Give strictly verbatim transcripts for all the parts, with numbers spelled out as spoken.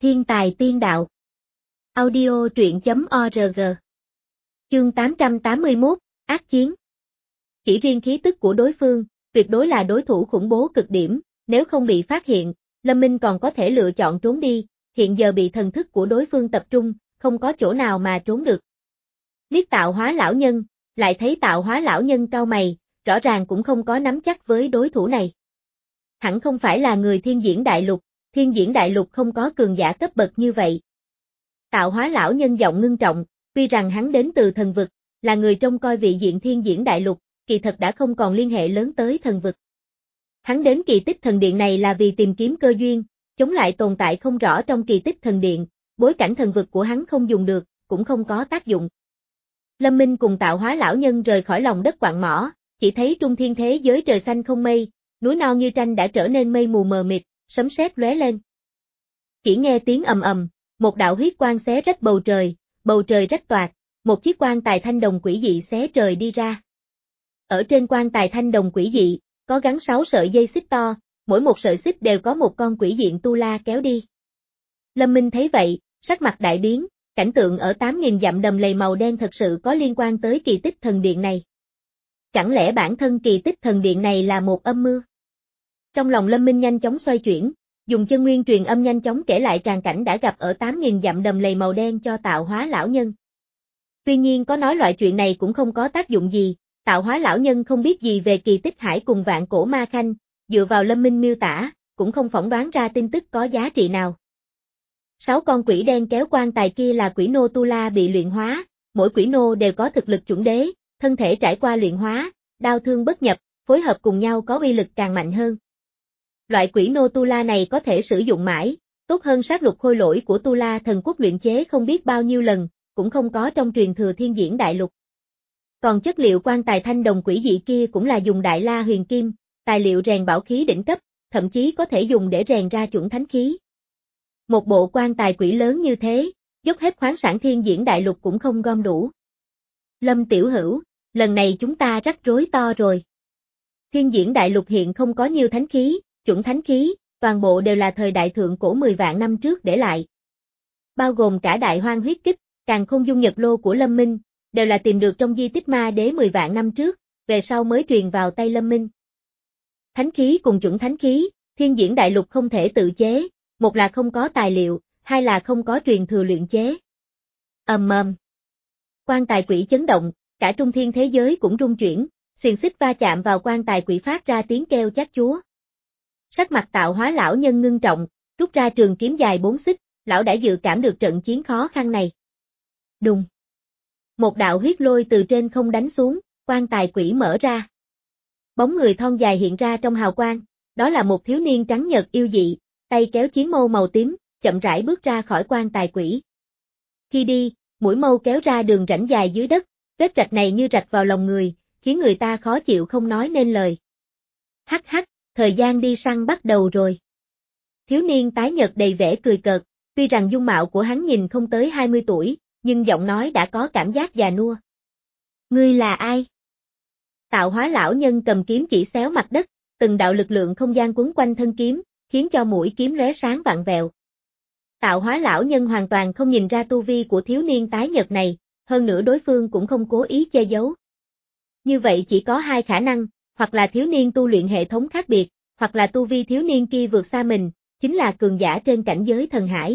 Thiên tài tiên đạo. Audio truyện chấm org. Chương tám trăm tám mươi mốt, Ác chiến. Chỉ riêng khí tức của đối phương, tuyệt đối là đối thủ khủng bố cực điểm, nếu không bị phát hiện, Lâm Minh còn có thể lựa chọn trốn đi, hiện giờ bị thần thức của đối phương tập trung, không có chỗ nào mà trốn được. Liếc Tạo Hóa lão nhân, lại thấy Tạo Hóa lão nhân cau mày, rõ ràng cũng không có nắm chắc với đối thủ này. Hẳn không phải là người Thiên Diễn Đại Lục, Thiên Diễn Đại Lục không có cường giả cấp bậc như vậy. Tạo Hóa lão nhân giọng ngưng trọng, tuy rằng hắn đến từ thần vực, là người trông coi vị diện Thiên Diễn Đại Lục, kỳ thật đã không còn liên hệ lớn tới thần vực. Hắn đến kỳ tích thần điện này là vì tìm kiếm cơ duyên, chống lại tồn tại không rõ trong kỳ tích thần điện, bối cảnh thần vực của hắn không dùng được, cũng không có tác dụng. Lâm Minh cùng Tạo Hóa lão nhân rời khỏi lòng đất quặng mỏ, chỉ thấy trung thiên thế giới trời xanh không mây, núi non như tranh đã trở nên mây mù mờ mịt, sấm sét lóe lên. Chỉ nghe tiếng ầm ầm, một đạo huyết quang xé rách bầu trời, bầu trời rách toạc, một chiếc quan tài thanh đồng quỷ dị xé trời đi ra. Ở trên quan tài thanh đồng quỷ dị, có gắn sáu sợi dây xích to, mỗi một sợi xích đều có một con quỷ diện tu la kéo đi. Lâm Minh thấy vậy, sắc mặt đại biến, cảnh tượng ở tám nghìn dặm đầm lầy màu đen thật sự có liên quan tới kỳ tích thần điện này. Chẳng lẽ bản thân kỳ tích thần điện này là một âm mưu? Trong lòng Lâm Minh nhanh chóng xoay chuyển, dùng chân nguyên truyền âm nhanh chóng kể lại tràng cảnh đã gặp ở tám nghìn dặm đầm lầy màu đen cho Tạo Hóa lão nhân. Tuy nhiên có nói loại chuyện này cũng không có tác dụng gì, Tạo Hóa lão nhân không biết gì về kỳ tích hải cùng vạn cổ ma khanh, dựa vào Lâm Minh miêu tả, cũng không phỏng đoán ra tin tức có giá trị nào. Sáu con quỷ đen kéo quan tài kia là quỷ nô tu la bị luyện hóa, mỗi quỷ nô đều có thực lực chuẩn đế, thân thể trải qua luyện hóa, đao thương bất nhập, phối hợp cùng nhau có uy lực càng mạnh hơn. Loại quỷ nô tu la này có thể sử dụng mãi, tốt hơn sát lục khôi lỗi của tu la thần quốc luyện chế không biết bao nhiêu lần, cũng không có trong truyền thừa Thiên Diễn Đại Lục. Còn chất liệu quan tài thanh đồng quỷ dị kia cũng là dùng đại la huyền kim, tài liệu rèn bảo khí đỉnh cấp, thậm chí có thể dùng để rèn ra chuẩn thánh khí. Một bộ quan tài quỷ lớn như thế, dốc hết khoáng sản Thiên Diễn Đại Lục cũng không gom đủ. Lâm tiểu hữu, lần này chúng ta rắc rối to rồi. Thiên Diễn Đại Lục hiện không có nhiều thánh khí, chuẩn thánh khí, toàn bộ đều là thời đại thượng cổ mười vạn năm trước để lại. Bao gồm cả đại hoang huyết kích, càn khôn dung nhật lô của Lâm Minh, đều là tìm được trong di tích ma đế mười vạn năm trước, về sau mới truyền vào tay Lâm Minh. Thánh khí cùng chuẩn thánh khí, Thiên Diễn Đại Lục không thể tự chế, một là không có tài liệu, hai là không có truyền thừa luyện chế. Ầm ầm. Quan tài quỷ chấn động, cả trung thiên thế giới cũng rung chuyển, xiềng xích va chạm vào quan tài quỷ phát ra tiếng kêu chát chúa. Sắc mặt Tạo Hóa lão nhân ngưng trọng, rút ra trường kiếm dài bốn xích, lão đã dự cảm được trận chiến khó khăn này. Đùng. Một đạo huyết lôi từ trên không đánh xuống, quan tài quỷ mở ra. Bóng người thon dài hiện ra trong hào quang, đó là một thiếu niên trắng nhợt yêu dị, tay kéo chiến mâu màu tím, chậm rãi bước ra khỏi quan tài quỷ. Khi đi, mũi mâu kéo ra đường rãnh dài dưới đất, vết rạch này như rạch vào lòng người, khiến người ta khó chịu không nói nên lời. Hắc hắc, thời gian đi săn bắt đầu rồi. Thiếu niên tái nhợt đầy vẻ cười cợt, tuy rằng dung mạo của hắn nhìn không tới hai mươi tuổi, nhưng giọng nói đã có cảm giác già nua. Ngươi là ai? Tạo Hóa lão nhân cầm kiếm chỉ xéo mặt đất, từng đạo lực lượng không gian quấn quanh thân kiếm, khiến cho mũi kiếm lóe sáng vặn vẹo. Tạo Hóa lão nhân hoàn toàn không nhìn ra tu vi của thiếu niên tái nhợt này, hơn nữa đối phương cũng không cố ý che giấu. Như vậy chỉ có hai khả năng, hoặc là thiếu niên tu luyện hệ thống khác biệt, hoặc là tu vi thiếu niên kia vượt xa mình, chính là cường giả trên cảnh giới thần hải.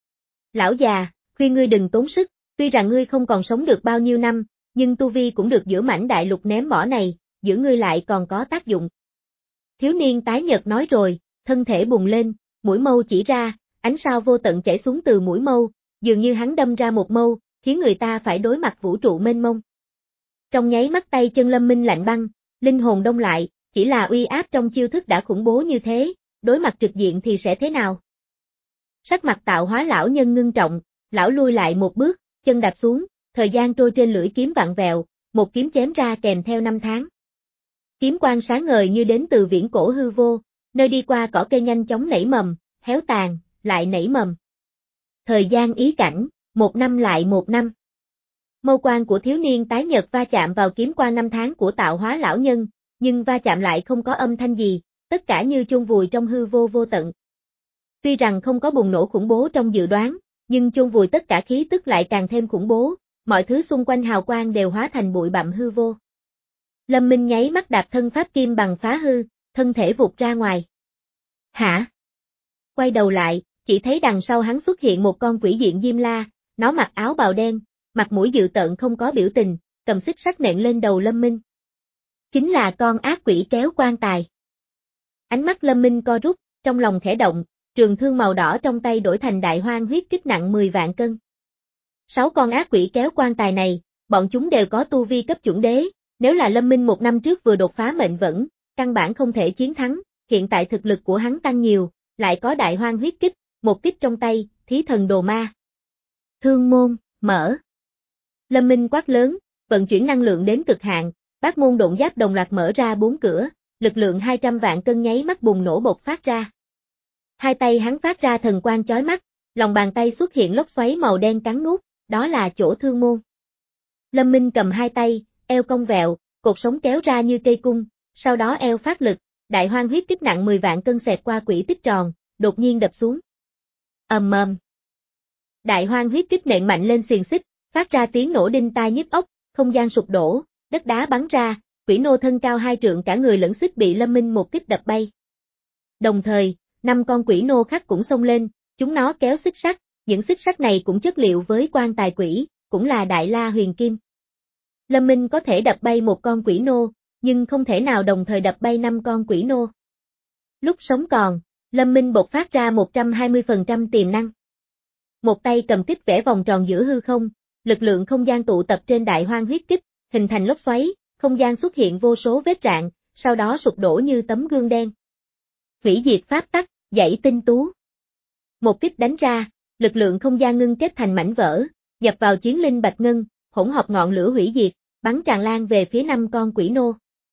Lão già, khuyên ngươi đừng tốn sức, tuy rằng ngươi không còn sống được bao nhiêu năm, nhưng tu vi cũng được giữa mảnh đại lục ném bỏ này, giữ ngươi lại còn có tác dụng. Thiếu niên tái nhợt nói rồi, thân thể bùng lên, mũi mâu chỉ ra, ánh sao vô tận chảy xuống từ mũi mâu, dường như hắn đâm ra một mâu, khiến người ta phải đối mặt vũ trụ mênh mông. Trong nháy mắt tay chân Lâm Minh lạnh băng, linh hồn đông lại, chỉ là uy áp trong chiêu thức đã khủng bố như thế, đối mặt trực diện thì sẽ thế nào? Sắc mặt Tạo Hóa lão nhân ngưng trọng, lão lui lại một bước, chân đạp xuống, thời gian trôi trên lưỡi kiếm vặn vẹo, một kiếm chém ra kèm theo năm tháng. Kiếm quang sáng ngời như đến từ viễn cổ hư vô, nơi đi qua cỏ cây nhanh chóng nảy mầm, héo tàn, lại nảy mầm. Thời gian ý cảnh, một năm lại một năm. Mâu quang của thiếu niên tái nhợt va chạm vào kiếm quang năm tháng của Tạo Hóa lão nhân, nhưng va chạm lại không có âm thanh gì, tất cả như chôn vùi trong hư vô vô tận. Tuy rằng không có bùng nổ khủng bố trong dự đoán, nhưng chôn vùi tất cả khí tức lại càng thêm khủng bố, mọi thứ xung quanh hào quang đều hóa thành bụi bặm hư vô. Lâm Minh nháy mắt đạp thân pháp kim bằng phá hư, thân thể vụt ra ngoài. Hả? Quay đầu lại, chỉ thấy đằng sau hắn xuất hiện một con quỷ diện diêm la, nó mặc áo bào đen, mặt mũi dữ tợn không có biểu tình, cầm xích sắt nện lên đầu Lâm Minh. Chính là con ác quỷ kéo quan tài. Ánh mắt Lâm Minh co rút, trong lòng khẽ động, trường thương màu đỏ trong tay đổi thành đại hoang huyết kích nặng mười vạn cân. Sáu con ác quỷ kéo quan tài này, bọn chúng đều có tu vi cấp chuẩn đế, nếu là Lâm Minh một năm trước vừa đột phá mệnh vẫn, căn bản không thể chiến thắng, hiện tại thực lực của hắn tăng nhiều, lại có đại hoang huyết kích, một kích trong tay, thí thần đồ ma. Thương môn, mở. Lâm Minh quát lớn, vận chuyển năng lượng đến cực hạn, bát môn độn giáp đồng loạt mở ra bốn cửa, lực lượng hai trăm vạn cân nháy mắt bùng nổ bộc phát ra. Hai tay hắn phát ra thần quang chói mắt, lòng bàn tay xuất hiện lốc xoáy màu đen cắn nuốt, đó là chỗ thương môn. Lâm Minh cầm hai tay, eo cong vẹo, cột sống kéo ra như cây cung, sau đó eo phát lực, đại hoang huyết kích nặng mười vạn cân xẹt qua quỹ tích tròn, đột nhiên đập xuống. Ầm ầm. Đại hoang huyết kích nện mạnh lên xiềng xích, phát ra tiếng nổ đinh tai nhức óc, không gian sụp đổ, đất đá bắn ra, quỷ nô thân cao hai trượng cả người lẫn xích bị Lâm Minh một kích đập bay. Đồng thời, năm con quỷ nô khác cũng xông lên, chúng nó kéo xích sắt, những xích sắt này cũng chất liệu với quan tài quỷ, cũng là đại la huyền kim. Lâm Minh có thể đập bay một con quỷ nô, nhưng không thể nào đồng thời đập bay năm con quỷ nô. Lúc sống còn, Lâm Minh bộc phát ra một trăm hai mươi phần trăm tiềm năng. Một tay cầm kích vẽ vòng tròn giữa hư không, lực lượng không gian tụ tập trên đại hoang huyết kích, hình thành lốc xoáy, không gian xuất hiện vô số vết rạn, sau đó sụp đổ như tấm gương đen. Hủy diệt pháp tắc, dãy tinh tú. Một kích đánh ra, lực lượng không gian ngưng kết thành mảnh vỡ, nhập vào chiến linh bạch ngân, hỗn hợp ngọn lửa hủy diệt, bắn tràn lan về phía năm con quỷ nô.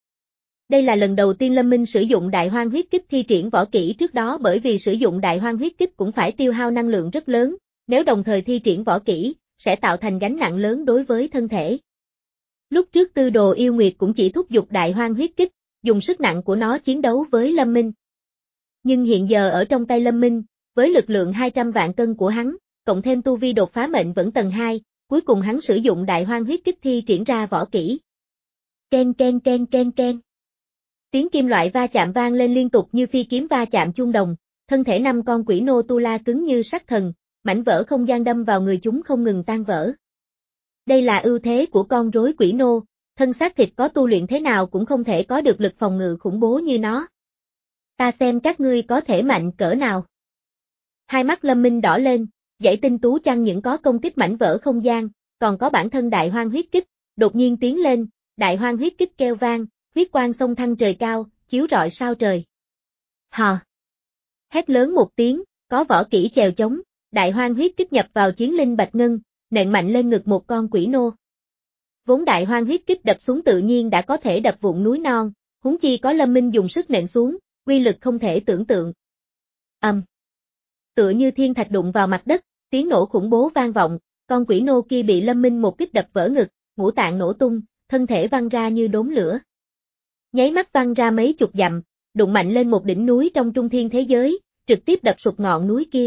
Đây là lần đầu tiên Lâm Minh sử dụng đại hoang huyết kích thi triển võ kỹ, trước đó bởi vì sử dụng đại hoang huyết kích cũng phải tiêu hao năng lượng rất lớn, nếu đồng thời thi triển võ kỹ, sẽ tạo thành gánh nặng lớn đối với thân thể. Lúc trước Tư Đồ Yêu Nguyệt cũng chỉ thúc giục đại hoang huyết kích, dùng sức nặng của nó chiến đấu với Lâm Minh. Nhưng hiện giờ ở trong tay Lâm Minh, với lực lượng hai trăm vạn cân của hắn, cộng thêm tu vi đột phá mệnh vẫn tầng hai, cuối cùng hắn sử dụng đại hoang huyết kích thi triển ra võ kỹ. Ken ken ken ken ken. Tiếng kim loại va chạm vang lên liên tục như phi kiếm va chạm chuông đồng, thân thể năm con quỷ nô tu la cứng như sắt thần, mảnh vỡ không gian đâm vào người chúng không ngừng tan vỡ. Đây là ưu thế của con rối quỷ nô, thân xác thịt có tu luyện thế nào cũng không thể có được lực phòng ngự khủng bố như nó. Ta xem các ngươi có thể mạnh cỡ nào. Hai mắt Lâm Minh đỏ lên, dãy tinh tú chẳng những có công kích mảnh vỡ không gian, còn có bản thân đại hoang huyết kích, đột nhiên tiến lên, đại hoang huyết kích kêu vang, huyết quang xông thăng trời cao, chiếu rọi sao trời. Hò! Hét lớn một tiếng, có võ kỹ chèo chống, đại hoang huyết kích nhập vào chiến linh bạch ngân, nện mạnh lên ngực một con quỷ nô. Vốn đại hoang huyết kích đập xuống tự nhiên đã có thể đập vụn núi non, huống chi có Lâm Minh dùng sức nện xuống, uy lực không thể tưởng tượng. Ầm. Um. Tựa như thiên thạch đụng vào mặt đất, tiếng nổ khủng bố vang vọng, con quỷ nô kia bị Lâm Minh một kích đập vỡ ngực, ngũ tạng nổ tung, thân thể văng ra như đốm lửa. Nháy mắt văng ra mấy chục dặm, đụng mạnh lên một đỉnh núi trong trung thiên thế giới, trực tiếp đập sụp ngọn núi kia.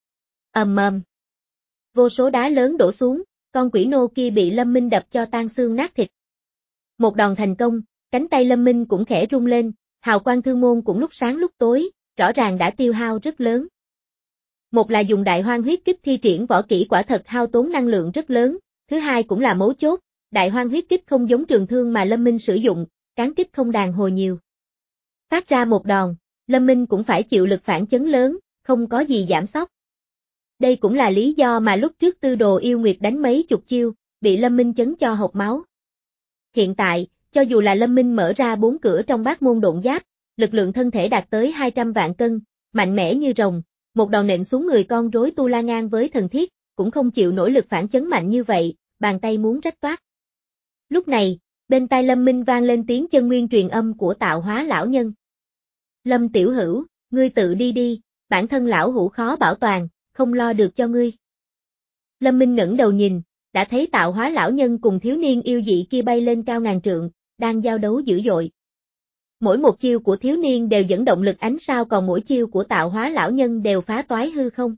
Ầm ầm. Vô số đá lớn đổ xuống, con quỷ nô kia bị Lâm Minh đập cho tan xương nát thịt. Một đòn thành công, cánh tay Lâm Minh cũng khẽ rung lên, hào quang thương môn cũng lúc sáng lúc tối, rõ ràng đã tiêu hao rất lớn. Một là dùng đại hoang huyết kích thi triển võ kỹ quả thật hao tốn năng lượng rất lớn, thứ hai cũng là mấu chốt, đại hoang huyết kích không giống trường thương mà Lâm Minh sử dụng, cán kích không đàn hồi nhiều. Phát ra một đòn, Lâm Minh cũng phải chịu lực phản chấn lớn, không có gì giảm sóc. Đây cũng là lý do mà lúc trước Tư Đồ Yêu Nguyệt đánh mấy chục chiêu, bị Lâm Minh chấn cho hộc máu. Hiện tại, cho dù là Lâm Minh mở ra bốn cửa trong bát môn độn giáp, lực lượng thân thể đạt tới hai trăm vạn cân, mạnh mẽ như rồng, một đòn nện xuống người con rối tu la ngang với thần thiết, cũng không chịu nổi lực phản chấn mạnh như vậy, bàn tay muốn rách toát. Lúc này, bên tai Lâm Minh vang lên tiếng chân nguyên truyền âm của tạo hóa lão nhân. Lâm tiểu hữu, ngươi tự đi đi, bản thân lão hữu khó bảo toàn, không lo được cho ngươi. Lâm Minh ngẩng đầu nhìn, đã thấy tạo hóa lão nhân cùng thiếu niên yêu dị kia bay lên cao ngàn trượng, đang giao đấu dữ dội. Mỗi một chiêu của thiếu niên đều dẫn động lực ánh sao còn mỗi chiêu của tạo hóa lão nhân đều phá toái hư không.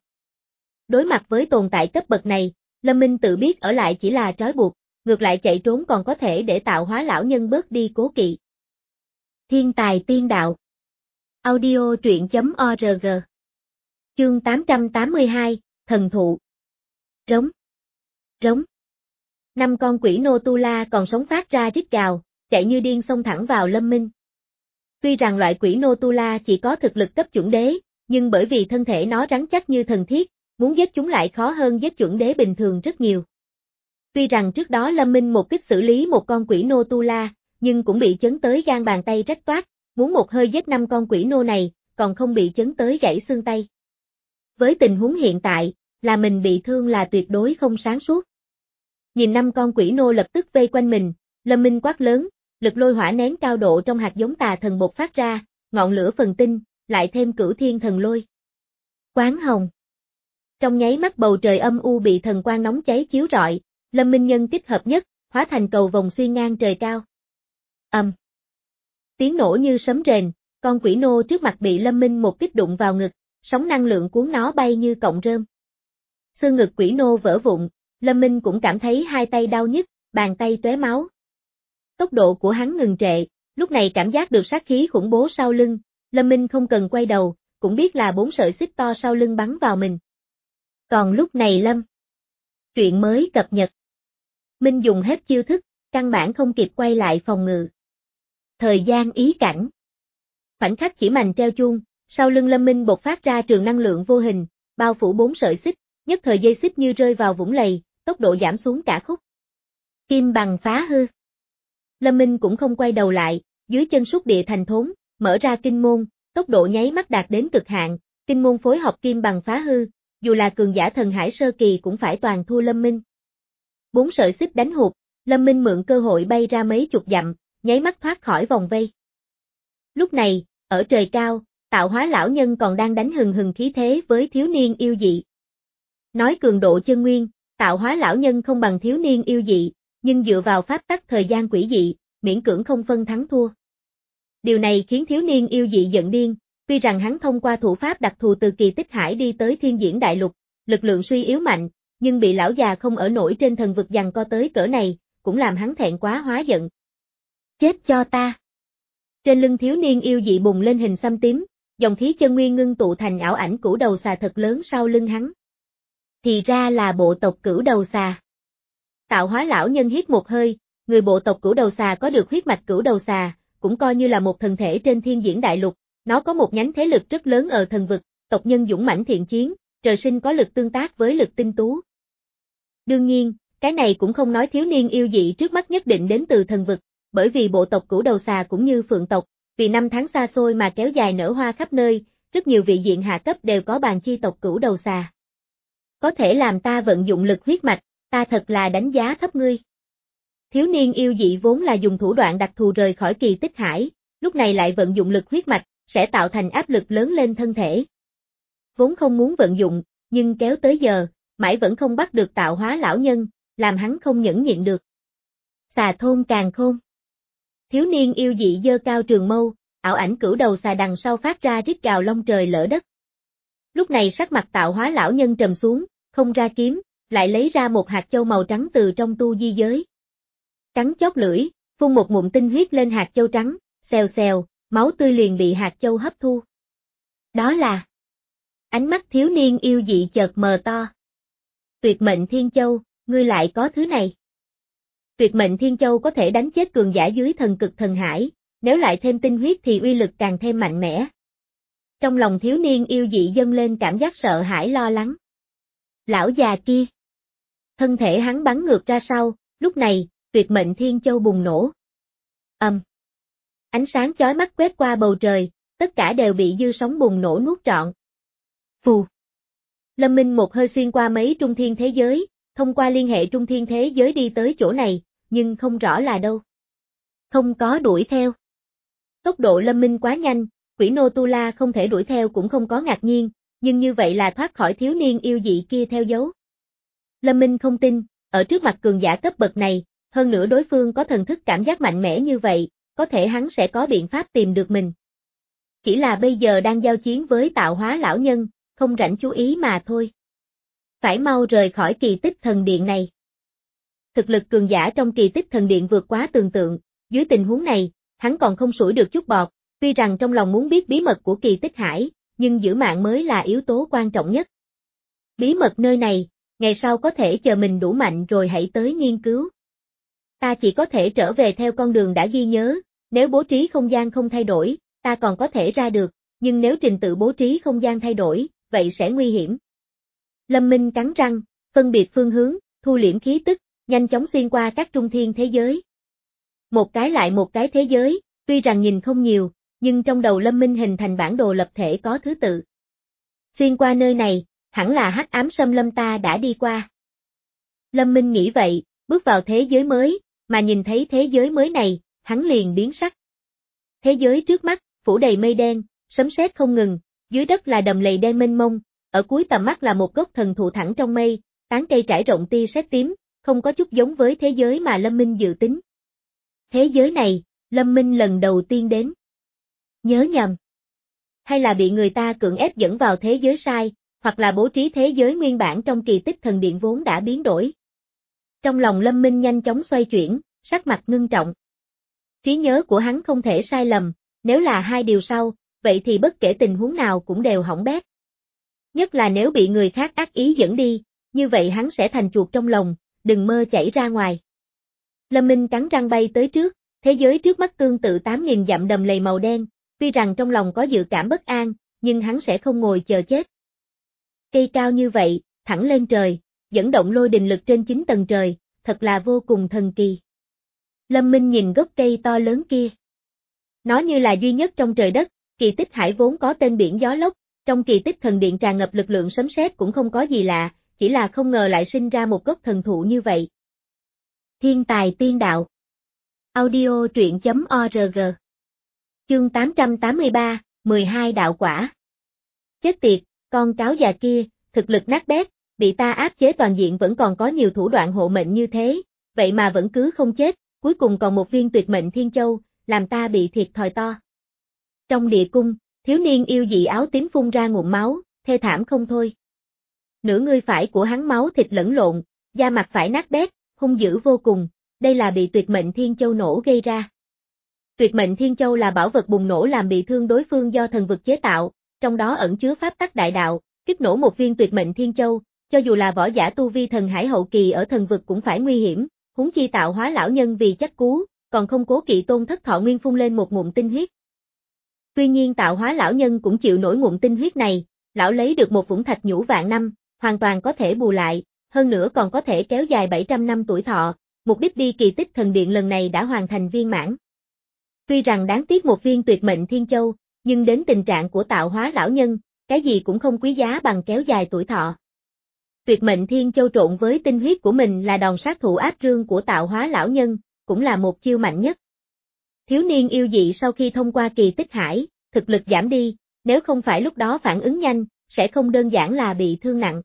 Đối mặt với tồn tại cấp bậc này, Lâm Minh tự biết ở lại chỉ là trói buộc, ngược lại chạy trốn còn có thể để tạo hóa lão nhân bớt đi cố kỵ. Thiên tài tiên đạo. Audio truyện chấm org. Chương tám trăm tám mươi hai, Thần thụ. Rống. Rống. Năm con quỷ nô tu la còn sống phát ra rít gào, chạy như điên xông thẳng vào Lâm Minh. Tuy rằng loại quỷ nô tu la chỉ có thực lực cấp chuẩn đế, nhưng bởi vì thân thể nó rắn chắc như thần thiết, muốn giết chúng lại khó hơn giết chuẩn đế bình thường rất nhiều. Tuy rằng trước đó Lâm Minh một kích xử lý một con quỷ nô tu la, nhưng cũng bị chấn tới gan bàn tay rách toát, muốn một hơi giết năm con quỷ nô này, còn không bị chấn tới gãy xương tay. Với tình huống hiện tại, là mình bị thương là tuyệt đối không sáng suốt. Nhìn năm con quỷ nô lập tức vây quanh mình, Lâm Minh quát lớn, lực lôi hỏa nén cao độ trong hạt giống tà thần bộc phát ra, ngọn lửa phần tinh, lại thêm cửu thiên thần lôi. Quán hồng. Trong nháy mắt bầu trời âm u bị thần quang nóng cháy chiếu rọi, Lâm Minh nhân kích hợp nhất, hóa thành cầu vòng xuyên ngang trời cao. Ầm. Um. Tiếng nổ như sấm rền, con quỷ nô trước mặt bị Lâm Minh một kích đụng vào ngực, sóng năng lượng cuốn nó bay như cọng rơm. Xương ngực quỷ nô vỡ vụn, Lâm Minh cũng cảm thấy hai tay đau nhức, bàn tay tóe máu. Tốc độ của hắn ngừng trệ, lúc này cảm giác được sát khí khủng bố sau lưng, Lâm Minh không cần quay đầu, cũng biết là bốn sợi xích to sau lưng bắn vào mình. Còn lúc này Lâm. Truyện mới cập nhật. Minh dùng hết chiêu thức, căn bản không kịp quay lại phòng ngự. Thời gian ý cảnh. Khoảnh khắc chỉ mành treo chuông, sau lưng Lâm Minh bộc phát ra trường năng lượng vô hình, bao phủ bốn sợi xích, nhất thời dây xích như rơi vào vũng lầy, tốc độ giảm xuống cả khúc. Kim bằng phá hư. Lâm Minh cũng không quay đầu lại, dưới chân xúc địa thành thốn, mở ra kinh môn, tốc độ nháy mắt đạt đến cực hạn, kinh môn phối hợp kim bằng phá hư, dù là cường giả thần hải sơ kỳ cũng phải toàn thua Lâm Minh. Bốn sợi xích đánh hụt, Lâm Minh mượn cơ hội bay ra mấy chục dặm, nháy mắt thoát khỏi vòng vây. Lúc này, ở trời cao, tạo hóa lão nhân còn đang đánh hừng hừng khí thế với thiếu niên yêu dị. Nói cường độ chân nguyên, tạo hóa lão nhân không bằng thiếu niên yêu dị, nhưng dựa vào pháp tắc thời gian quỷ dị, miễn cưỡng không phân thắng thua. Điều này khiến thiếu niên yêu dị giận điên, tuy rằng hắn thông qua thủ pháp đặc thù từ kỳ tích hải đi tới thiên diễn đại lục, lực lượng suy yếu mạnh, nhưng bị lão già không ở nổi trên thần vực giằng co tới cỡ này, cũng làm hắn thẹn quá hóa giận. Chết cho ta! Trên lưng thiếu niên yêu dị bùng lên hình xăm tím, dòng khí chân nguyên ngưng tụ thành ảo ảnh cửu đầu xà thật lớn sau lưng hắn. Thì ra là bộ tộc cửu đầu xà. Tạo hóa lão nhân hít một hơi, người bộ tộc cửu đầu xà có được huyết mạch cửu đầu xà, cũng coi như là một thần thể trên thiên diễn đại lục, nó có một nhánh thế lực rất lớn ở thần vực, tộc nhân dũng mãnh thiện chiến, trời sinh có lực tương tác với lực tinh tú. Đương nhiên, cái này cũng không nói thiếu niên yêu dị trước mắt nhất định đến từ thần vực, bởi vì bộ tộc cửu đầu xà cũng như phượng tộc, vì năm tháng xa xôi mà kéo dài nở hoa khắp nơi, rất nhiều vị diện hạ cấp đều có bàn chi tộc cửu đầu xà. Có thể làm ta vận dụng lực huyết mạch, ta thật là đánh giá thấp ngươi. Thiếu niên yêu dị vốn là dùng thủ đoạn đặc thù rời khỏi kỳ tích hải, lúc này lại vận dụng lực huyết mạch, sẽ tạo thành áp lực lớn lên thân thể. Vốn không muốn vận dụng, nhưng kéo tới giờ, mãi vẫn không bắt được tạo hóa lão nhân, làm hắn không nhẫn nhịn được. Xà thôn càn khôn. Thiếu niên yêu dị giơ cao trường mâu, ảo ảnh cửu đầu xà đằng sau phát ra rít gào long trời lở đất. Lúc này sắc mặt tạo hóa lão nhân trầm xuống, không ra kiếm, lại lấy ra một hạt châu màu trắng từ trong tu di giới. Cắn chót lưỡi, phun một ngụm tinh huyết lên hạt châu trắng, xèo xèo, máu tươi liền bị hạt châu hấp thu. Đó là... Ánh mắt thiếu niên yêu dị chợt mờ to. Tuyệt mệnh thiên châu, ngươi lại có thứ này. Tuyệt mệnh thiên châu có thể đánh chết cường giả dưới thần cực thần hải, nếu lại thêm tinh huyết thì uy lực càng thêm mạnh mẽ. Trong lòng thiếu niên yêu dị dâng lên cảm giác sợ hãi lo lắng. Lão già kia. Thân thể hắn bắn ngược ra sau, lúc này, tuyệt mệnh thiên châu bùng nổ. Ầm. Um. Ánh sáng chói mắt quét qua bầu trời, tất cả đều bị dư sóng bùng nổ nuốt trọn. Phù. Lâm Minh một hơi xuyên qua mấy trung thiên thế giới, thông qua liên hệ trung thiên thế giới đi tới chỗ này, nhưng không rõ là đâu. Không có đuổi theo. Tốc độ Lâm Minh quá nhanh, quỷ nô tu la không thể đuổi theo cũng không có ngạc nhiên, nhưng như vậy là thoát khỏi thiếu niên yêu dị kia theo dấu. Lâm Minh không tin, ở trước mặt cường giả cấp bậc này, hơn nữa đối phương có thần thức cảm giác mạnh mẽ như vậy, có thể hắn sẽ có biện pháp tìm được mình. Chỉ là bây giờ đang giao chiến với tạo hóa lão nhân, không rảnh chú ý mà thôi. Phải mau rời khỏi kỳ tích thần điện này. Thực lực cường giả trong kỳ tích thần điện vượt quá tưởng tượng, dưới tình huống này, hắn còn không sủi được chút bọt, tuy rằng trong lòng muốn biết bí mật của kỳ tích hải, nhưng giữ mạng mới là yếu tố quan trọng nhất. Bí mật nơi này, ngày sau có thể chờ mình đủ mạnh rồi hãy tới nghiên cứu. Ta chỉ có thể trở về theo con đường đã ghi nhớ, nếu bố trí không gian không thay đổi, ta còn có thể ra được, nhưng nếu trình tự bố trí không gian thay đổi, vậy sẽ nguy hiểm. Lâm Minh cắn răng, phân biệt phương hướng, thu liễm khí tức, nhanh chóng xuyên qua các trung thiên thế giới. Một cái lại một cái thế giới, tuy rằng nhìn không nhiều, nhưng trong đầu Lâm Minh hình thành bản đồ lập thể có thứ tự. Xuyên qua nơi này, hẳn là hắc ám xâm lâm ta đã đi qua. Lâm Minh nghĩ vậy, bước vào thế giới mới, mà nhìn thấy thế giới mới này, hắn liền biến sắc. Thế giới trước mắt, phủ đầy mây đen, sấm sét không ngừng, dưới đất là đầm lầy đen mênh mông, ở cuối tầm mắt là một gốc thần thụ thẳng trong mây, tán cây trải rộng tia sét tím, không có chút giống với thế giới mà Lâm Minh dự tính. Thế giới này, Lâm Minh lần đầu tiên đến. Nhớ nhầm. Hay là bị người ta cưỡng ép dẫn vào thế giới sai, hoặc là bố trí thế giới nguyên bản trong kỳ tích thần điện vốn đã biến đổi. Trong lòng Lâm Minh nhanh chóng xoay chuyển, sắc mặt ngưng trọng. Trí nhớ của hắn không thể sai lầm, nếu là hai điều sau, vậy thì bất kể tình huống nào cũng đều hỏng bét. Nhất là nếu bị người khác ác ý dẫn đi, như vậy hắn sẽ thành chuột trong lòng, đừng mơ chảy ra ngoài. Lâm Minh cắn răng bay tới trước, thế giới trước mắt tương tự tám nghìn dặm đầm lầy màu đen, tuy rằng trong lòng có dự cảm bất an, nhưng hắn sẽ không ngồi chờ chết. Cây cao như vậy, thẳng lên trời, dẫn động lôi đình lực trên chín tầng trời, thật là vô cùng thần kỳ. Lâm Minh nhìn gốc cây to lớn kia. Nó như là duy nhất trong trời đất, kỳ tích hải vốn có tên biển gió lốc, trong kỳ tích thần điện tràn ngập lực lượng sấm sét cũng không có gì lạ, chỉ là không ngờ lại sinh ra một gốc thần thụ như vậy. Thiên tài tiên đạo. Audio truyện chấm org. Chương tám trăm tám mươi ba, mười hai đạo quả. Chết tiệt, con cáo già kia, thực lực nát bét, bị ta áp chế toàn diện vẫn còn có nhiều thủ đoạn hộ mệnh như thế, vậy mà vẫn cứ không chết, cuối cùng còn một viên tuyệt mệnh thiên châu, làm ta bị thiệt thòi to. Trong địa cung, thiếu niên yêu dị áo tím phun ra ngụm máu, thê thảm không thôi. Nửa người phải của hắn máu thịt lẫn lộn, da mặt phải nát bét, hung dữ vô cùng, đây là bị tuyệt mệnh thiên châu nổ gây ra. Tuyệt mệnh thiên châu là bảo vật bùng nổ làm bị thương đối phương do thần vực chế tạo, trong đó ẩn chứa pháp tắc đại đạo, kích nổ một viên tuyệt mệnh thiên châu, cho dù là võ giả tu vi thần hải hậu kỳ ở thần vực cũng phải nguy hiểm, huống chi tạo hóa lão nhân vì chắc cú, còn không cố kỵ tôn thất thọ nguyên phun lên một ngụm tinh huyết. Tuy nhiên tạo hóa lão nhân cũng chịu nổi ngụm tinh huyết này, lão lấy được một vũng thạch nhũ vạn năm, hoàn toàn có thể bù lại, hơn nữa còn có thể kéo dài bảy trăm năm tuổi thọ, mục đích đi kỳ tích thần điện lần này đã hoàn thành viên mãn. Tuy rằng đáng tiếc một viên tuyệt mệnh thiên châu, nhưng đến tình trạng của tạo hóa lão nhân, cái gì cũng không quý giá bằng kéo dài tuổi thọ. Tuyệt mệnh thiên châu trộn với tinh huyết của mình là đòn sát thủ áp rương của tạo hóa lão nhân, cũng là một chiêu mạnh nhất. Thiếu niên yêu dị sau khi thông qua kỳ tích hải, thực lực giảm đi, nếu không phải lúc đó phản ứng nhanh, sẽ không đơn giản là bị thương nặng.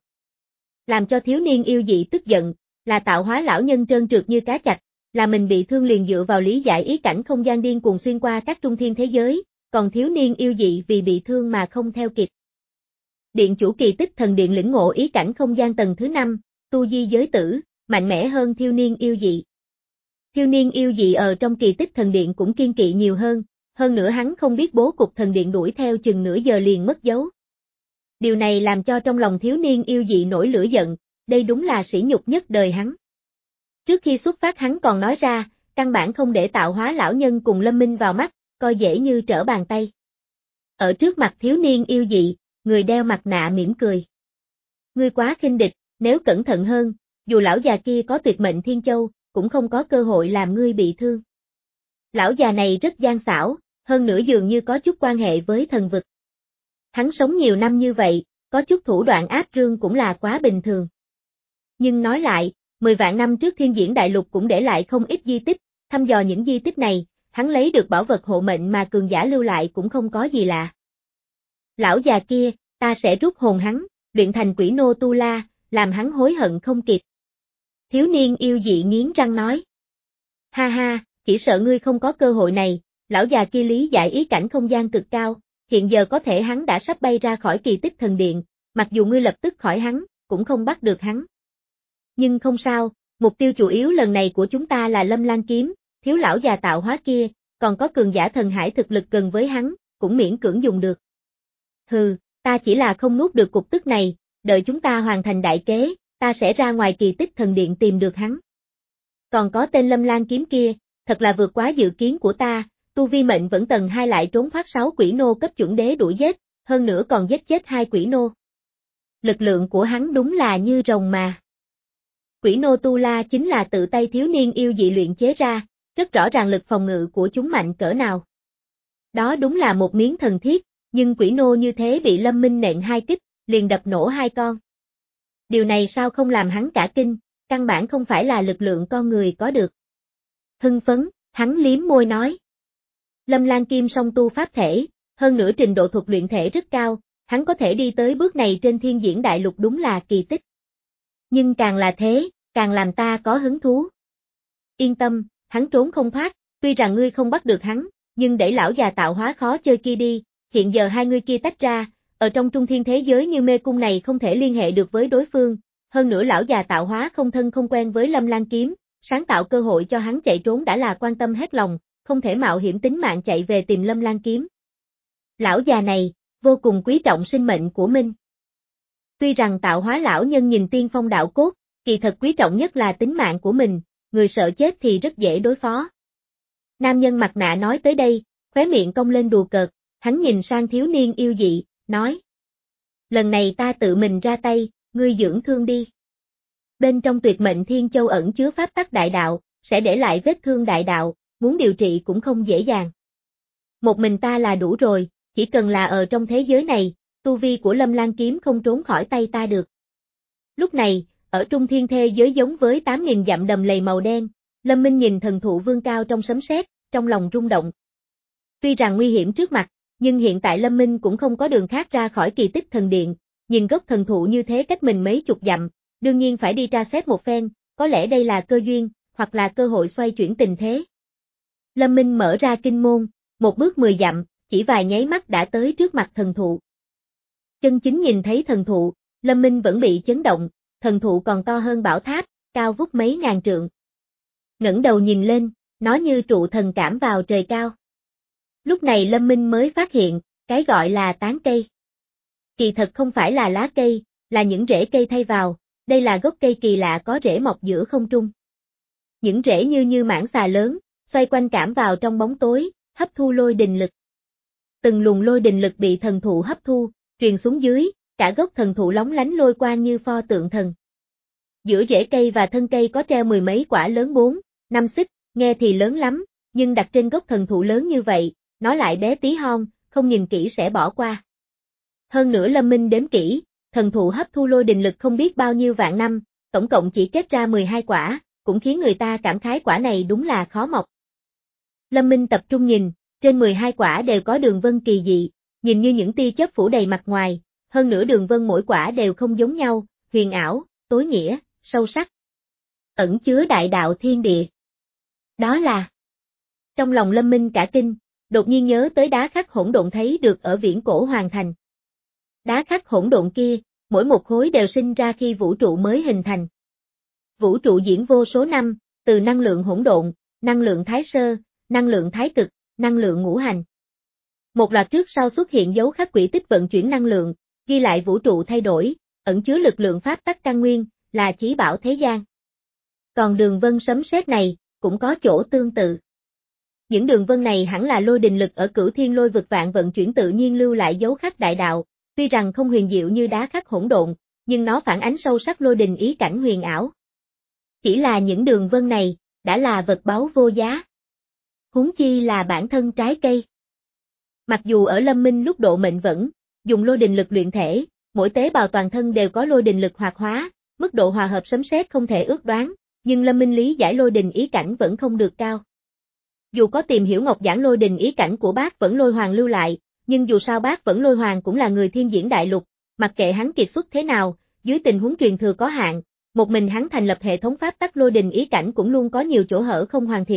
Làm cho thiếu niên yêu dị tức giận, là tạo hóa lão nhân trơn trượt như cá chạch, là mình bị thương liền dựa vào lý giải ý cảnh không gian điên cuồng xuyên qua các trung thiên thế giới, còn thiếu niên yêu dị vì bị thương mà không theo kịp. Điện chủ kỳ tích thần điện lĩnh ngộ ý cảnh không gian tầng thứ năm, tu di giới tử, mạnh mẽ hơn thiếu niên yêu dị. Thiếu niên yêu dị ở trong kỳ tích thần điện cũng kiên kỵ nhiều hơn, hơn nữa hắn không biết bố cục thần điện đuổi theo chừng nửa giờ liền mất dấu. Điều này làm cho trong lòng thiếu niên yêu dị nổi lửa giận, đây đúng là sỉ nhục nhất đời hắn. Trước khi xuất phát hắn còn nói ra, căn bản không để tạo hóa lão nhân cùng Lâm Minh vào mắt, coi dễ như trở bàn tay. Ở trước mặt thiếu niên yêu dị, người đeo mặt nạ mỉm cười. Ngươi quá khinh địch, nếu cẩn thận hơn, dù lão già kia có tuyệt mệnh thiên châu, cũng không có cơ hội làm ngươi bị thương. Lão già này rất gian xảo, hơn nữa dường như có chút quan hệ với thần vực. Hắn sống nhiều năm như vậy, có chút thủ đoạn áp rương cũng là quá bình thường. Nhưng nói lại, mười vạn năm trước Thiên Diễn Đại Lục cũng để lại không ít di tích, thăm dò những di tích này, hắn lấy được bảo vật hộ mệnh mà cường giả lưu lại cũng không có gì lạ. Lão già kia, ta sẽ rút hồn hắn, luyện thành quỷ nô tu la, làm hắn hối hận không kịp. Thiếu niên yêu dị nghiến răng nói. Ha ha, chỉ sợ ngươi không có cơ hội này, lão già kia lý giải ý cảnh không gian cực cao, hiện giờ có thể hắn đã sắp bay ra khỏi kỳ tích thần điện, mặc dù ngươi lập tức khỏi hắn, cũng không bắt được hắn. Nhưng không sao, mục tiêu chủ yếu lần này của chúng ta là Lâm Lan kiếm, thiếu lão già tạo hóa kia, còn có cường giả thần hải thực lực gần với hắn, cũng miễn cưỡng dùng được. Hừ, ta chỉ là không nuốt được cục tức này, đợi chúng ta hoàn thành đại kế, ta sẽ ra ngoài kỳ tích thần điện tìm được hắn. Còn có tên Lâm Lan kiếm kia, thật là vượt quá dự kiến của ta, tu vi mệnh vẫn tầng hai lại trốn thoát sáu quỷ nô cấp chuẩn đế đuổi giết, hơn nữa còn giết chết hai quỷ nô. Lực lượng của hắn đúng là như rồng mà. Quỷ nô tu la chính là tự tay thiếu niên yêu dị luyện chế ra, rất rõ ràng lực phòng ngự của chúng mạnh cỡ nào. Đó đúng là một miếng thần thiết, nhưng quỷ nô như thế bị Lâm Minh nện hai kích, liền đập nổ hai con. Điều này sao không làm hắn cả kinh, căn bản không phải là lực lượng con người có được. Hưng phấn, hắn liếm môi nói. Lâm Lan Kim song tu pháp thể, hơn nữa trình độ thuật luyện thể rất cao, hắn có thể đi tới bước này trên thiên diễn đại lục đúng là kỳ tích. Nhưng càng là thế, càng làm ta có hứng thú. Yên tâm, hắn trốn không thoát, tuy rằng ngươi không bắt được hắn, nhưng để lão già tạo hóa khó chơi kia đi, hiện giờ hai người kia tách ra, ở trong trung thiên thế giới như mê cung này không thể liên hệ được với đối phương, hơn nữa lão già tạo hóa không thân không quen với Lâm Lan kiếm, sáng tạo cơ hội cho hắn chạy trốn đã là quan tâm hết lòng, không thể mạo hiểm tính mạng chạy về tìm Lâm Lan kiếm. Lão già này, vô cùng quý trọng sinh mệnh của mình. Tuy rằng tạo hóa lão nhân nhìn tiên phong đạo cốt, kỳ thật quý trọng nhất là tính mạng của mình, người sợ chết thì rất dễ đối phó. Nam nhân mặt nạ nói tới đây, khóe miệng cong lên đùa cợt, hắn nhìn sang thiếu niên yêu dị, nói. Lần này ta tự mình ra tay, ngươi dưỡng thương đi. Bên trong tuyệt mệnh thiên châu ẩn chứa pháp tắc đại đạo, sẽ để lại vết thương đại đạo, muốn điều trị cũng không dễ dàng. Một mình ta là đủ rồi, chỉ cần là ở trong thế giới này, tu vi của Lâm Lan kiếm không trốn khỏi tay ta được. Lúc này, ở trung thiên thế giới giống với tám nghìn dặm đầm lầy màu đen, Lâm Minh nhìn thần thụ vương cao trong sấm sét, trong lòng rung động. Tuy rằng nguy hiểm trước mặt, nhưng hiện tại Lâm Minh cũng không có đường khác ra khỏi kỳ tích thần điện, nhìn gốc thần thụ như thế cách mình mấy chục dặm, đương nhiên phải đi tra xét một phen, có lẽ đây là cơ duyên, hoặc là cơ hội xoay chuyển tình thế. Lâm Minh mở ra kinh môn, một bước mười dặm, chỉ vài nháy mắt đã tới trước mặt thần thụ. Chân chính nhìn thấy thần thụ, Lâm Minh vẫn bị chấn động, thần thụ còn to hơn bảo tháp, cao vút mấy ngàn trượng. Ngẩng đầu nhìn lên, nó như trụ thần cảm vào trời cao. Lúc này Lâm Minh mới phát hiện, cái gọi là tán cây. Kỳ thật không phải là lá cây, là những rễ cây thay vào, đây là gốc cây kỳ lạ có rễ mọc giữa không trung. Những rễ như như mãng xà lớn, xoay quanh cảm vào trong bóng tối, hấp thu lôi đình lực. Từng luồng lôi đình lực bị thần thụ hấp thu, truyền xuống dưới, cả gốc thần thụ lóng lánh lôi quang như pho tượng thần. Giữa rễ cây và thân cây có treo mười mấy quả lớn bốn, năm xích, nghe thì lớn lắm, nhưng đặt trên gốc thần thụ lớn như vậy, nó lại bé tí hon, không nhìn kỹ sẽ bỏ qua. Hơn nữa Lâm Minh đếm kỹ, thần thụ hấp thu lôi đình lực không biết bao nhiêu vạn năm, tổng cộng chỉ kết ra mười hai quả, cũng khiến người ta cảm khái quả này đúng là khó mọc. Lâm Minh tập trung nhìn, trên mười hai quả đều có đường vân kỳ dị, nhìn như những tia chớp phủ đầy mặt ngoài, hơn nữa đường vân mỗi quả đều không giống nhau, huyền ảo, tối nghĩa, sâu sắc. Ẩn chứa đại đạo thiên địa. Đó là... Trong lòng Lâm Minh cả kinh, đột nhiên nhớ tới đá khắc hỗn độn thấy được ở viễn cổ hoàng thành. Đá khắc hỗn độn kia, mỗi một khối đều sinh ra khi vũ trụ mới hình thành. Vũ trụ diễn vô số năm, từ năng lượng hỗn độn, năng lượng thái sơ, năng lượng thái cực, năng lượng ngũ hành. Một loạt trước sau xuất hiện dấu khắc quỹ tích vận chuyển năng lượng, ghi lại vũ trụ thay đổi, ẩn chứa lực lượng pháp tắc căn nguyên, là chí bảo thế gian. Còn đường vân sấm sét này, cũng có chỗ tương tự. Những đường vân này hẳn là lôi đình lực ở cửu thiên lôi vực vạn vận chuyển tự nhiên lưu lại dấu khắc đại đạo, tuy rằng không huyền diệu như đá khắc hỗn độn, nhưng nó phản ánh sâu sắc lôi đình ý cảnh huyền ảo. Chỉ là những đường vân này, đã là vật báu vô giá. Huống chi là bản thân trái cây. Mặc dù ở Lâm Minh lúc độ mệnh vẫn, dùng lôi đình lực luyện thể, mỗi tế bào toàn thân đều có lôi đình lực hoạt hóa, mức độ hòa hợp sấm sét không thể ước đoán, nhưng Lâm Minh lý giải lôi đình ý cảnh vẫn không được cao. Dù có tìm hiểu ngọc giảng lôi đình ý cảnh của Bác Vẫn Lôi Hoàng lưu lại, nhưng dù sao Bác Vẫn Lôi Hoàng cũng là người thiên diễn đại lục, mặc kệ hắn kiệt xuất thế nào, dưới tình huống truyền thừa có hạn, một mình hắn thành lập hệ thống pháp tắc lôi đình ý cảnh cũng luôn có nhiều chỗ hở không hoàn thiện,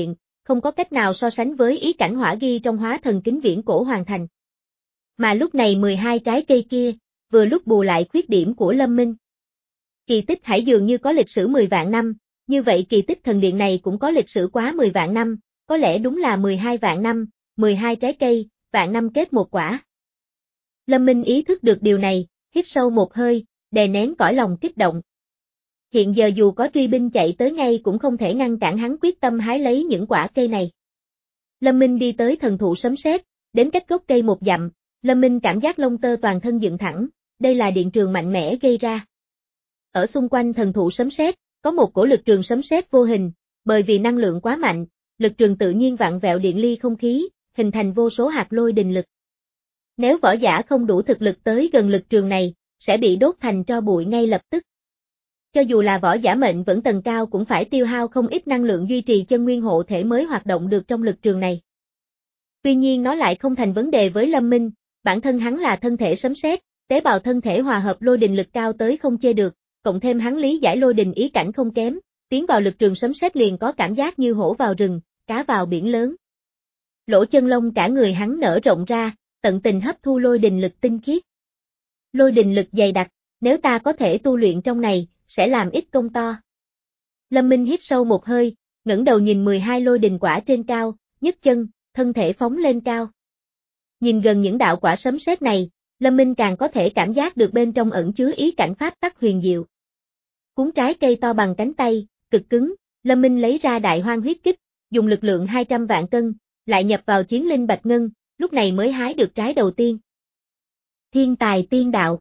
không có cách nào so sánh với ý cảnh hỏa ghi trong Hóa Thần Kính viễn cổ hoàn thành. Mà lúc này mười hai trái cây kia, vừa lúc bù lại khuyết điểm của Lâm Minh. Kỳ tích hải dường như có lịch sử mười vạn năm, như vậy kỳ tích thần điện này cũng có lịch sử quá mười vạn năm, có lẽ đúng là mười hai vạn năm, mười hai trái cây, vạn năm kết một quả. Lâm Minh ý thức được điều này, hít sâu một hơi, đè nén cõi lòng kích động. Hiện giờ dù có truy binh chạy tới ngay cũng không thể ngăn cản hắn quyết tâm hái lấy những quả cây này. Lâm Minh đi tới thần thụ sấm sét, đến cách gốc cây một dặm, Lâm Minh cảm giác lông tơ toàn thân dựng thẳng, đây là điện trường mạnh mẽ gây ra. Ở xung quanh thần thụ sấm sét, có một cổ lực trường sấm sét vô hình, bởi vì năng lượng quá mạnh, lực trường tự nhiên vặn vẹo điện ly không khí, hình thành vô số hạt lôi đình lực. Nếu võ giả không đủ thực lực tới gần lực trường này, sẽ bị đốt thành tro bụi ngay lập tức. Cho dù là võ giả mệnh vẫn tầng cao cũng phải tiêu hao không ít năng lượng duy trì chân nguyên hộ thể mới hoạt động được trong lực trường này. Tuy nhiên nó lại không thành vấn đề với Lâm Minh, bản thân hắn là thân thể sấm sét, tế bào thân thể hòa hợp lôi đình lực cao tới không chê được, cộng thêm hắn lý giải lôi đình ý cảnh không kém, tiến vào lực trường sấm sét liền có cảm giác như hổ vào rừng, cá vào biển lớn. Lỗ chân lông cả người hắn nở rộng ra, tận tình hấp thu lôi đình lực tinh khiết. Lôi đình lực dày đặc, nếu ta có thể tu luyện trong này, sẽ làm ít công to. Lâm Minh hít sâu một hơi, ngẩng đầu nhìn mười hai lôi đình quả trên cao, nhấc chân, thân thể phóng lên cao. Nhìn gần những đạo quả sấm sét này, Lâm Minh càng có thể cảm giác được bên trong ẩn chứa ý cảnh pháp tắc huyền diệu. Cuốn trái cây to bằng cánh tay, cực cứng, Lâm Minh lấy ra đại hoang huyết kích, dùng lực lượng hai trăm vạn cân, lại nhập vào chiến linh bạch ngân, lúc này mới hái được trái đầu tiên. Thiên tài tiên đạo.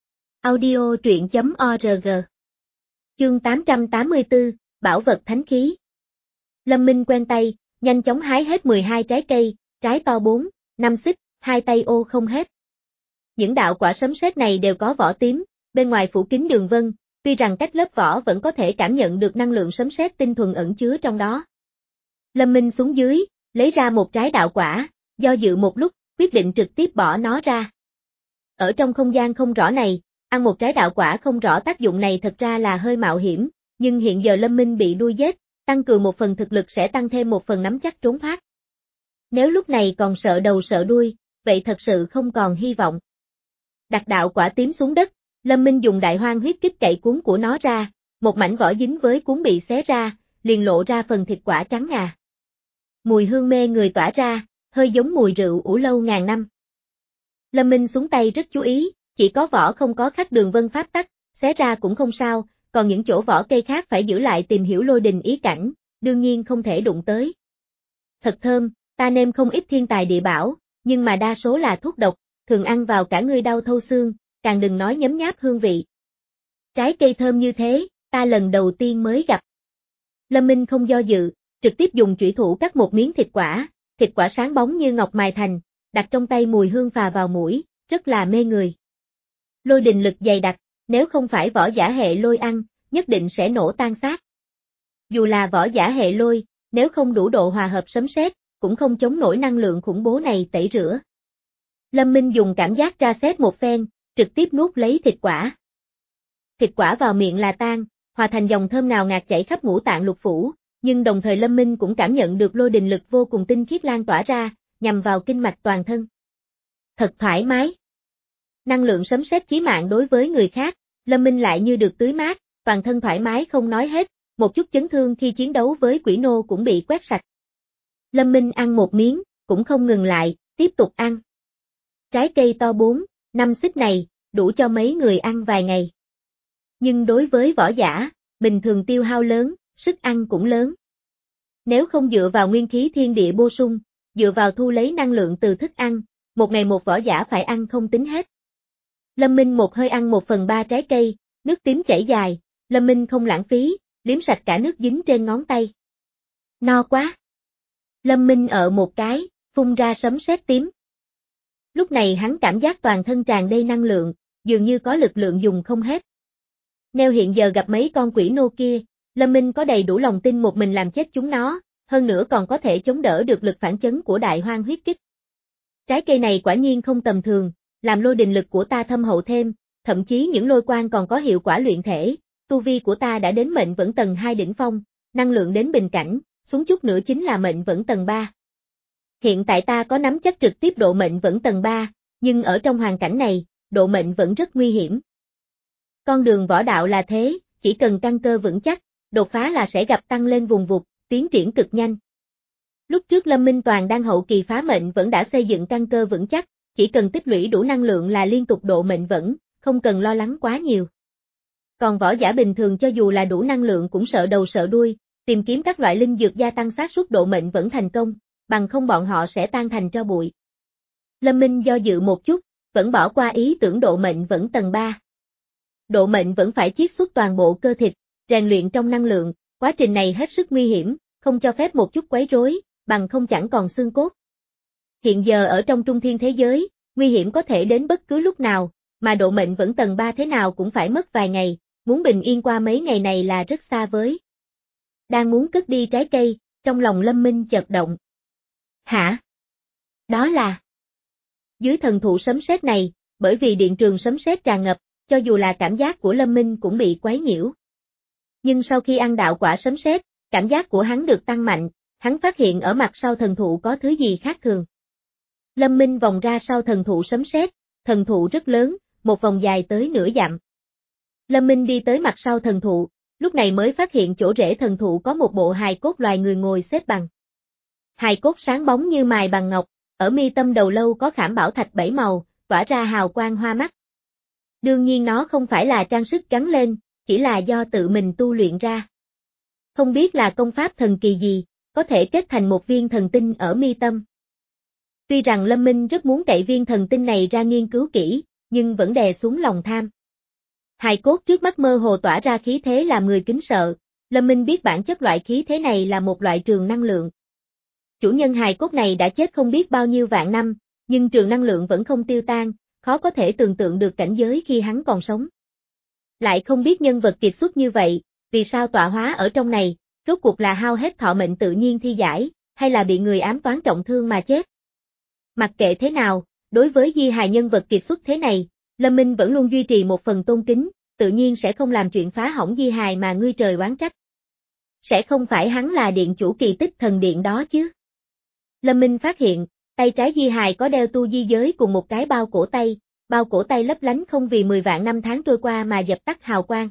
Audio truyện chấm org. Chương tám trăm tám mươi tư, Bảo vật thánh khí. Lâm Minh quen tay, nhanh chóng hái hết mười hai trái cây, trái to bốn, năm xích, hai tay ô không hết. Những đạo quả sấm sét này đều có vỏ tím, bên ngoài phủ kín đường vân, tuy rằng cách lớp vỏ vẫn có thể cảm nhận được năng lượng sấm sét tinh thuần ẩn chứa trong đó. Lâm Minh xuống dưới, lấy ra một trái đạo quả, do dự một lúc, quyết định trực tiếp bỏ nó ra. Ở trong không gian không rõ này, ăn một trái đạo quả không rõ tác dụng này thật ra là hơi mạo hiểm, nhưng hiện giờ Lâm Minh bị đuôi giết, tăng cường một phần thực lực sẽ tăng thêm một phần nắm chắc trốn thoát. Nếu lúc này còn sợ đầu sợ đuôi, vậy thật sự không còn hy vọng. Đặt đạo quả tím xuống đất, Lâm Minh dùng đại hoang huyết kích cậy cuốn của nó ra, một mảnh vỏ dính với cuốn bị xé ra, liền lộ ra phần thịt quả trắng ngà. Mùi hương mê người tỏa ra, hơi giống mùi rượu ủ lâu ngàn năm. Lâm Minh xuống tay rất chú ý, chỉ có vỏ không có khắc đường vân pháp tắc, xé ra cũng không sao, còn những chỗ vỏ cây khác phải giữ lại tìm hiểu lôi đình ý cảnh, đương nhiên không thể đụng tới. Thật thơm, ta nêm không ít thiên tài địa bảo, nhưng mà đa số là thuốc độc, thường ăn vào cả người đau thâu xương, càng đừng nói nhấm nháp hương vị. Trái cây thơm như thế, ta lần đầu tiên mới gặp. Lâm Minh không do dự, trực tiếp dùng chủy thủ cắt một miếng thịt quả, thịt quả sáng bóng như ngọc mài thành, đặt trong tay mùi hương phà vào mũi, rất là mê người. Lôi đình lực dày đặc, nếu không phải võ giả hệ lôi ăn, nhất định sẽ nổ tan xác. Dù là võ giả hệ lôi, nếu không đủ độ hòa hợp sấm sét, cũng không chống nổi năng lượng khủng bố này tẩy rửa. Lâm Minh dùng cảm giác tra xét một phen, trực tiếp nuốt lấy thịt quả. Thịt quả vào miệng là tan, hòa thành dòng thơm ngào ngạt chảy khắp ngũ tạng lục phủ, nhưng đồng thời Lâm Minh cũng cảm nhận được lôi đình lực vô cùng tinh khiết lan tỏa ra, nhằm vào kinh mạch toàn thân. Thật thoải mái. Năng lượng sấm sét chí mạng đối với người khác, Lâm Minh lại như được tưới mát, toàn thân thoải mái không nói hết, một chút chấn thương khi chiến đấu với quỷ nô cũng bị quét sạch. Lâm Minh ăn một miếng, cũng không ngừng lại, tiếp tục ăn. Trái cây to bốn, năm xích này, đủ cho mấy người ăn vài ngày. Nhưng đối với võ giả, bình thường tiêu hao lớn, sức ăn cũng lớn. Nếu không dựa vào nguyên khí thiên địa bổ sung, dựa vào thu lấy năng lượng từ thức ăn, một ngày một võ giả phải ăn không tính hết. Lâm Minh một hơi ăn một phần ba trái cây, nước tím chảy dài, Lâm Minh không lãng phí, liếm sạch cả nước dính trên ngón tay. No quá. Lâm Minh ở một cái, phun ra sấm sét tím. Lúc này hắn cảm giác toàn thân tràn đầy năng lượng, dường như có lực lượng dùng không hết. Nếu hiện giờ gặp mấy con quỷ nô kia, Lâm Minh có đầy đủ lòng tin một mình làm chết chúng nó, hơn nữa còn có thể chống đỡ được lực phản chấn của đại hoang huyết kích. Trái cây này quả nhiên không tầm thường, làm lôi đình lực của ta thâm hậu thêm, thậm chí những lôi quang còn có hiệu quả luyện thể, tu vi của ta đã đến mệnh vẫn tầng hai đỉnh phong, năng lượng đến bình cảnh, xuống chút nữa chính là mệnh vẫn tầng ba. Hiện tại ta có nắm chắc trực tiếp độ mệnh vẫn tầng ba, nhưng ở trong hoàn cảnh này, độ mệnh vẫn rất nguy hiểm. Con đường võ đạo là thế, chỉ cần căn cơ vững chắc, đột phá là sẽ gặp tăng lên vùng vụt, tiến triển cực nhanh. Lúc trước Lâm Minh Toàn đang hậu kỳ phá mệnh vẫn đã xây dựng căn cơ vững chắc, chỉ cần tích lũy đủ năng lượng là liên tục độ mệnh vẫn, không cần lo lắng quá nhiều. Còn võ giả bình thường cho dù là đủ năng lượng cũng sợ đầu sợ đuôi, tìm kiếm các loại linh dược gia tăng xác suất độ mệnh vẫn thành công, bằng không bọn họ sẽ tan thành tro bụi. Lâm Minh do dự một chút, vẫn bỏ qua ý tưởng độ mệnh vẫn tầng ba. Độ mệnh vẫn phải chiết xuất toàn bộ cơ thịt, rèn luyện trong năng lượng, quá trình này hết sức nguy hiểm, không cho phép một chút quấy rối, bằng không chẳng còn xương cốt. Hiện giờ ở trong trung thiên thế giới, nguy hiểm có thể đến bất cứ lúc nào, mà độ mệnh vẫn tầng ba thế nào cũng phải mất vài ngày, muốn bình yên qua mấy ngày này là rất xa vời. Đang muốn cất đi trái cây, trong lòng Lâm Minh chợt động. Hả? Đó là... Dưới thần thụ sấm sét này, bởi vì điện trường sấm sét tràn ngập, cho dù là cảm giác của Lâm Minh cũng bị quấy nhiễu. Nhưng sau khi ăn đạo quả sấm sét, cảm giác của hắn được tăng mạnh, hắn phát hiện ở mặt sau thần thụ có thứ gì khác thường. Lâm Minh vòng ra sau thần thụ sấm sét, thần thụ rất lớn, một vòng dài tới nửa dặm. Lâm Minh đi tới mặt sau thần thụ, lúc này mới phát hiện chỗ rễ thần thụ có một bộ hài cốt loài người ngồi xếp bằng. Hài cốt sáng bóng như mài bằng ngọc, ở mi tâm đầu lâu có khảm bảo thạch bảy màu, tỏa ra hào quang hoa mắt. Đương nhiên nó không phải là trang sức gắn lên, chỉ là do tự mình tu luyện ra. Không biết là công pháp thần kỳ gì, có thể kết thành một viên thần tinh ở mi tâm. Tuy rằng Lâm Minh rất muốn cậy viên thần tinh này ra nghiên cứu kỹ, nhưng vẫn đè xuống lòng tham. Hài cốt trước mắt mơ hồ tỏa ra khí thế làm người kính sợ, Lâm Minh biết bản chất loại khí thế này là một loại trường năng lượng. Chủ nhân hài cốt này đã chết không biết bao nhiêu vạn năm, nhưng trường năng lượng vẫn không tiêu tan, khó có thể tưởng tượng được cảnh giới khi hắn còn sống. Lại không biết nhân vật kiệt xuất như vậy, vì sao tọa hóa ở trong này, rốt cuộc là hao hết thọ mệnh tự nhiên thi giải, hay là bị người ám toán trọng thương mà chết. Mặc kệ thế nào, đối với di hài nhân vật kiệt xuất thế này, Lâm Minh vẫn luôn duy trì một phần tôn kính, tự nhiên sẽ không làm chuyện phá hỏng di hài mà ngươi trời oán trách. Sẽ không phải hắn là điện chủ kỳ tích thần điện đó chứ. Lâm Minh phát hiện, tay trái di hài có đeo tu di giới cùng một cái bao cổ tay, bao cổ tay lấp lánh không vì mười vạn năm tháng trôi qua mà dập tắt hào quang.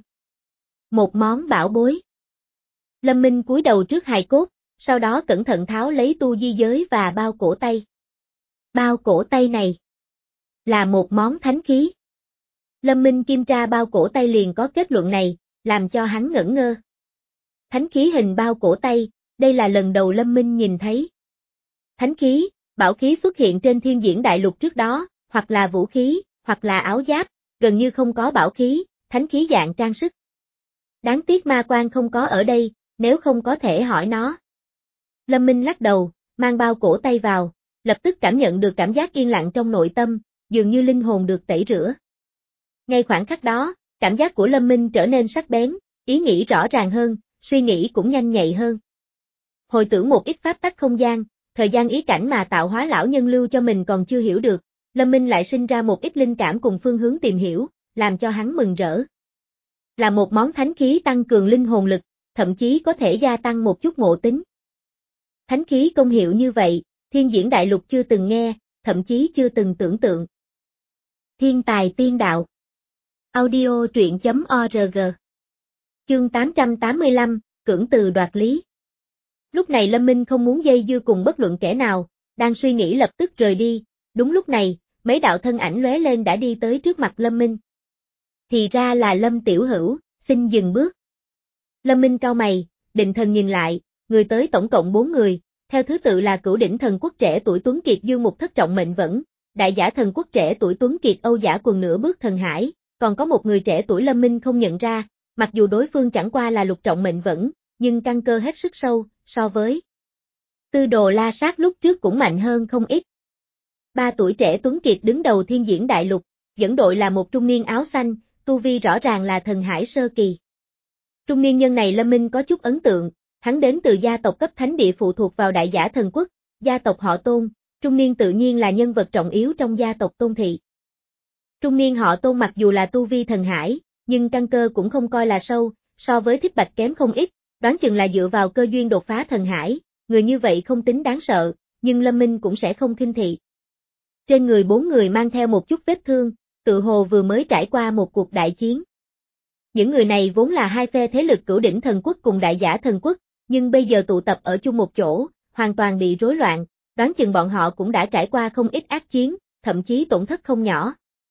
Một món bảo bối. Lâm Minh cúi đầu trước hài cốt, sau đó cẩn thận tháo lấy tu di giới và bao cổ tay. Bao cổ tay này là một món thánh khí. Lâm Minh kiểm tra bao cổ tay liền có kết luận này, làm cho hắn ngẩn ngơ. Thánh khí hình bao cổ tay, đây là lần đầu Lâm Minh nhìn thấy. Thánh khí, bảo khí xuất hiện trên thiên diễn đại lục trước đó, hoặc là vũ khí, hoặc là áo giáp, gần như không có bảo khí, thánh khí dạng trang sức. Đáng tiếc ma quan không có ở đây, nếu không có thể hỏi nó. Lâm Minh lắc đầu, mang bao cổ tay vào, lập tức cảm nhận được cảm giác yên lặng trong nội tâm, dường như linh hồn được tẩy rửa. Ngay khoảnh khắc đó, cảm giác của Lâm Minh trở nên sắc bén, ý nghĩ rõ ràng hơn, suy nghĩ cũng nhanh nhạy hơn. Hồi tưởng một ít pháp tắc không gian, thời gian ý cảnh mà tạo hóa lão nhân lưu cho mình còn chưa hiểu được, Lâm Minh lại sinh ra một ít linh cảm cùng phương hướng tìm hiểu, làm cho hắn mừng rỡ. Là một món thánh khí tăng cường linh hồn lực, thậm chí có thể gia tăng một chút ngộ tính. Thánh khí công hiệu như vậy, thiên diễn đại lục chưa từng nghe, thậm chí chưa từng tưởng tượng. Thiên tài tiên đạo. Audio truyện chấm org. Chương tám trăm tám mươi lăm, cưỡng từ đoạt lý. Lúc này Lâm Minh không muốn dây dưa cùng bất luận kẻ nào, đang suy nghĩ lập tức rời đi, đúng lúc này, mấy đạo thân ảnh lóe lên đã đi tới trước mặt Lâm Minh. Thì ra là Lâm Tiểu Hữu, xin dừng bước. Lâm Minh cau mày, định thần nhìn lại, người tới tổng cộng bốn người, theo thứ tự là cửu đỉnh thần quốc trẻ tuổi Tuấn Kiệt Dương Mục Thất Trọng Mệnh Vẫn, đại giả thần quốc trẻ tuổi Tuấn Kiệt Âu Giả Quần Nửa Bước Thần Hải, còn có một người trẻ tuổi Lâm Minh không nhận ra, mặc dù đối phương chẳng qua là lục trọng mệnh vẫn, nhưng căn cơ hết sức sâu, so với Tư Đồ La Sát lúc trước cũng mạnh hơn không ít. Ba tuổi trẻ Tuấn Kiệt đứng đầu thiên diễn đại lục, dẫn đội là một trung niên áo xanh, tu vi rõ ràng là thần hải sơ kỳ. Trung niên nhân này Lâm Minh có chút ấn tượng, hắn đến từ gia tộc cấp thánh địa phụ thuộc vào đại giả thần quốc, gia tộc họ Tôn, trung niên tự nhiên là nhân vật trọng yếu trong gia tộc Tôn thị. Trung niên họ Tôn mặc dù là tu vi thần hải, nhưng căn cơ cũng không coi là sâu, so với Thích Bạch kém không ít, Đoán chừng là dựa vào cơ duyên đột phá thần hải, người như vậy không tính đáng sợ, nhưng Lâm Minh cũng sẽ không khinh thị. Trên người bốn người mang theo một chút vết thương, tự hồ vừa mới trải qua một cuộc đại chiến. Những người này vốn là hai phe thế lực cửu đỉnh thần quốc cùng đại giả thần quốc, nhưng bây giờ tụ tập ở chung một chỗ, hoàn toàn bị rối loạn, đoán chừng bọn họ cũng đã trải qua không ít ác chiến, thậm chí tổn thất không nhỏ.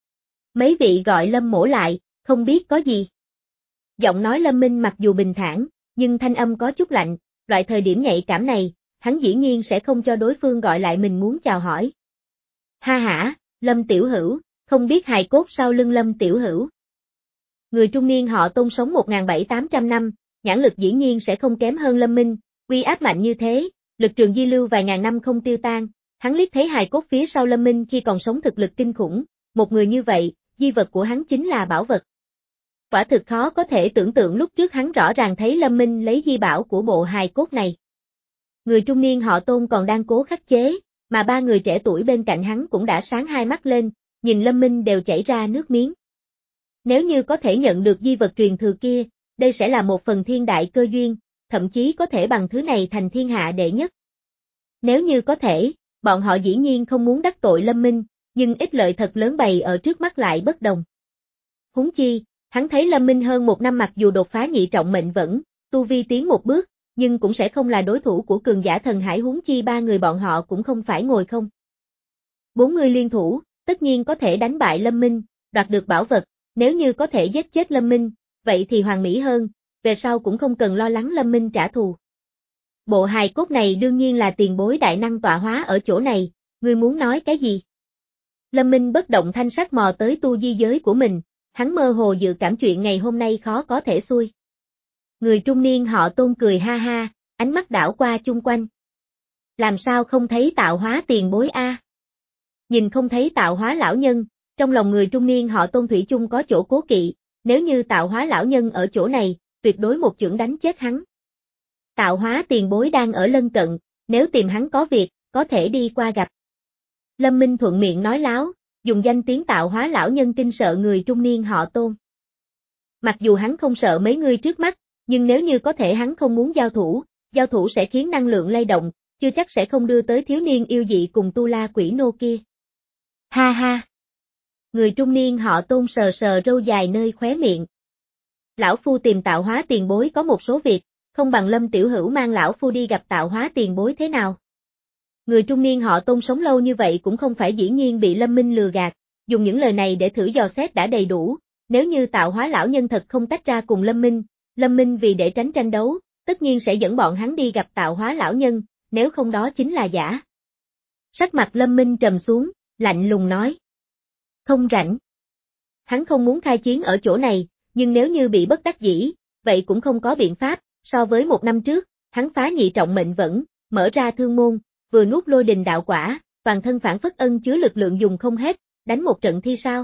Mấy vị gọi Lâm Mỗ lại, không biết có gì. Giọng nói Lâm Minh mặc dù bình thản, nhưng thanh âm có chút lạnh, loại thời điểm nhạy cảm này, hắn dĩ nhiên sẽ không cho đối phương gọi lại mình muốn chào hỏi. Ha hả, Lâm Tiểu Hữu, không biết hài cốt sau lưng Lâm Tiểu Hữu. Người trung niên họ Tôn sống một nghìn bảy tám trăm năm, nhãn lực dĩ nhiên sẽ không kém hơn Lâm Minh, uy áp mạnh như thế, lực trường di lưu vài ngàn năm không tiêu tan, hắn liếc thấy hài cốt phía sau Lâm Minh khi còn sống thực lực kinh khủng, một người như vậy, di vật của hắn chính là bảo vật. Quả thực khó có thể tưởng tượng lúc trước hắn rõ ràng thấy Lâm Minh lấy di bảo của bộ hài cốt này. Người trung niên họ Tôn còn đang cố khắc chế, mà ba người trẻ tuổi bên cạnh hắn cũng đã sáng hai mắt lên, nhìn Lâm Minh đều chảy ra nước miếng. Nếu như có thể nhận được di vật truyền thừa kia, đây sẽ là một phần thiên đại cơ duyên, thậm chí có thể bằng thứ này thành thiên hạ đệ nhất. Nếu như có thể, bọn họ dĩ nhiên không muốn đắc tội Lâm Minh, nhưng ích lợi thật lớn bày ở trước mắt lại bất đồng. Huống chi, hắn thấy Lâm Minh hơn một năm mặc dù đột phá nhị trọng mệnh vẫn, tu vi tiến một bước, nhưng cũng sẽ không là đối thủ của cường giả thần hải, huống chi ba người bọn họ cũng không phải ngồi không. Bốn người liên thủ, tất nhiên có thể đánh bại Lâm Minh, đoạt được bảo vật, nếu như có thể giết chết Lâm Minh, vậy thì hoàn mỹ hơn, về sau cũng không cần lo lắng Lâm Minh trả thù. Bộ hài cốt này đương nhiên là tiền bối đại năng tọa hóa ở chỗ này, ngươi muốn nói cái gì? Lâm Minh bất động thanh sắc mò tới tu di giới của mình, hắn mơ hồ dự cảm chuyện ngày hôm nay khó có thể xuôi. Người trung niên họ Tôn cười ha ha, ánh mắt đảo qua chung quanh. Làm sao không thấy tạo hóa tiền bối a? Nhìn không thấy tạo hóa lão nhân, trong lòng người trung niên họ Tôn thủy chung có chỗ cố kỵ, nếu như tạo hóa lão nhân ở chỗ này, tuyệt đối một chưởng đánh chết hắn. Tạo hóa tiền bối đang ở lân cận, nếu tìm hắn có việc, có thể đi qua gặp. Lâm Minh thuận miệng nói láo, dùng danh tiếng tạo hóa lão nhân kinh sợ người trung niên họ Tôn. Mặc dù hắn không sợ mấy người trước mắt, nhưng nếu như có thể hắn không muốn giao thủ, giao thủ sẽ khiến năng lượng lay động, chưa chắc sẽ không đưa tới thiếu niên yêu dị cùng tu la quỷ nô kia. Ha ha! Người trung niên họ Tôn sờ sờ râu dài nơi khóe miệng. Lão Phu tìm tạo hóa tiền bối có một số việc, không bằng Lâm Tiểu Hữu mang lão Phu đi gặp tạo hóa tiền bối thế nào? Người trung niên họ Tôn sống lâu như vậy cũng không phải dĩ nhiên bị Lâm Minh lừa gạt, dùng những lời này để thử dò xét đã đầy đủ, nếu như tạo hóa lão nhân thật không tách ra cùng Lâm Minh, Lâm Minh vì để tránh tranh đấu, tất nhiên sẽ dẫn bọn hắn đi gặp tạo hóa lão nhân, nếu không đó chính là giả. Sắc mặt Lâm Minh trầm xuống, lạnh lùng nói. Không rảnh. Hắn không muốn khai chiến ở chỗ này, nhưng nếu như bị bất đắc dĩ, vậy cũng không có biện pháp, so với một năm trước, hắn phá nhị trọng mệnh vẫn, mở ra thương môn, vừa nuốt lôi đình đạo quả, toàn thân phản phất ân chứa lực lượng dùng không hết, đánh một trận thi sao.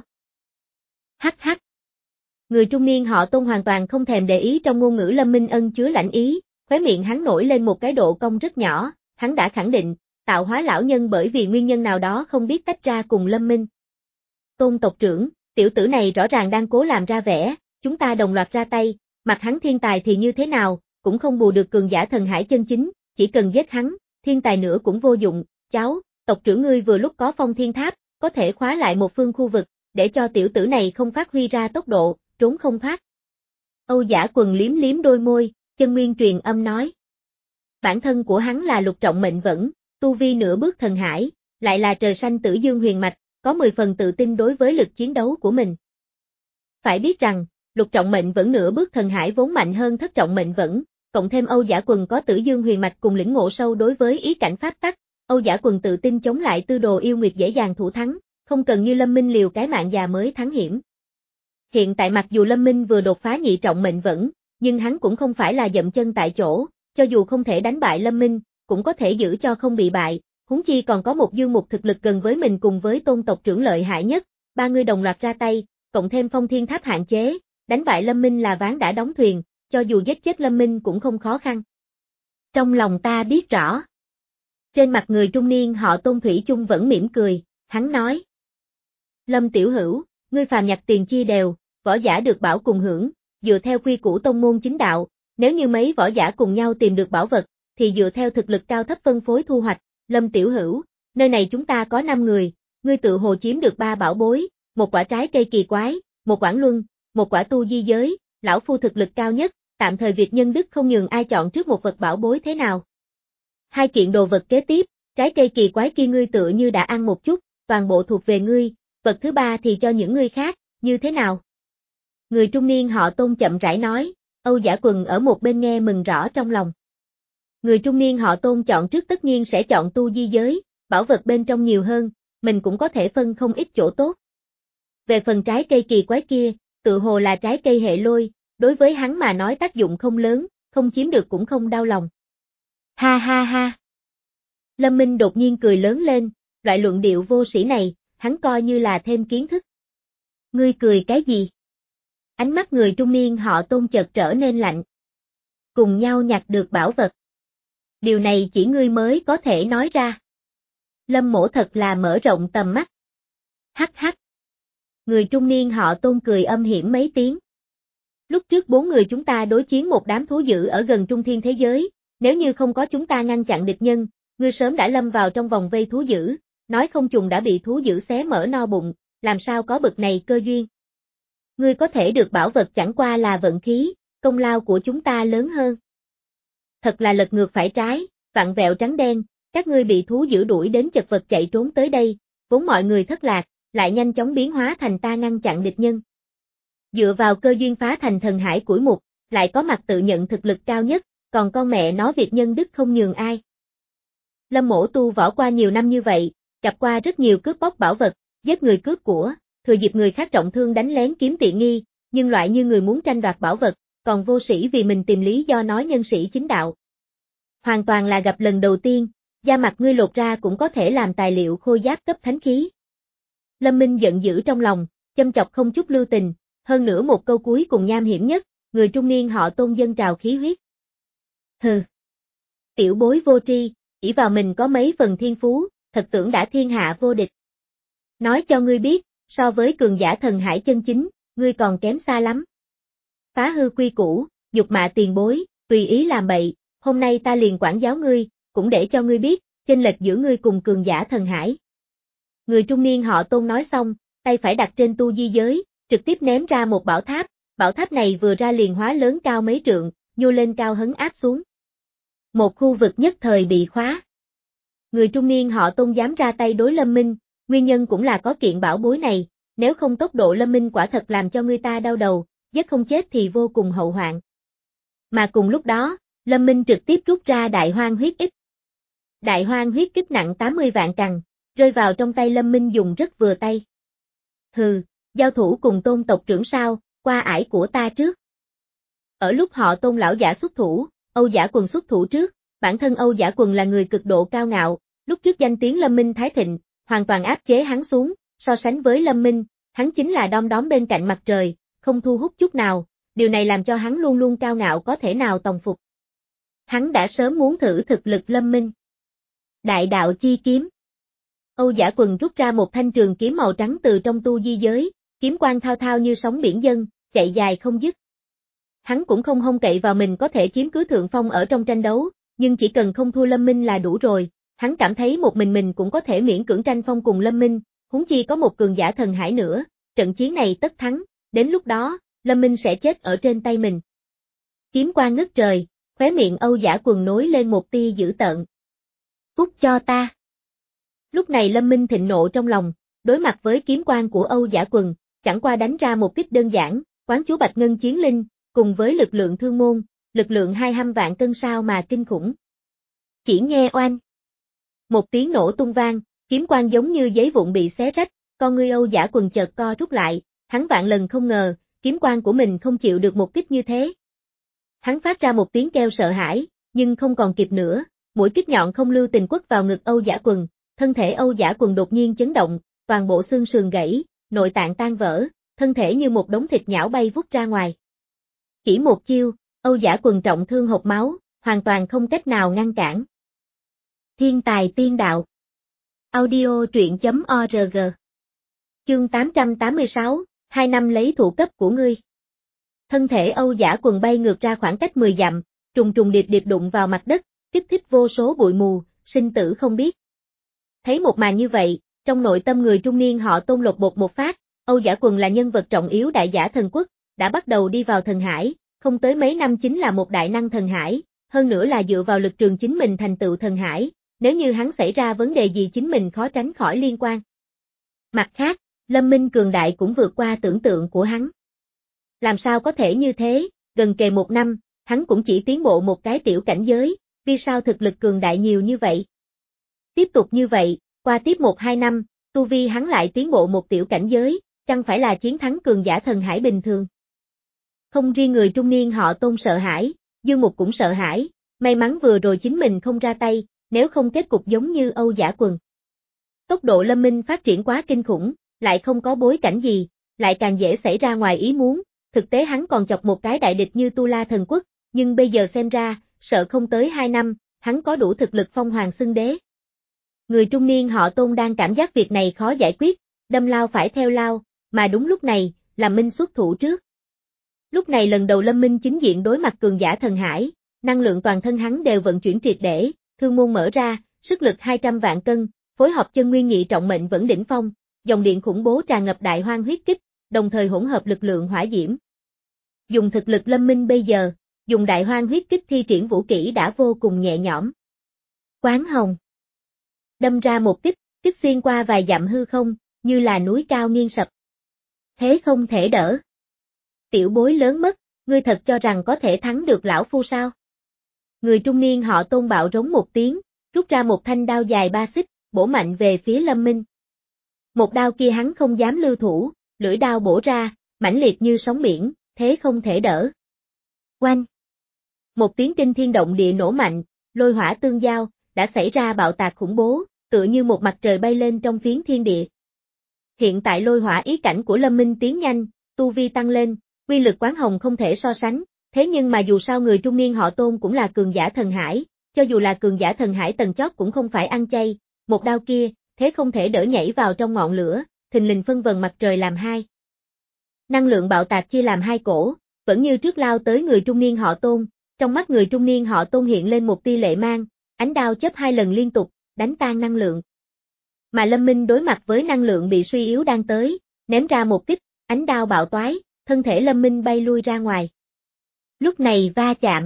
Hắc hắc. Người trung niên họ Tôn hoàn toàn không thèm để ý trong ngôn ngữ Lâm Minh ân chứa lãnh ý, khóe miệng hắn nổi lên một cái độ cong rất nhỏ, hắn đã khẳng định, tạo hóa lão nhân bởi vì nguyên nhân nào đó không biết tách ra cùng Lâm Minh. Tôn tộc trưởng, tiểu tử này rõ ràng đang cố làm ra vẻ, chúng ta đồng loạt ra tay, mặc hắn thiên tài thì như thế nào, cũng không bù được cường giả thần hải chân chính, chỉ cần giết hắn, thiên tài nữa cũng vô dụng, cháu, tộc trưởng ngươi vừa lúc có phong thiên tháp, có thể khóa lại một phương khu vực, để cho tiểu tử này không phát huy ra tốc độ, trốn không thoát. Âu Giả Quần liếm liếm đôi môi, chân nguyên truyền âm nói. Bản thân của hắn là lục trọng mệnh vẫn, tu vi nửa bước thần hải, lại là trời xanh tử dương huyền mạch, có mười phần tự tin đối với lực chiến đấu của mình. Phải biết rằng, lục trọng mệnh vẫn nửa bước thần hải vốn mạnh hơn thất trọng mệnh vẫn, cộng thêm Âu Giả Quần có tử dương huyền mạch cùng lĩnh ngộ sâu đối với ý cảnh pháp tắc, Âu Giả Quần tự tin chống lại tư đồ yêu nguyệt dễ dàng thủ thắng, không cần như Lâm Minh liều cái mạng già mới thắng hiểm. Hiện tại mặc dù Lâm Minh vừa đột phá nhị trọng mệnh vẫn, nhưng hắn cũng không phải là dậm chân tại chỗ, cho dù không thể đánh bại Lâm Minh, cũng có thể giữ cho không bị bại, huống chi còn có một dương mục thực lực gần với mình cùng với Tôn tộc trưởng lợi hại nhất, ba người đồng loạt ra tay, cộng thêm phong thiên tháp hạn chế, đánh bại Lâm Minh là ván đã đóng thuyền, cho dù giết chết Lâm Minh cũng không khó khăn. Trong lòng ta biết rõ. Trên mặt người trung niên họ Tôn thủy chung vẫn mỉm cười, hắn nói. Lâm tiểu hữu, ngươi phàm nhặt tiền chia đều, võ giả được bảo cùng hưởng, dựa theo quy củ tông môn chính đạo, nếu như mấy võ giả cùng nhau tìm được bảo vật, thì dựa theo thực lực cao thấp phân phối thu hoạch. Lâm tiểu hữu, nơi này chúng ta có năm người, ngươi tự hồ chiếm được ba bảo bối, một quả trái cây kỳ quái, một quản luân, một quả tu di giới, lão phu thực lực cao nhất, tạm thời việc nhân đức không nhường ai chọn trước một vật bảo bối thế nào. Hai kiện đồ vật kế tiếp, trái cây kỳ quái kia ngươi tựa như đã ăn một chút, toàn bộ thuộc về ngươi, vật thứ ba thì cho những người khác, như thế nào? Người trung niên họ Tôn chậm rãi nói, Âu Giả Quần ở một bên nghe mừng rõ trong lòng. Người trung niên họ Tôn chọn trước tất nhiên sẽ chọn tu di giới, bảo vật bên trong nhiều hơn, mình cũng có thể phân không ít chỗ tốt. Về phần trái cây kỳ quái kia, tự hồ là trái cây hệ lôi, đối với hắn mà nói tác dụng không lớn, không chiếm được cũng không đau lòng. Ha ha ha. Lâm Minh đột nhiên cười lớn lên, loại luận điệu vô sĩ này, hắn coi như là thêm kiến thức. Ngươi cười cái gì? Ánh mắt người trung niên họ Tôn chợt trở nên lạnh. Cùng nhau nhặt được bảo vật. Điều này chỉ ngươi mới có thể nói ra. Lâm Mỗ thật là mở rộng tầm mắt. Hắc hắc. Người trung niên họ Tôn cười âm hiểm mấy tiếng. Lúc trước bốn người chúng ta đối chiến một đám thú dữ ở gần trung thiên thế giới, nếu như không có chúng ta ngăn chặn địch nhân, ngươi sớm đã lâm vào trong vòng vây thú dữ, nói không chừng đã bị thú dữ xé mở no bụng, làm sao có bực này cơ duyên. Ngươi có thể được bảo vật chẳng qua là vận khí, công lao của chúng ta lớn hơn. Thật là lật ngược phải trái, vặn vẹo trắng đen, các ngươi bị thú dữ đuổi đến chật vật chạy trốn tới đây, vốn mọi người thất lạc, lại nhanh chóng biến hóa thành ta ngăn chặn địch nhân. Dựa vào cơ duyên phá thành thần hải củi mục, lại có mặt tự nhận thực lực cao nhất, còn con mẹ nó việc nhân đức không nhường ai. Lâm Mỗ tu võ qua nhiều năm như vậy, gặp qua rất nhiều cướp bóc bảo vật, giết người cướp của, thừa dịp người khác trọng thương đánh lén kiếm tiện nghi, nhưng loại như người muốn tranh đoạt bảo vật, còn vô sĩ vì mình tìm lý do nói nhân sĩ chính đạo. Hoàn toàn là gặp lần đầu tiên, da mặt ngươi lột ra cũng có thể làm tài liệu khôi giáp cấp thánh khí. Lâm Minh giận dữ trong lòng, châm chọc không chút lưu tình, hơn nữa một câu cuối cùng nham hiểm nhất, người trung niên họ Tôn dân trào khí huyết. Hừ. Tiểu bối vô tri, ỷ vào mình có mấy phần thiên phú, thật tưởng đã thiên hạ vô địch. Nói cho ngươi biết, so với cường giả thần hải chân chính, ngươi còn kém xa lắm. Phá hư quy củ, dục mạ tiền bối, tùy ý làm bậy, hôm nay ta liền quản giáo ngươi, cũng để cho ngươi biết, chênh lệch giữa ngươi cùng cường giả thần hải. Người trung niên họ Tôn nói xong, tay phải đặt trên tu di giới, trực tiếp ném ra một bảo tháp, bảo tháp này vừa ra liền hóa lớn cao mấy trượng, nhô lên cao hấn áp xuống. Một khu vực nhất thời bị khóa. Người trung niên họ Tôn dám ra tay đối Lâm Minh, nguyên nhân cũng là có kiện bảo bối này, nếu không tốc độ Lâm Minh quả thật làm cho người ta đau đầu, giết không chết thì vô cùng hậu hoạn. Mà cùng lúc đó, Lâm Minh trực tiếp rút ra đại hoang huyết ích. Đại hoang huyết kích nặng tám mươi vạn cằn, rơi vào trong tay Lâm Minh dùng rất vừa tay. Hừ, giao thủ cùng Tôn tộc trưởng sao, qua ải của ta trước. Ở lúc họ Tôn lão giả xuất thủ, Âu Giả Quần xuất thủ trước, bản thân Âu Giả Quần là người cực độ cao ngạo, lúc trước danh tiếng Lâm Minh thái thịnh, hoàn toàn áp chế hắn xuống, so sánh với Lâm Minh, hắn chính là đom đóm bên cạnh mặt trời, không thu hút chút nào, điều này làm cho hắn luôn luôn cao ngạo có thể nào tòng phục. Hắn đã sớm muốn thử thực lực Lâm Minh. Đại đạo chi kiếm. Âu Giả Quần rút ra một thanh trường kiếm màu trắng từ trong tu di giới, kiếm quang thao thao như sóng biển dâng, chạy dài không dứt. Hắn cũng không hông cậy vào mình có thể chiếm cứ thượng phong ở trong tranh đấu, nhưng chỉ cần không thua Lâm Minh là đủ rồi, hắn cảm thấy một mình mình cũng có thể miễn cưỡng tranh phong cùng Lâm Minh, huống chi có một cường giả thần hải nữa, trận chiến này tất thắng, đến lúc đó, Lâm Minh sẽ chết ở trên tay mình. Kiếm quang ngất trời, khóe miệng Âu Giả Quần nối lên một tia dữ tợn. Cút cho ta. Lúc này Lâm Minh thịnh nộ trong lòng, đối mặt với kiếm quang của Âu Giả Quần, chẳng qua đánh ra một kích đơn giản, quán chú Bạch Ngân Chiến Linh, cùng với lực lượng thương môn, lực lượng hai trăm vạn cân sao mà kinh khủng. Chỉ nghe oanh. Một tiếng nổ tung vang, kiếm quang giống như giấy vụn bị xé rách, con ngươi Âu Giả Quần chợt co rút lại, hắn vạn lần không ngờ, kiếm quang của mình không chịu được một kích như thế. Hắn phát ra một tiếng kêu sợ hãi, nhưng không còn kịp nữa, mũi kích nhọn không lưu tình quất vào ngực Âu Giả Quần, thân thể Âu Giả Quần đột nhiên chấn động, toàn bộ xương sườn gãy, nội tạng tan vỡ, thân thể như một đống thịt nhão bay vút ra ngoài. Chỉ một chiêu, Âu Giả Quần trọng thương hộc máu, hoàn toàn không cách nào ngăn cản. Thiên tài tiên đạo. Audio truyện chấm org. Chương tám trăm tám mươi sáu, hai năm lấy thủ cấp của ngươi. Thân thể Âu Dã Quần bay ngược ra khoảng cách mười dặm, trùng trùng điệp điệp đụng vào mặt đất, kích thích vô số bụi mù, sinh tử không biết. Thấy một màn như vậy, trong nội tâm người trung niên họ Tôn lột bột một phát, Âu Dã Quần là nhân vật trọng yếu đại giả thần quốc, đã bắt đầu đi vào thần hải, không tới mấy năm chính là một đại năng thần hải, hơn nữa là dựa vào lực trường chính mình thành tựu thần hải, nếu như hắn xảy ra vấn đề gì chính mình khó tránh khỏi liên quan. Mặt khác, Lâm Minh cường đại cũng vượt qua tưởng tượng của hắn. Làm sao có thể như thế, gần kề một năm, hắn cũng chỉ tiến bộ một cái tiểu cảnh giới, vì sao thực lực cường đại nhiều như vậy? Tiếp tục như vậy, qua tiếp một hai năm, tu vi hắn lại tiến bộ một tiểu cảnh giới, chẳng phải là chiến thắng cường giả thần hải bình thường. Không riêng người trung niên họ Tôn sợ hãi, Dương Mục cũng sợ hãi, may mắn vừa rồi chính mình không ra tay, nếu không kết cục giống như Âu Dã Quần. Tốc độ Lâm Minh phát triển quá kinh khủng, lại không có bối cảnh gì, lại càng dễ xảy ra ngoài ý muốn, thực tế hắn còn chọc một cái đại địch như Tu La Thần Quốc, nhưng bây giờ xem ra, sợ không tới hai năm, hắn có đủ thực lực phong hoàng xưng đế. Người trung niên họ Tôn đang cảm giác việc này khó giải quyết, đâm lao phải theo lao, mà đúng lúc này, Lâm Minh xuất thủ trước. Lúc này lần đầu Lâm Minh chính diện đối mặt cường giả thần hải, năng lượng toàn thân hắn đều vận chuyển triệt để, thương môn mở ra, sức lực hai trăm vạn cân, phối hợp chân nguyên nhị trọng mệnh vẫn đỉnh phong, dòng điện khủng bố tràn ngập đại hoang huyết kích, đồng thời hỗn hợp lực lượng hỏa diễm. Dùng thực lực Lâm Minh bây giờ, dùng đại hoang huyết kích thi triển vũ kỹ đã vô cùng nhẹ nhõm. Quán hồng. Đâm ra một kích, kích xuyên qua vài dặm hư không, như là núi cao nghiêng sập. Thế không thể đỡ. Tiểu bối lớn mất, ngươi thật cho rằng có thể thắng được lão phu sao? Người trung niên họ Tôn bạo rống một tiếng, rút ra một thanh đao dài ba xích, bổ mạnh về phía Lâm Minh. Một đao kia hắn không dám lưu thủ, lưỡi đao bổ ra, mãnh liệt như sóng biển, thế không thể đỡ. Oanh! Một tiếng kinh thiên động địa nổ mạnh, lôi hỏa tương giao, đã xảy ra bạo tạc khủng bố, tựa như một mặt trời bay lên trong phiến thiên địa. Hiện tại lôi hỏa ý cảnh của Lâm Minh tiến nhanh, tu vi tăng lên, uy lực quán hồng không thể so sánh, thế nhưng mà dù sao người trung niên họ Tôn cũng là cường giả thần hải, cho dù là cường giả thần hải tầng chót cũng không phải ăn chay, một đao kia, thế không thể đỡ nhảy vào trong ngọn lửa, thình lình phân vần mặt trời làm hai. Năng lượng bạo tạc chia làm hai cổ, vẫn như trước lao tới người trung niên họ Tôn, trong mắt người trung niên họ Tôn hiện lên một tia lệ mang, ánh đao chớp hai lần liên tục, đánh tan năng lượng. Mà Lâm Minh đối mặt với năng lượng bị suy yếu đang tới, ném ra một kích, ánh đao bạo toái, thân thể Lâm Minh bay lui ra ngoài. Lúc này va chạm.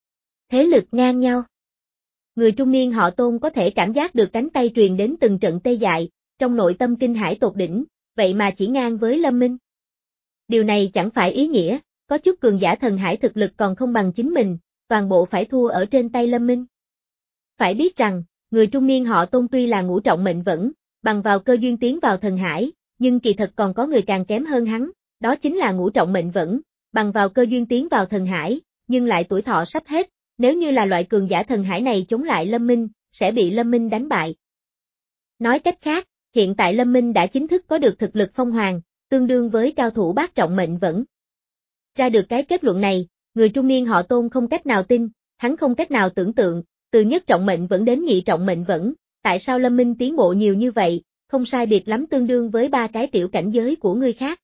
Thế lực ngang nhau. Người trung niên họ Tôn có thể cảm giác được cánh tay truyền đến từng trận tê dại, trong nội tâm kinh hãi tột đỉnh, vậy mà chỉ ngang với Lâm Minh. Điều này chẳng phải ý nghĩa, có chút cường giả thần hải thực lực còn không bằng chính mình, toàn bộ phải thua ở trên tay Lâm Minh. Phải biết rằng, người trung niên họ Tôn tuy là ngũ trọng mệnh vẫn, bằng vào cơ duyên tiến vào thần hải, nhưng kỳ thật còn có người càng kém hơn hắn, đó chính là ngũ trọng mệnh vẫn, bằng vào cơ duyên tiến vào thần hải, nhưng lại tuổi thọ sắp hết, nếu như là loại cường giả thần hải này chống lại Lâm Minh, sẽ bị Lâm Minh đánh bại. Nói cách khác, hiện tại Lâm Minh đã chính thức có được thực lực phong hoàng, tương đương với cao thủ bát trọng mệnh vẫn. Ra được cái kết luận này, người trung niên họ Tôn không cách nào tin, hắn không cách nào tưởng tượng, từ nhất trọng mệnh vẫn đến nhị trọng mệnh vẫn, tại sao Lâm Minh tiến bộ nhiều như vậy, không sai biệt lắm tương đương với ba cái tiểu cảnh giới của người khác.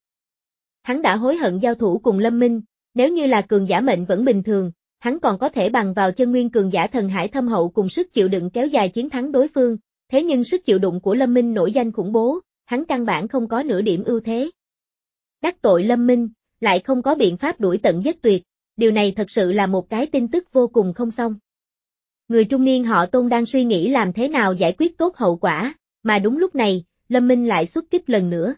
Hắn đã hối hận giao thủ cùng Lâm Minh, nếu như là cường giả mệnh vẫn bình thường, hắn còn có thể bằng vào chân nguyên cường giả thần hải thâm hậu cùng sức chịu đựng kéo dài chiến thắng đối phương, thế nhưng sức chịu đựng của Lâm Minh nổi danh khủng bố, hắn căn bản không có nửa điểm ưu thế. Đắc tội Lâm Minh, lại không có biện pháp đuổi tận giết tuyệt, điều này thật sự là một cái tin tức vô cùng không xong. Người trung niên họ Tôn đang suy nghĩ làm thế nào giải quyết tốt hậu quả, mà đúng lúc này, Lâm Minh lại xuất kích lần nữa.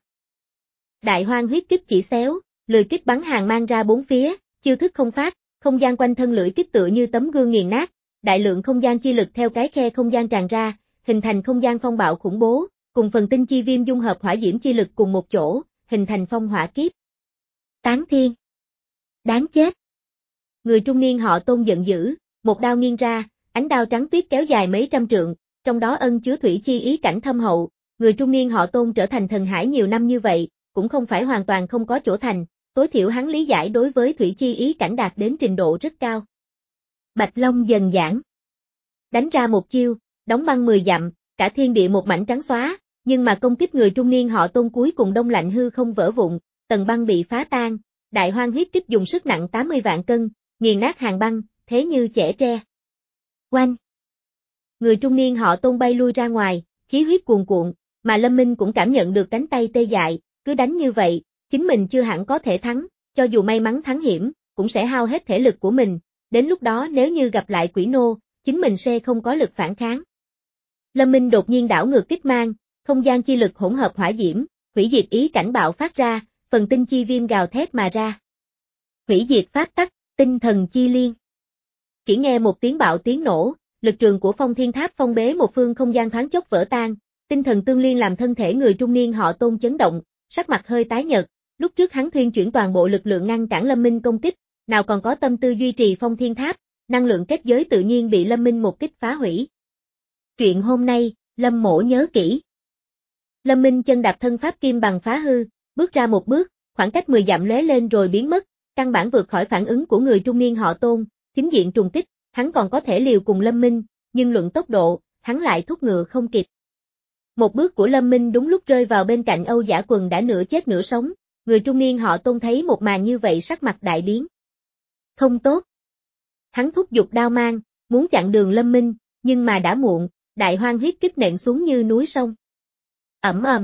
Đại hoang huyết kích chỉ xéo, lưỡi kích bắn hàng mang ra bốn phía, chiêu thức không phát, không gian quanh thân lưỡi kích tựa như tấm gương nghiền nát, đại lượng không gian chi lực theo cái khe không gian tràn ra, hình thành không gian phong bạo khủng bố, cùng phần tinh chi viêm dung hợp hỏa diễm chi lực cùng một chỗ, hình thành phong hỏa kiếp. Tán thiên. Đáng chết. Người trung niên họ Tôn giận dữ, một đao nghiêng ra, ánh đao trắng tuyết kéo dài mấy trăm trượng, trong đó ân chứa thủy chi ý cảnh thâm hậu, người trung niên họ Tôn trở thành thần hải nhiều năm như vậy, cũng không phải hoàn toàn không có chỗ thành, tối thiểu hắn lý giải đối với thủy chi ý cảnh đạt đến trình độ rất cao. Bạch Long dần giãn. Đánh ra một chiêu, đóng băng mười dặm, cả thiên địa một mảnh trắng xóa, nhưng mà công kích người trung niên họ Tôn cuối cùng đông lạnh hư không vỡ vụn, tầng băng bị phá tan, Đại hoang huyết kích dùng sức nặng tám mươi vạn cân, nghiền nát hàng băng, thế như chẻ tre. Oanh! Người trung niên họ Tôn bay lui ra ngoài, khí huyết cuồn cuộn, mà Lâm Minh cũng cảm nhận được cánh tay tê dại, cứ đánh như vậy, chính mình chưa hẳn có thể thắng, cho dù may mắn thắng hiểm, cũng sẽ hao hết thể lực của mình, đến lúc đó nếu như gặp lại quỷ nô, chính mình sẽ không có lực phản kháng. Lâm Minh đột nhiên đảo ngược kích mang, không gian chi lực hỗn hợp hỏa diễm, hủy diệt ý cảnh bạo phát ra, phần tinh chi viêm gào thét mà ra. Hủy diệt pháp tắc, tinh thần chi liên. Chỉ nghe một tiếng bạo tiếng nổ, lực trường của Phong Thiên Tháp phong bế một phương không gian thoáng chốc vỡ tan, tinh thần tương liên làm thân thể người trung niên họ Tôn chấn động, sắc mặt hơi tái nhợt, lúc trước hắn thuyên chuyển toàn bộ lực lượng ngăn cản Lâm Minh công kích, nào còn có tâm tư duy trì Phong Thiên Tháp, năng lượng kết giới tự nhiên bị Lâm Minh một kích phá hủy. Chuyện hôm nay, Lâm Mỗ nhớ kỹ. Lâm Minh chân đạp thân pháp kim bằng phá hư, bước ra một bước, khoảng cách mười dặm lóe lên rồi biến mất, căn bản vượt khỏi phản ứng của người trung niên họ Tôn, chính diện trùng kích, hắn còn có thể liều cùng Lâm Minh, nhưng luận tốc độ, hắn lại thúc ngựa không kịp. Một bước của Lâm Minh đúng lúc rơi vào bên cạnh Âu Giả Quần đã nửa chết nửa sống, người trung niên họ Tôn thấy một màn như vậy sắc mặt đại biến. Không tốt. Hắn thúc giục đao mang, muốn chặn đường Lâm Minh, nhưng mà đã muộn, đại hoang huyết kích nện xuống như núi sông. Ầm ầm.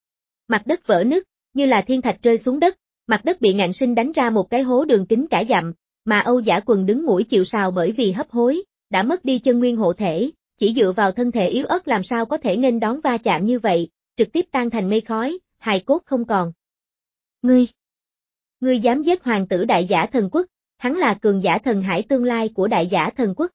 Mặt đất vỡ nứt, như là thiên thạch rơi xuống đất, mặt đất bị ngạn sinh đánh ra một cái hố đường kính cả dặm, mà Âu Giả Quần đứng mũi chịu sào bởi vì hấp hối, đã mất đi chân nguyên hộ thể, chỉ dựa vào thân thể yếu ớt làm sao có thể nghênh đón va chạm như vậy, trực tiếp tan thành mây khói, hài cốt không còn. Ngươi! Ngươi dám giết hoàng tử đại giả thần quốc, hắn là cường giả thần hải tương lai của đại giả thần quốc.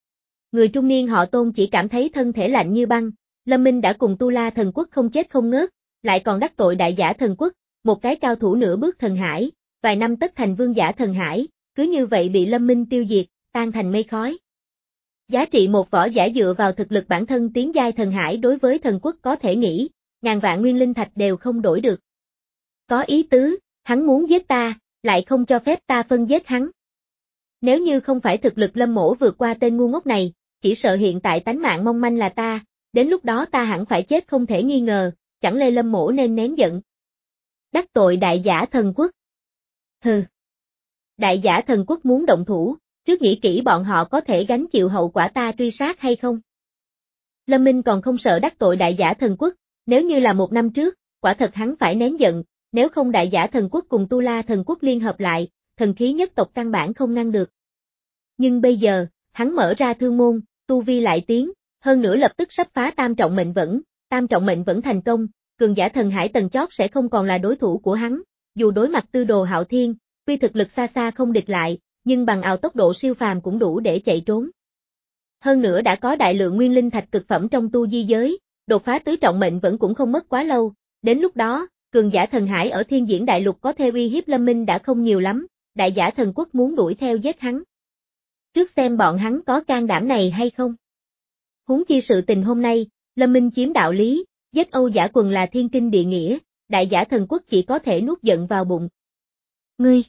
Người trung niên họ Tôn chỉ cảm thấy thân thể lạnh như băng, Lâm Minh đã cùng Tu La thần quốc không chết không ngớt, lại còn đắc tội đại giả thần quốc, một cái cao thủ nửa bước thần hải, vài năm tất thành vương giả thần hải, cứ như vậy bị Lâm Minh tiêu diệt, tan thành mây khói. Giá trị một võ giả dựa vào thực lực bản thân tiến giai thần hải đối với thần quốc có thể nghĩ, ngàn vạn nguyên linh thạch đều không đổi được. Có ý tứ, hắn muốn giết ta, lại không cho phép ta phân giết hắn. Nếu như không phải thực lực Lâm Mỗ vượt qua tên ngu ngốc này, chỉ sợ hiện tại tánh mạng mong manh là ta, đến lúc đó ta hẳn phải chết không thể nghi ngờ, chẳng lẽ Lâm Mỗ nên nén giận. Đắc tội đại giả thần quốc. Hừ. Đại giả thần quốc muốn động thủ, trước nghĩ kỹ bọn họ có thể gánh chịu hậu quả ta truy sát hay không. Lâm Minh còn không sợ đắc tội đại giả thần quốc, nếu như là một năm trước, quả thật hắn phải nén giận, nếu không đại giả thần quốc cùng Tu La thần quốc liên hợp lại, thần khí nhất tộc căn bản không ngăn được. Nhưng bây giờ, hắn mở ra thương môn, tu vi lại tiến, hơn nữa lập tức sắp phá tam trọng mệnh vẫn, tam trọng mệnh vẫn thành công, cường giả thần hải tầng chót sẽ không còn là đối thủ của hắn, dù đối mặt Tư Đồ Hạo Thiên, tuy thực lực xa xa không địch lại, nhưng bằng ảo tốc độ siêu phàm cũng đủ để chạy trốn. Hơn nữa đã có đại lượng nguyên linh thạch cực phẩm trong tu di giới, đột phá tứ trọng mệnh vẫn cũng không mất quá lâu, đến lúc đó, cường giả thần hải ở thiên diễn đại lục có theo uy hiếp Lâm Minh đã không nhiều lắm, đại giả thần quốc muốn đuổi theo giết hắn. Trước xem bọn hắn có can đảm này hay không. Huống chi sự tình hôm nay, Lâm Minh chiếm đạo lý, giết Âu Giả Quần là thiên kinh địa nghĩa, đại giả thần quốc chỉ có thể nuốt giận vào bụng. Ngươi!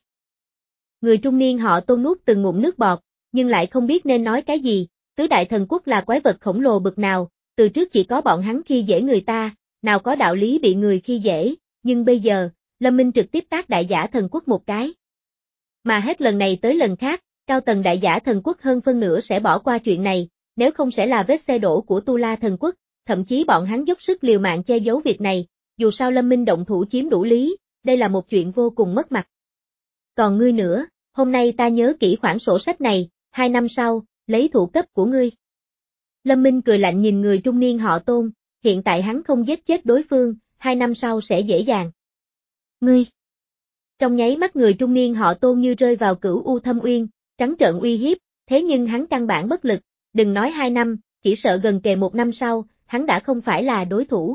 Người trung niên họ Tôn nuốt từng ngụm nước bọt, nhưng lại không biết nên nói cái gì, tứ đại thần quốc là quái vật khổng lồ bực nào, từ trước chỉ có bọn hắn khi dễ người ta, nào có đạo lý bị người khi dễ, nhưng bây giờ, Lâm Minh trực tiếp tát đại giả thần quốc một cái. Mà hết lần này tới lần khác, cao tầng đại giả thần quốc hơn phân nửa sẽ bỏ qua chuyện này, nếu không sẽ là vết xe đổ của Tu La thần quốc, thậm chí bọn hắn dốc sức liều mạng che giấu việc này, dù sao Lâm Minh động thủ chiếm đủ lý, đây là một chuyện vô cùng mất mặt. Còn ngươi nữa, hôm nay ta nhớ kỹ khoản sổ sách này, hai năm sau, lấy thủ cấp của ngươi. Lâm Minh cười lạnh nhìn người trung niên họ Tôn, hiện tại hắn không giết chết đối phương, hai năm sau sẽ dễ dàng. Ngươi! Trong nháy mắt người trung niên họ Tôn như rơi vào cửu u thâm uyên, trắng trợn uy hiếp, thế nhưng hắn căn bản bất lực, đừng nói hai năm, chỉ sợ gần kề một năm sau, hắn đã không phải là đối thủ.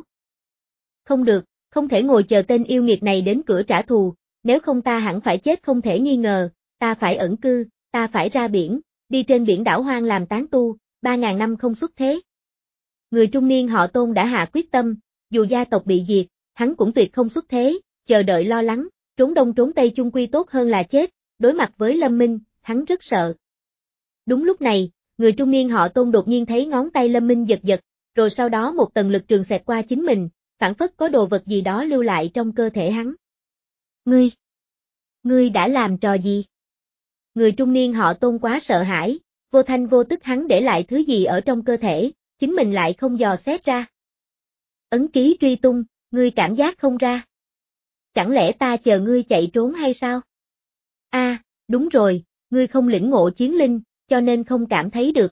Không được, không thể ngồi chờ tên yêu nghiệt này đến cửa trả thù, nếu không ta hẳn phải chết không thể nghi ngờ, ta phải ẩn cư, ta phải ra biển, đi trên biển đảo hoang làm tán tu, ba ngàn năm không xuất thế. Người trung niên họ Tôn đã hạ quyết tâm, dù gia tộc bị diệt, hắn cũng tuyệt không xuất thế, chờ đợi lo lắng, trốn đông trốn tây chung quy tốt hơn là chết, đối mặt với Lâm Minh, hắn rất sợ. Đúng lúc này, người trung niên họ Tôn đột nhiên thấy ngón tay Lâm Minh giật giật, rồi sau đó một tầng lực trường xẹt qua chính mình, phản phất có đồ vật gì đó lưu lại trong cơ thể hắn. Ngươi! Ngươi đã làm trò gì? Người trung niên họ Tôn quá sợ hãi, vô thanh vô tức hắn để lại thứ gì ở trong cơ thể, chính mình lại không dò xét ra. Ấn ký truy tung, ngươi cảm giác không ra. Chẳng lẽ ta chờ ngươi chạy trốn hay sao? A, à, đúng rồi, ngươi không lĩnh ngộ chiến linh, cho nên không cảm thấy được.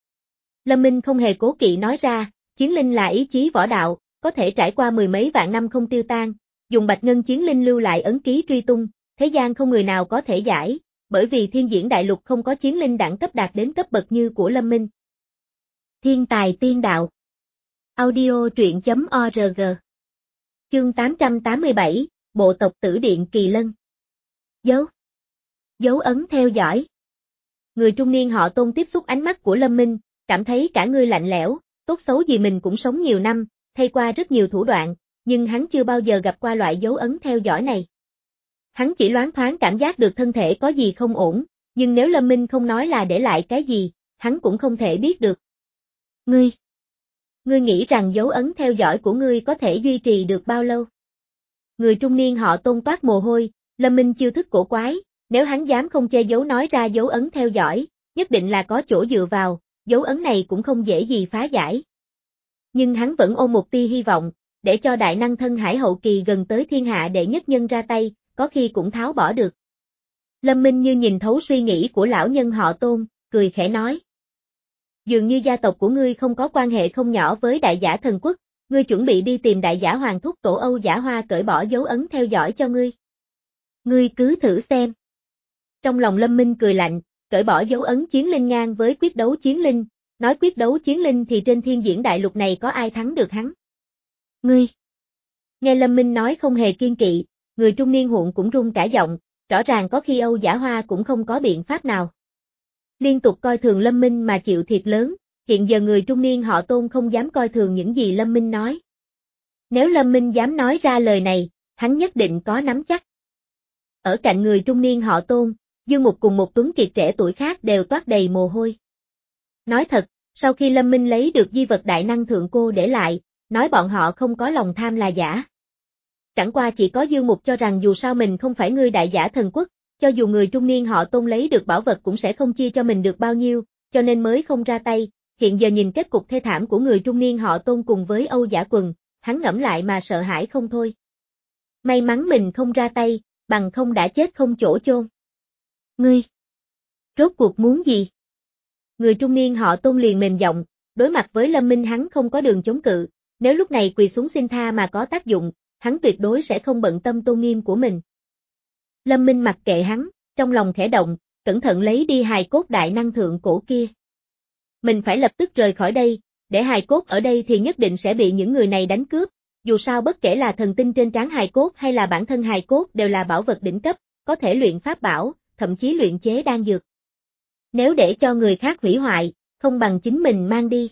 Lâm Minh không hề cố kỵ nói ra, chiến linh là ý chí võ đạo, có thể trải qua mười mấy vạn năm không tiêu tan, dùng bạch ngân chiến linh lưu lại ấn ký truy tung, thế gian không người nào có thể giải, bởi vì thiên diễn đại lục không có chiến linh đẳng cấp đạt đến cấp bậc như của Lâm Minh. Thiên tài tiên đạo. Audio truyện.org. Chương tám trăm tám mươi bảy, Bộ tộc Tử Điện Kỳ Lân. Dấu. Dấu ấn theo dõi. Người trung niên họ Tôn tiếp xúc ánh mắt của Lâm Minh, cảm thấy cả người lạnh lẽo, tốt xấu gì mình cũng sống nhiều năm, thay qua rất nhiều thủ đoạn, nhưng hắn chưa bao giờ gặp qua loại dấu ấn theo dõi này. Hắn chỉ loáng thoáng cảm giác được thân thể có gì không ổn, nhưng nếu Lâm Minh không nói là để lại cái gì, hắn cũng không thể biết được. Ngươi, ngươi nghĩ rằng dấu ấn theo dõi của ngươi có thể duy trì được bao lâu? Người trung niên họ Tôn toát mồ hôi, Lâm Minh chiêu thức cổ quái, nếu hắn dám không che giấu nói ra dấu ấn theo dõi, nhất định là có chỗ dựa vào, dấu ấn này cũng không dễ gì phá giải. Nhưng hắn vẫn ôm một tia hy vọng, để cho đại năng thân hải hậu kỳ gần tới thiên hạ đệ nhất nhân ra tay, có khi cũng tháo bỏ được. Lâm Minh như nhìn thấu suy nghĩ của lão nhân họ Tôn, cười khẽ nói. Dường như gia tộc của ngươi không có quan hệ không nhỏ với đại giả thần quốc, ngươi chuẩn bị đi tìm đại giả hoàng thúc tổ Âu Giả Hoa cởi bỏ dấu ấn theo dõi cho ngươi. Ngươi cứ thử xem. Trong lòng Lâm Minh cười lạnh, cởi bỏ dấu ấn chiến linh ngang với quyết đấu chiến linh, nói quyết đấu chiến linh thì trên thiên diễn đại lục này có ai thắng được hắn. Ngươi. Nghe Lâm Minh nói không hề kiên kỵ, người trung niên hụn cũng run cả giọng, rõ ràng có khi Âu Giả Hoa cũng không có biện pháp nào. Liên tục coi thường Lâm Minh mà chịu thiệt lớn, hiện giờ người trung niên họ Tôn không dám coi thường những gì Lâm Minh nói. Nếu Lâm Minh dám nói ra lời này, hắn nhất định có nắm chắc. Ở cạnh người trung niên họ Tôn, Dương Mục cùng một tuấn kiệt trẻ tuổi khác đều toát đầy mồ hôi. Nói thật, sau khi Lâm Minh lấy được di vật đại năng thượng cô để lại, nói bọn họ không có lòng tham là giả. Chẳng qua chỉ có Dương Mục cho rằng dù sao mình không phải người đại giả thần quốc, cho dù người trung niên họ Tôn lấy được bảo vật cũng sẽ không chia cho mình được bao nhiêu, cho nên mới không ra tay. Hiện giờ nhìn kết cục thê thảm của người trung niên họ Tôn cùng với Âu Giả Quần, hắn ngẫm lại mà sợ hãi không thôi. May mắn mình không ra tay, bằng không đã chết không chỗ chôn. Ngươi, rốt cuộc muốn gì? Người trung niên họ Tôn liền mềm giọng, đối mặt với Lâm Minh hắn không có đường chống cự, nếu lúc này quỳ xuống xin tha mà có tác dụng, hắn tuyệt đối sẽ không bận tâm tôn nghiêm của mình. Lâm Minh mặc kệ hắn, trong lòng khẽ động, cẩn thận lấy đi hài cốt đại năng thượng cổ kia. Mình phải lập tức rời khỏi đây, để hài cốt ở đây thì nhất định sẽ bị những người này đánh cướp, dù sao bất kể là thần tinh trên trán hài cốt hay là bản thân hài cốt đều là bảo vật đỉnh cấp, có thể luyện pháp bảo, thậm chí luyện chế đan dược. Nếu để cho người khác hủy hoại, không bằng chính mình mang đi.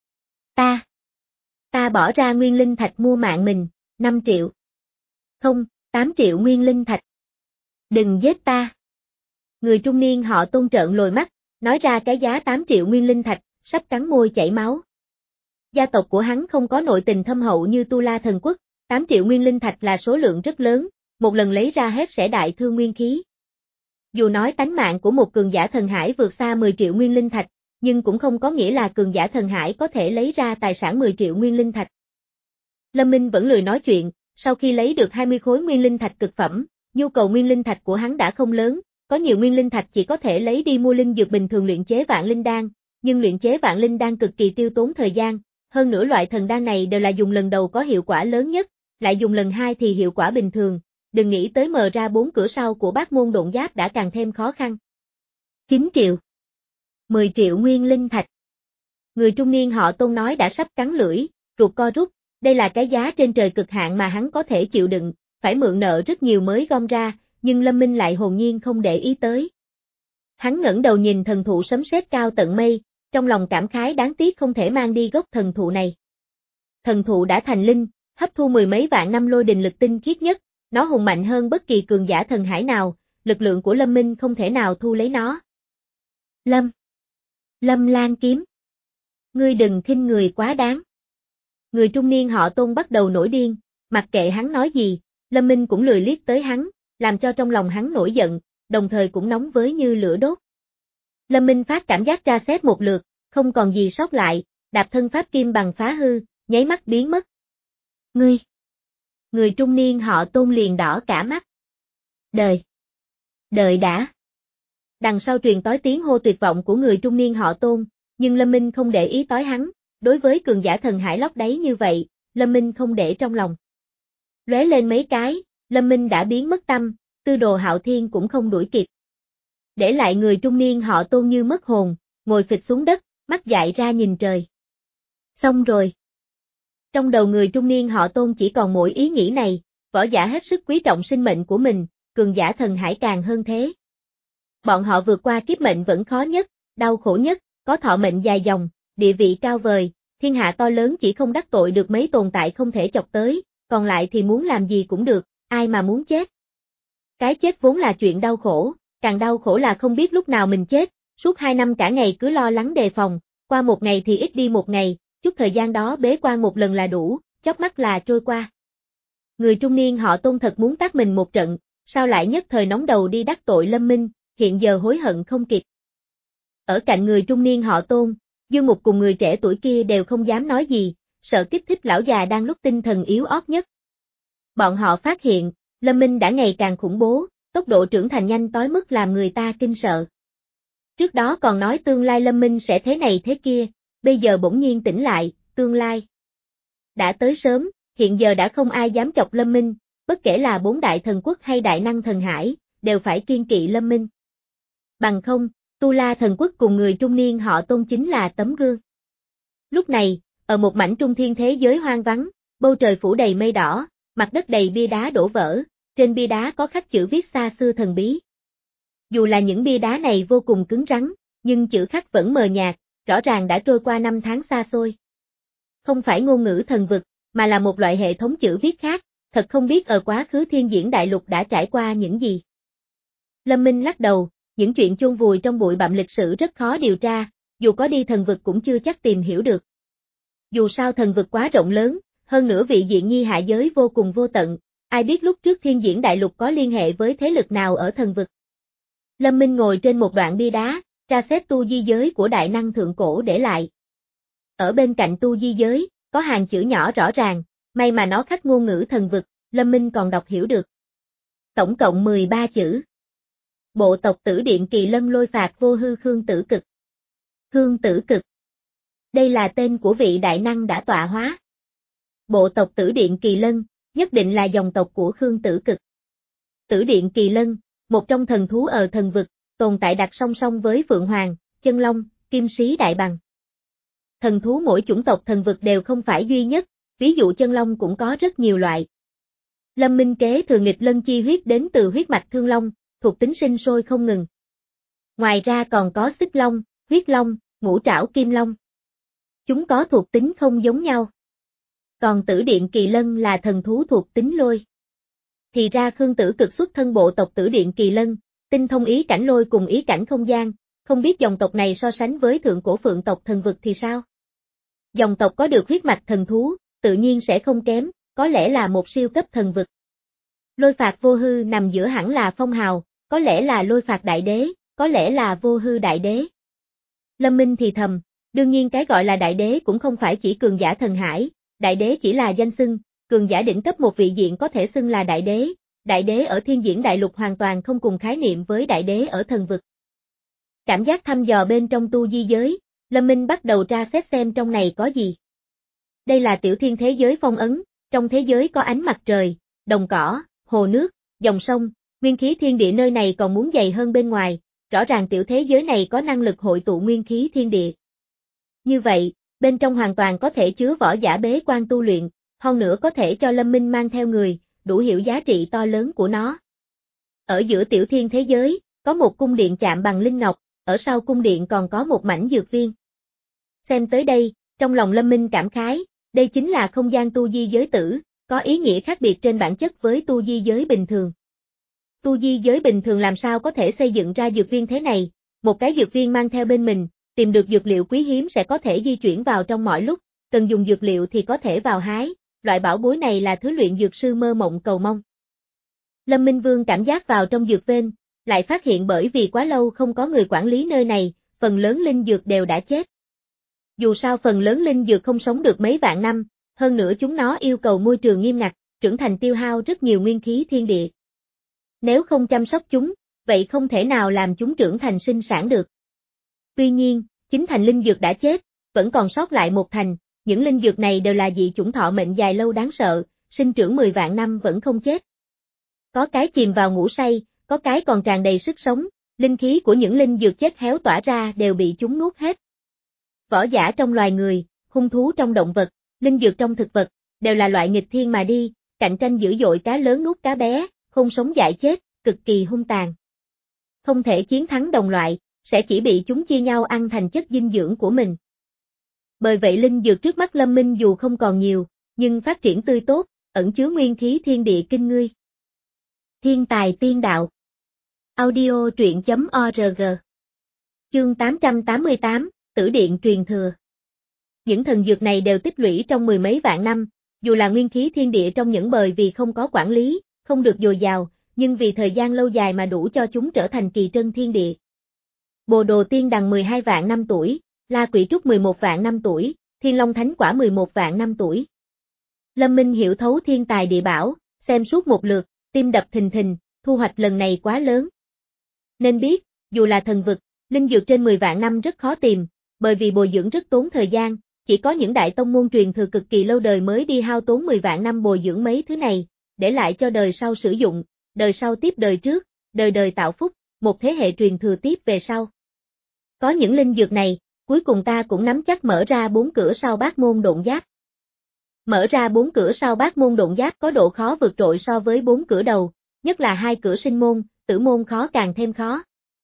Ta, ta bỏ ra nguyên linh thạch mua mạng mình, năm triệu. Không, tám triệu nguyên linh thạch. Đừng giết ta. Người trung niên họ Tôn trợn lồi mắt, nói ra cái giá tám triệu nguyên linh thạch, sắp cắn môi chảy máu. Gia tộc của hắn không có nội tình thâm hậu như Tu La thần quốc, tám triệu nguyên linh thạch là số lượng rất lớn, một lần lấy ra hết sẽ đại thương nguyên khí. Dù nói tánh mạng của một cường giả thần hải vượt xa mười triệu nguyên linh thạch, nhưng cũng không có nghĩa là cường giả thần hải có thể lấy ra tài sản mười triệu nguyên linh thạch. Lâm Minh vẫn lười nói chuyện, sau khi lấy được hai mươi khối nguyên linh thạch cực phẩm, nhu cầu nguyên linh thạch của hắn đã không lớn, có nhiều nguyên linh thạch chỉ có thể lấy đi mua linh dược bình thường luyện chế vạn linh đan, nhưng luyện chế vạn linh đan cực kỳ tiêu tốn thời gian, hơn nữa loại thần đan này đều là dùng lần đầu có hiệu quả lớn nhất, lại dùng lần hai thì hiệu quả bình thường, đừng nghĩ tới mở ra bốn cửa sau của bát môn độn giáp đã càng thêm khó khăn. chín triệu. mười triệu nguyên linh thạch. Người trung niên họ Tôn nói đã sắp cắn lưỡi, ruột co rút, đây là cái giá trên trời cực hạn mà hắn có thể chịu đựng, phải mượn nợ rất nhiều mới gom ra, nhưng Lâm Minh lại hồn nhiên không để ý tới. Hắn ngẩng đầu nhìn thần thụ sấm sét cao tận mây, trong lòng cảm khái đáng tiếc không thể mang đi gốc thần thụ này. Thần thụ đã thành linh, hấp thu mười mấy vạn năm lôi đình lực tinh khiết nhất, nó hùng mạnh hơn bất kỳ cường giả thần hải nào, lực lượng của Lâm Minh không thể nào thu lấy nó. Lâm. Lâm Lan kiếm. Ngươi đừng khinh người quá đáng. Người trung niên họ Tôn bắt đầu nổi điên, mặc kệ hắn nói gì, Lâm Minh cũng lười liếc tới hắn, làm cho trong lòng hắn nổi giận, đồng thời cũng nóng với như lửa đốt. Lâm Minh Phát cảm giác tra xét một lượt, không còn gì sót lại, đạp thân pháp kim bằng phá hư, nháy mắt biến mất. Ngươi! Người trung niên họ Tôn liền đỏ cả mắt. Đời! Đợi đã! Đằng sau truyền tới tiếng hô tuyệt vọng của người trung niên họ Tôn, nhưng Lâm Minh không để ý tới hắn, đối với cường giả thần hải lót đáy như vậy, Lâm Minh không để trong lòng. Lóe lên mấy cái, Lâm Minh đã biến mất tâm, Tư Đồ Hạo Thiên cũng không đuổi kịp. Để lại người trung niên họ Tôn như mất hồn, ngồi phịch xuống đất, mắt dại ra nhìn trời. Xong rồi. Trong đầu người trung niên họ Tôn chỉ còn mỗi ý nghĩ này, võ giả hết sức quý trọng sinh mệnh của mình, cường giả thần hải càng hơn thế. Bọn họ vượt qua kiếp mệnh vẫn khó nhất, đau khổ nhất, có thọ mệnh dài dòng, địa vị cao vời, thiên hạ to lớn chỉ không đắc tội được mấy tồn tại không thể chọc tới, còn lại thì muốn làm gì cũng được, ai mà muốn chết. Cái chết vốn là chuyện đau khổ, càng đau khổ là không biết lúc nào mình chết, suốt hai năm cả ngày cứ lo lắng đề phòng, qua một ngày thì ít đi một ngày, chút thời gian đó bế quan một lần là đủ, chớp mắt là trôi qua. Người trung niên họ Tôn thật muốn tát mình một trận, sao lại nhất thời nóng đầu đi đắc tội Lâm Minh, hiện giờ hối hận không kịp. Ở cạnh người trung niên họ Tôn, Dương Mục cùng người trẻ tuổi kia đều không dám nói gì, sợ kích thích lão già đang lúc tinh thần yếu ớt nhất. Bọn họ phát hiện, Lâm Minh đã ngày càng khủng bố, tốc độ trưởng thành nhanh tới mức làm người ta kinh sợ. Trước đó còn nói tương lai Lâm Minh sẽ thế này thế kia, bây giờ bỗng nhiên tỉnh lại, tương lai đã tới sớm, hiện giờ đã không ai dám chọc Lâm Minh, bất kể là bốn đại thần quốc hay đại năng thần hải, đều phải kiêng kỵ Lâm Minh. Bằng không, Tu La thần quốc cùng người trung niên họ Tôn chính là tấm gương. Lúc này, ở một mảnh trung thiên thế giới hoang vắng, bầu trời phủ đầy mây đỏ, mặt đất đầy bia đá đổ vỡ, trên bia đá có khắc chữ viết xa xưa thần bí. Dù là những bia đá này vô cùng cứng rắn, nhưng chữ khắc vẫn mờ nhạt, rõ ràng đã trôi qua năm tháng xa xôi. Không phải ngôn ngữ thần vực, mà là một loại hệ thống chữ viết khác, thật không biết ở quá khứ thiên diễn đại lục đã trải qua những gì. Lâm Minh lắc đầu, những chuyện chôn vùi trong bụi bặm lịch sử rất khó điều tra, dù có đi thần vực cũng chưa chắc tìm hiểu được. Dù sao thần vực quá rộng lớn, hơn nữa vị diện nhi hạ giới vô cùng vô tận, ai biết lúc trước thiên diễn đại lục có liên hệ với thế lực nào ở thần vực. Lâm Minh ngồi trên một đoạn bia đá, tra xét tu di giới của đại năng thượng cổ để lại. Ở bên cạnh tu di giới, có hàng chữ nhỏ rõ ràng, may mà nó khắc ngôn ngữ thần vực, Lâm Minh còn đọc hiểu được. Tổng cộng mười ba chữ. Bộ tộc Tử Điện Kỳ Lân lôi phạt vô hư Khương Tử Cực. Khương Tử Cực. Đây là tên của vị đại năng đã tọa hóa. Bộ tộc Tử Điện Kỳ Lân, nhất định là dòng tộc của Khương Tử Cực. Tử Điện Kỳ Lân, một trong thần thú ở thần vực, tồn tại đặt song song với Phượng Hoàng, Chân Long, Kim Sĩ Đại Bằng. Thần thú mỗi chủng tộc thần vực đều không phải duy nhất, ví dụ Chân Long cũng có rất nhiều loại. Lâm Minh kế thừa nghịch lân chi huyết đến từ huyết mạch Thương Long, thuộc tính sinh sôi không ngừng. Ngoài ra còn có Xích Long, Huyết Long, Ngũ Trảo Kim Long. Chúng có thuộc tính không giống nhau. Còn Tử Điện Kỳ Lân là thần thú thuộc tính lôi. Thì ra Khương Tử Cực xuất thân bộ tộc Tử Điện Kỳ Lân, tinh thông ý cảnh lôi cùng ý cảnh không gian, không biết dòng tộc này so sánh với thượng cổ phượng tộc thần vực thì sao? Dòng tộc có được huyết mạch thần thú, tự nhiên sẽ không kém, có lẽ là một siêu cấp thần vực. Lôi phạt vô hư nằm giữa hẳn là phong hào, có lẽ là lôi phạt đại đế, có lẽ là vô hư đại đế. Lâm Minh thì thầm, đương nhiên cái gọi là đại đế cũng không phải chỉ cường giả thần hải, đại đế chỉ là danh xưng, cường giả đỉnh cấp một vị diện có thể xưng là đại đế, đại đế ở thiên diễn đại lục hoàn toàn không cùng khái niệm với đại đế ở thần vực. Cảm giác thăm dò bên trong tu di giới, Lâm Minh bắt đầu tra xét xem trong này có gì. Đây là tiểu thiên thế giới phong ấn, trong thế giới có ánh mặt trời, đồng cỏ, hồ nước, dòng sông, nguyên khí thiên địa nơi này còn muốn dày hơn bên ngoài, rõ ràng tiểu thế giới này có năng lực hội tụ nguyên khí thiên địa. Như vậy, bên trong hoàn toàn có thể chứa võ giả bế quan tu luyện, hơn nữa có thể cho Lâm Minh mang theo người, đủ hiểu giá trị to lớn của nó. Ở giữa tiểu thiên thế giới, có một cung điện chạm bằng linh ngọc, ở sau cung điện còn có một mảnh dược viên. Xem tới đây, trong lòng Lâm Minh cảm khái, đây chính là không gian tu di giới tử, có ý nghĩa khác biệt trên bản chất với tu di giới bình thường. Tu di giới bình thường làm sao có thể xây dựng ra dược viên thế này, một cái dược viên mang theo bên mình, tìm được dược liệu quý hiếm sẽ có thể di chuyển vào trong mọi lúc, cần dùng dược liệu thì có thể vào hái, loại bảo bối này là thứ luyện dược sư mơ mộng cầu mong. Lâm Minh Vương cảm giác vào trong dược vên, lại phát hiện bởi vì quá lâu không có người quản lý nơi này, phần lớn linh dược đều đã chết. Dù sao phần lớn linh dược không sống được mấy vạn năm, hơn nữa chúng nó yêu cầu môi trường nghiêm ngặt, trưởng thành tiêu hao rất nhiều nguyên khí thiên địa. Nếu không chăm sóc chúng, vậy không thể nào làm chúng trưởng thành sinh sản được. Tuy nhiên, chín thành linh dược đã chết, vẫn còn sót lại một thành, những linh dược này đều là dị chủng thọ mệnh dài lâu đáng sợ, sinh trưởng mười vạn năm vẫn không chết. Có cái chìm vào ngủ say, có cái còn tràn đầy sức sống, linh khí của những linh dược chết héo tỏa ra đều bị chúng nuốt hết. Võ giả trong loài người, hung thú trong động vật, linh dược trong thực vật, đều là loại nghịch thiên mà đi, cạnh tranh dữ dội, cá lớn nuốt cá bé, không sống dại chết, cực kỳ hung tàn. Không thể chiến thắng đồng loại, sẽ chỉ bị chúng chia nhau ăn thành chất dinh dưỡng của mình. Bởi vậy linh dược trước mắt Lâm Minh dù không còn nhiều, nhưng phát triển tươi tốt, ẩn chứa nguyên khí thiên địa kinh ngươi. Thiên tài tiên đạo. Audio truyện chấm org. Chương tám trăm tám mươi tám, Tử Điện truyền thừa. Những thần dược này đều tích lũy trong mười mấy vạn năm, dù là nguyên khí thiên địa trong những bời vì không có quản lý, không được dồi dào, nhưng vì thời gian lâu dài mà đủ cho chúng trở thành kỳ trân thiên địa. Bồ Đồ Tiên Đằng mười hai vạn năm tuổi, La Quỷ Trúc mười một vạn năm tuổi, Thiên Long Thánh Quả mười một vạn năm tuổi. Lâm Minh hiểu thấu thiên tài địa bảo, xem suốt một lượt, tim đập thình thình, thu hoạch lần này quá lớn. Nên biết, dù là thần vực, linh dược trên mười vạn năm rất khó tìm, bởi vì bồi dưỡng rất tốn thời gian, chỉ có những đại tông môn truyền thừa cực kỳ lâu đời mới đi hao tốn mười vạn năm bồi dưỡng mấy thứ này, để lại cho đời sau sử dụng, đời sau tiếp đời trước, đời đời tạo phúc, một thế hệ truyền thừa tiếp về sau. Có những linh dược này, cuối cùng ta cũng nắm chắc mở ra bốn cửa sau Bát Môn Độn Giáp. Mở ra bốn cửa sau Bát Môn Độn Giáp có độ khó vượt trội so với bốn cửa đầu, nhất là hai cửa sinh môn, tử môn khó càng thêm khó.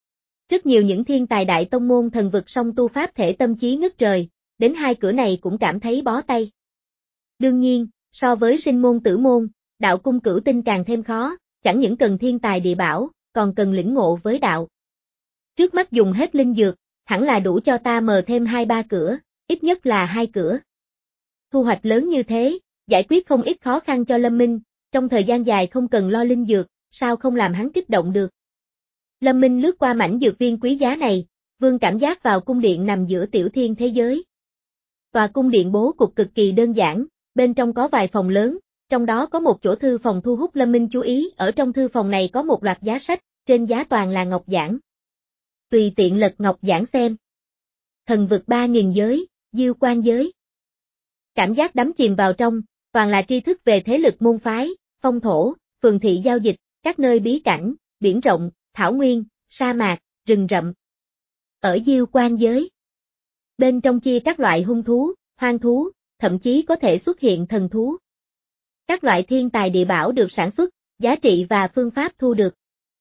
Rất nhiều những thiên tài đại tông môn thần vực song tu pháp thể tâm trí ngất trời, đến hai cửa này cũng cảm thấy bó tay. Đương nhiên, so với sinh môn tử môn, đạo cung cửu tinh càng thêm khó, chẳng những cần thiên tài địa bảo, còn cần lĩnh ngộ với đạo. Trước mắt dùng hết linh dược, hẳn là đủ cho ta mở thêm hai ba cửa, ít nhất là hai cửa. Thu hoạch lớn như thế, giải quyết không ít khó khăn cho Lâm Minh, trong thời gian dài không cần lo linh dược, sao không làm hắn kích động được. Lâm Minh lướt qua mảnh dược viên quý giá này, vương cảm giác vào cung điện nằm giữa tiểu thiên thế giới. Tòa cung điện bố cục cực kỳ đơn giản, bên trong có vài phòng lớn, trong đó có một chỗ thư phòng thu hút Lâm Minh chú ý, ở trong thư phòng này có một loạt giá sách, trên giá toàn là ngọc giản. Tùy tiện lật ngọc giản xem. Thần vực ba nghìn giới, Diêu Quan giới. Cảm giác đắm chìm vào trong, toàn là tri thức về thế lực môn phái, phong thổ, phường thị giao dịch, các nơi bí cảnh, biển rộng, thảo nguyên, sa mạc, rừng rậm. Ở Diêu Quan giới, bên trong chia các loại hung thú, hoang thú, thậm chí có thể xuất hiện thần thú. Các loại thiên tài địa bảo được sản xuất, giá trị và phương pháp thu được.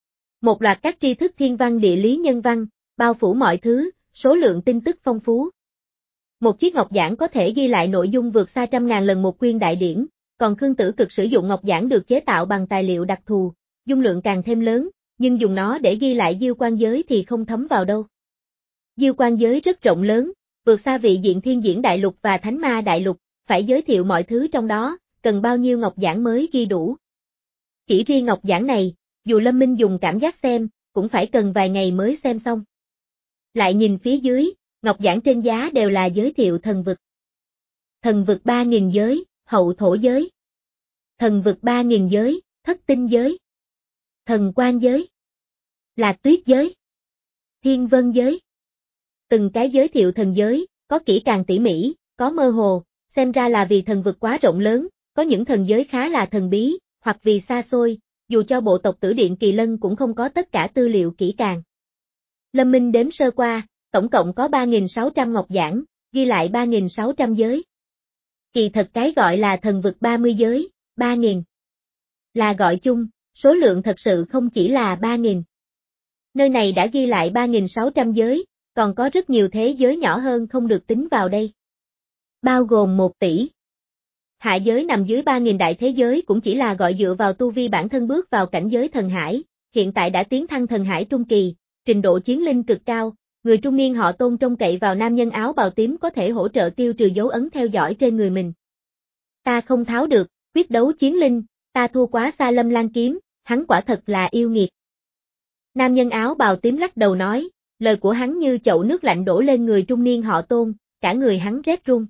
Một loạt các tri thức thiên văn địa lý nhân văn, bao phủ mọi thứ, số lượng tin tức phong phú. Một chiếc ngọc giản có thể ghi lại nội dung vượt xa trăm ngàn lần một quyên đại điển, còn Khương Tử Cực sử dụng ngọc giản được chế tạo bằng tài liệu đặc thù, dung lượng càng thêm lớn, nhưng dùng nó để ghi lại Diêu Quan giới thì không thấm vào đâu. Diêu Quan giới rất rộng lớn, vượt xa vị diện thiên diễn đại lục và thánh ma đại lục, phải giới thiệu mọi thứ trong đó, cần bao nhiêu ngọc giản mới ghi đủ. Chỉ riêng ngọc giản này, dù Lâm Minh dùng cảm giác xem, cũng phải cần vài ngày mới xem xong. Lại nhìn phía dưới, ngọc giản trên giá đều là giới thiệu thần vực. Thần vực ba nghìn giới, hậu thổ giới. Thần vực ba nghìn giới, thất tinh giới. Thần quan giới. Lạc tuyết giới. Thiên vân giới. Từng cái giới thiệu thần giới, có kỹ càng tỉ mỉ, có mơ hồ, xem ra là vì thần vực quá rộng lớn, có những thần giới khá là thần bí, hoặc vì xa xôi, dù cho bộ tộc Tử Điện Kỳ Lân cũng không có tất cả tư liệu kỹ càng. Lâm Minh đếm sơ qua, tổng cộng có ba nghìn sáu trăm ngọc giản, ghi lại ba nghìn sáu trăm giới. Kỳ thật cái gọi là thần vực ba mươi giới, ba nghìn. Là gọi chung, số lượng thật sự không chỉ là ba nghìn. Nơi này đã ghi lại ba nghìn sáu trăm giới, còn có rất nhiều thế giới nhỏ hơn không được tính vào đây. Bao gồm một tỷ. Hạ giới nằm dưới ba nghìn đại thế giới cũng chỉ là gọi dựa vào tu vi bản thân bước vào cảnh giới thần hải, hiện tại đã tiến thăng thần hải trung kỳ, trình độ chiến linh cực cao, người trung niên họ Tôn trông cậy vào nam nhân áo bào tím có thể hỗ trợ tiêu trừ dấu ấn theo dõi trên người mình. Ta không tháo được, quyết đấu chiến linh, ta thua quá xa Lâm Lan kiếm, hắn quả thật là yêu nghiệt. Nam nhân áo bào tím lắc đầu nói, lời của hắn như chậu nước lạnh đổ lên người trung niên họ Tôn, cả người hắn rét run.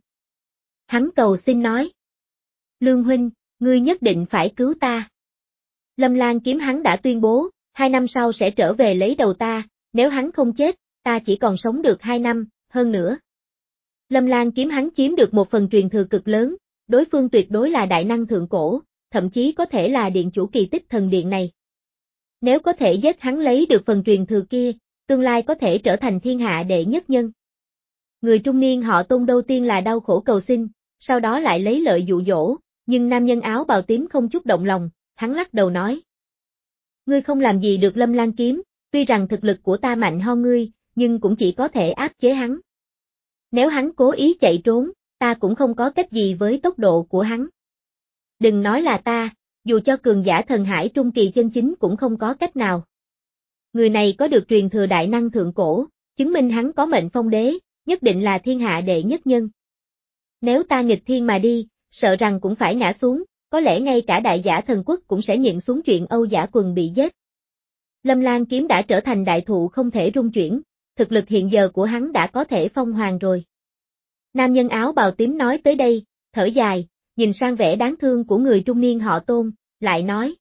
Hắn cầu xin nói. Lương huynh, ngươi nhất định phải cứu ta. Lâm Lan kiếm hắn đã tuyên bố, hai năm sau sẽ trở về lấy đầu ta, nếu hắn không chết, ta chỉ còn sống được hai năm, hơn nữa. Lâm Lan kiếm hắn chiếm được một phần truyền thừa cực lớn, đối phương tuyệt đối là đại năng thượng cổ, thậm chí có thể là điện chủ kỳ tích thần điện này. Nếu có thể giết hắn lấy được phần truyền thừa kia, tương lai có thể trở thành thiên hạ đệ nhất nhân. Người trung niên họ Tôn đầu tiên là đau khổ cầu xin, sau đó lại lấy lợi dụ dỗ, nhưng nam nhân áo bào tím không chút động lòng, hắn lắc đầu nói. Ngươi không làm gì được Lâm Lan kiếm, tuy rằng thực lực của ta mạnh hơn ngươi, nhưng cũng chỉ có thể áp chế hắn. Nếu hắn cố ý chạy trốn, ta cũng không có cách gì với tốc độ của hắn. Đừng nói là ta, dù cho cường giả thần hải trung kỳ chân chính cũng không có cách nào. Người này có được truyền thừa đại năng thượng cổ, chứng minh hắn có mệnh phong đế, nhất định là thiên hạ đệ nhất nhân. Nếu ta nghịch thiên mà đi, sợ rằng cũng phải ngã xuống, có lẽ ngay cả đại giả thần quốc cũng sẽ nhận xuống chuyện Âu Giả Quần bị giết. Lâm Lan kiếm đã trở thành đại thụ không thể rung chuyển, thực lực hiện giờ của hắn đã có thể phong hoàng rồi. Nam nhân áo bào tím nói tới đây, thở dài, nhìn sang vẻ đáng thương của người trung niên họ Tôn, lại nói.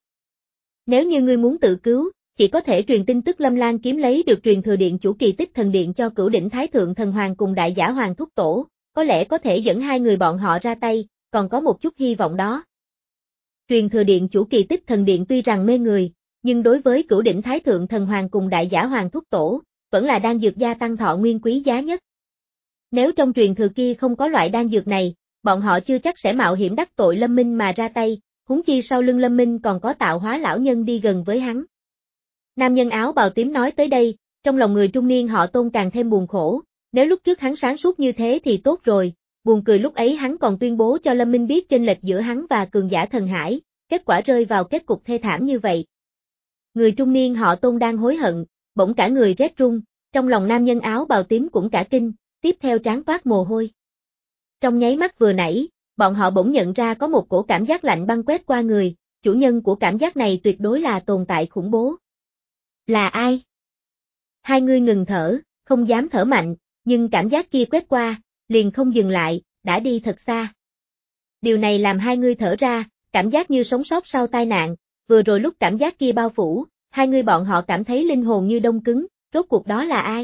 Nếu như ngươi muốn tự cứu, chỉ có thể truyền tin tức Lâm Lan kiếm lấy được truyền thừa điện chủ kỳ tích thần điện cho Cửu Đỉnh Thái Thượng Thần Hoàng cùng đại giả Hoàng Thúc Tổ, có lẽ có thể dẫn hai người bọn họ ra tay, còn có một chút hy vọng đó. Truyền thừa điện chủ kỳ tích thần điện tuy rằng mê người, nhưng đối với Cửu Đỉnh Thái Thượng Thần Hoàng cùng đại giả Hoàng Thúc Tổ, vẫn là đan dược gia tăng thọ nguyên quý giá nhất. Nếu trong truyền thừa kia không có loại đan dược này, bọn họ chưa chắc sẽ mạo hiểm đắc tội Lâm Minh mà ra tay, huống chi sau lưng Lâm Minh còn có tạo hóa lão nhân đi gần với hắn. Nam nhân áo bào tím nói tới đây, trong lòng người trung niên họ Tôn càng thêm buồn khổ, nếu lúc trước hắn sáng suốt như thế thì tốt rồi, buồn cười lúc ấy hắn còn tuyên bố cho Lâm Minh biết chênh lệch giữa hắn và cường giả thần hải, kết quả rơi vào kết cục thê thảm như vậy. Người trung niên họ Tôn đang hối hận, bỗng cả người rét run, trong lòng nam nhân áo bào tím cũng cả kinh, tiếp theo trán toát mồ hôi. Trong nháy mắt vừa nãy, bọn họ bỗng nhận ra có một cổ cảm giác lạnh băng quét qua người, chủ nhân của cảm giác này tuyệt đối là tồn tại khủng bố. Là ai? Hai người ngừng thở, không dám thở mạnh, nhưng cảm giác kia quét qua, liền không dừng lại, đã đi thật xa. Điều này làm hai người thở ra, cảm giác như sống sót sau tai nạn, vừa rồi lúc cảm giác kia bao phủ, hai người bọn họ cảm thấy linh hồn như đông cứng, rốt cuộc đó là ai?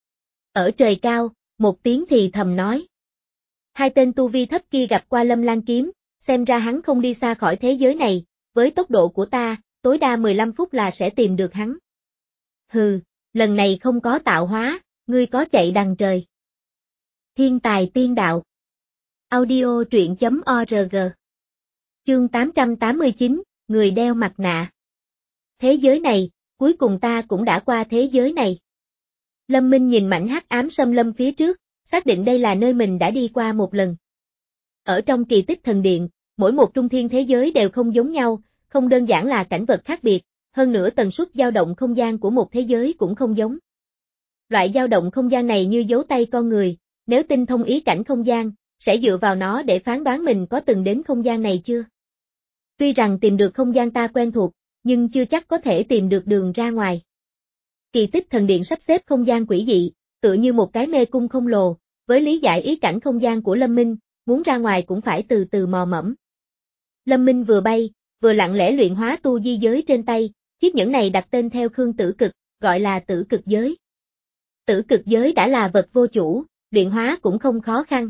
Ở trời cao, một tiếng thì thầm nói. Hai tên tu vi thấp kia gặp qua Lâm Lan kiếm, xem ra hắn không đi xa khỏi thế giới này, với tốc độ của ta, tối đa mười lăm phút là sẽ tìm được hắn. Hừ, lần này không có tạo hóa, ngươi có chạy đằng trời. Thiên tài tiên đạo. Audio truyện chấm org. Chương tám trăm tám mươi chín, người đeo mặt nạ. Thế giới này, cuối cùng ta cũng đã qua thế giới này. Lâm Minh nhìn mảnh hắc ám xâm lâm phía trước, xác định đây là nơi mình đã đi qua một lần. Ở trong kỳ tích thần điện, mỗi một trung thiên thế giới đều không giống nhau, không đơn giản là cảnh vật khác biệt, hơn nữa tần suất dao động không gian của một thế giới cũng không giống. Loại dao động không gian này như dấu tay con người, nếu tinh thông ý cảnh không gian, sẽ dựa vào nó để phán đoán mình có từng đến không gian này chưa. Tuy rằng tìm được không gian ta quen thuộc, nhưng chưa chắc có thể tìm được đường ra ngoài. Kỳ tích thần điện sắp xếp không gian quỷ dị, tựa như một cái mê cung không lồ, với lý giải ý cảnh không gian của Lâm Minh, muốn ra ngoài cũng phải từ từ mò mẫm. Lâm Minh vừa bay, vừa lặng lẽ luyện hóa tu di giới trên tay, chiếc nhẫn này đặt tên theo Khương Tử Cực, gọi là Tử Cực giới. Tử Cực giới đã là vật vô chủ, luyện hóa cũng không khó khăn.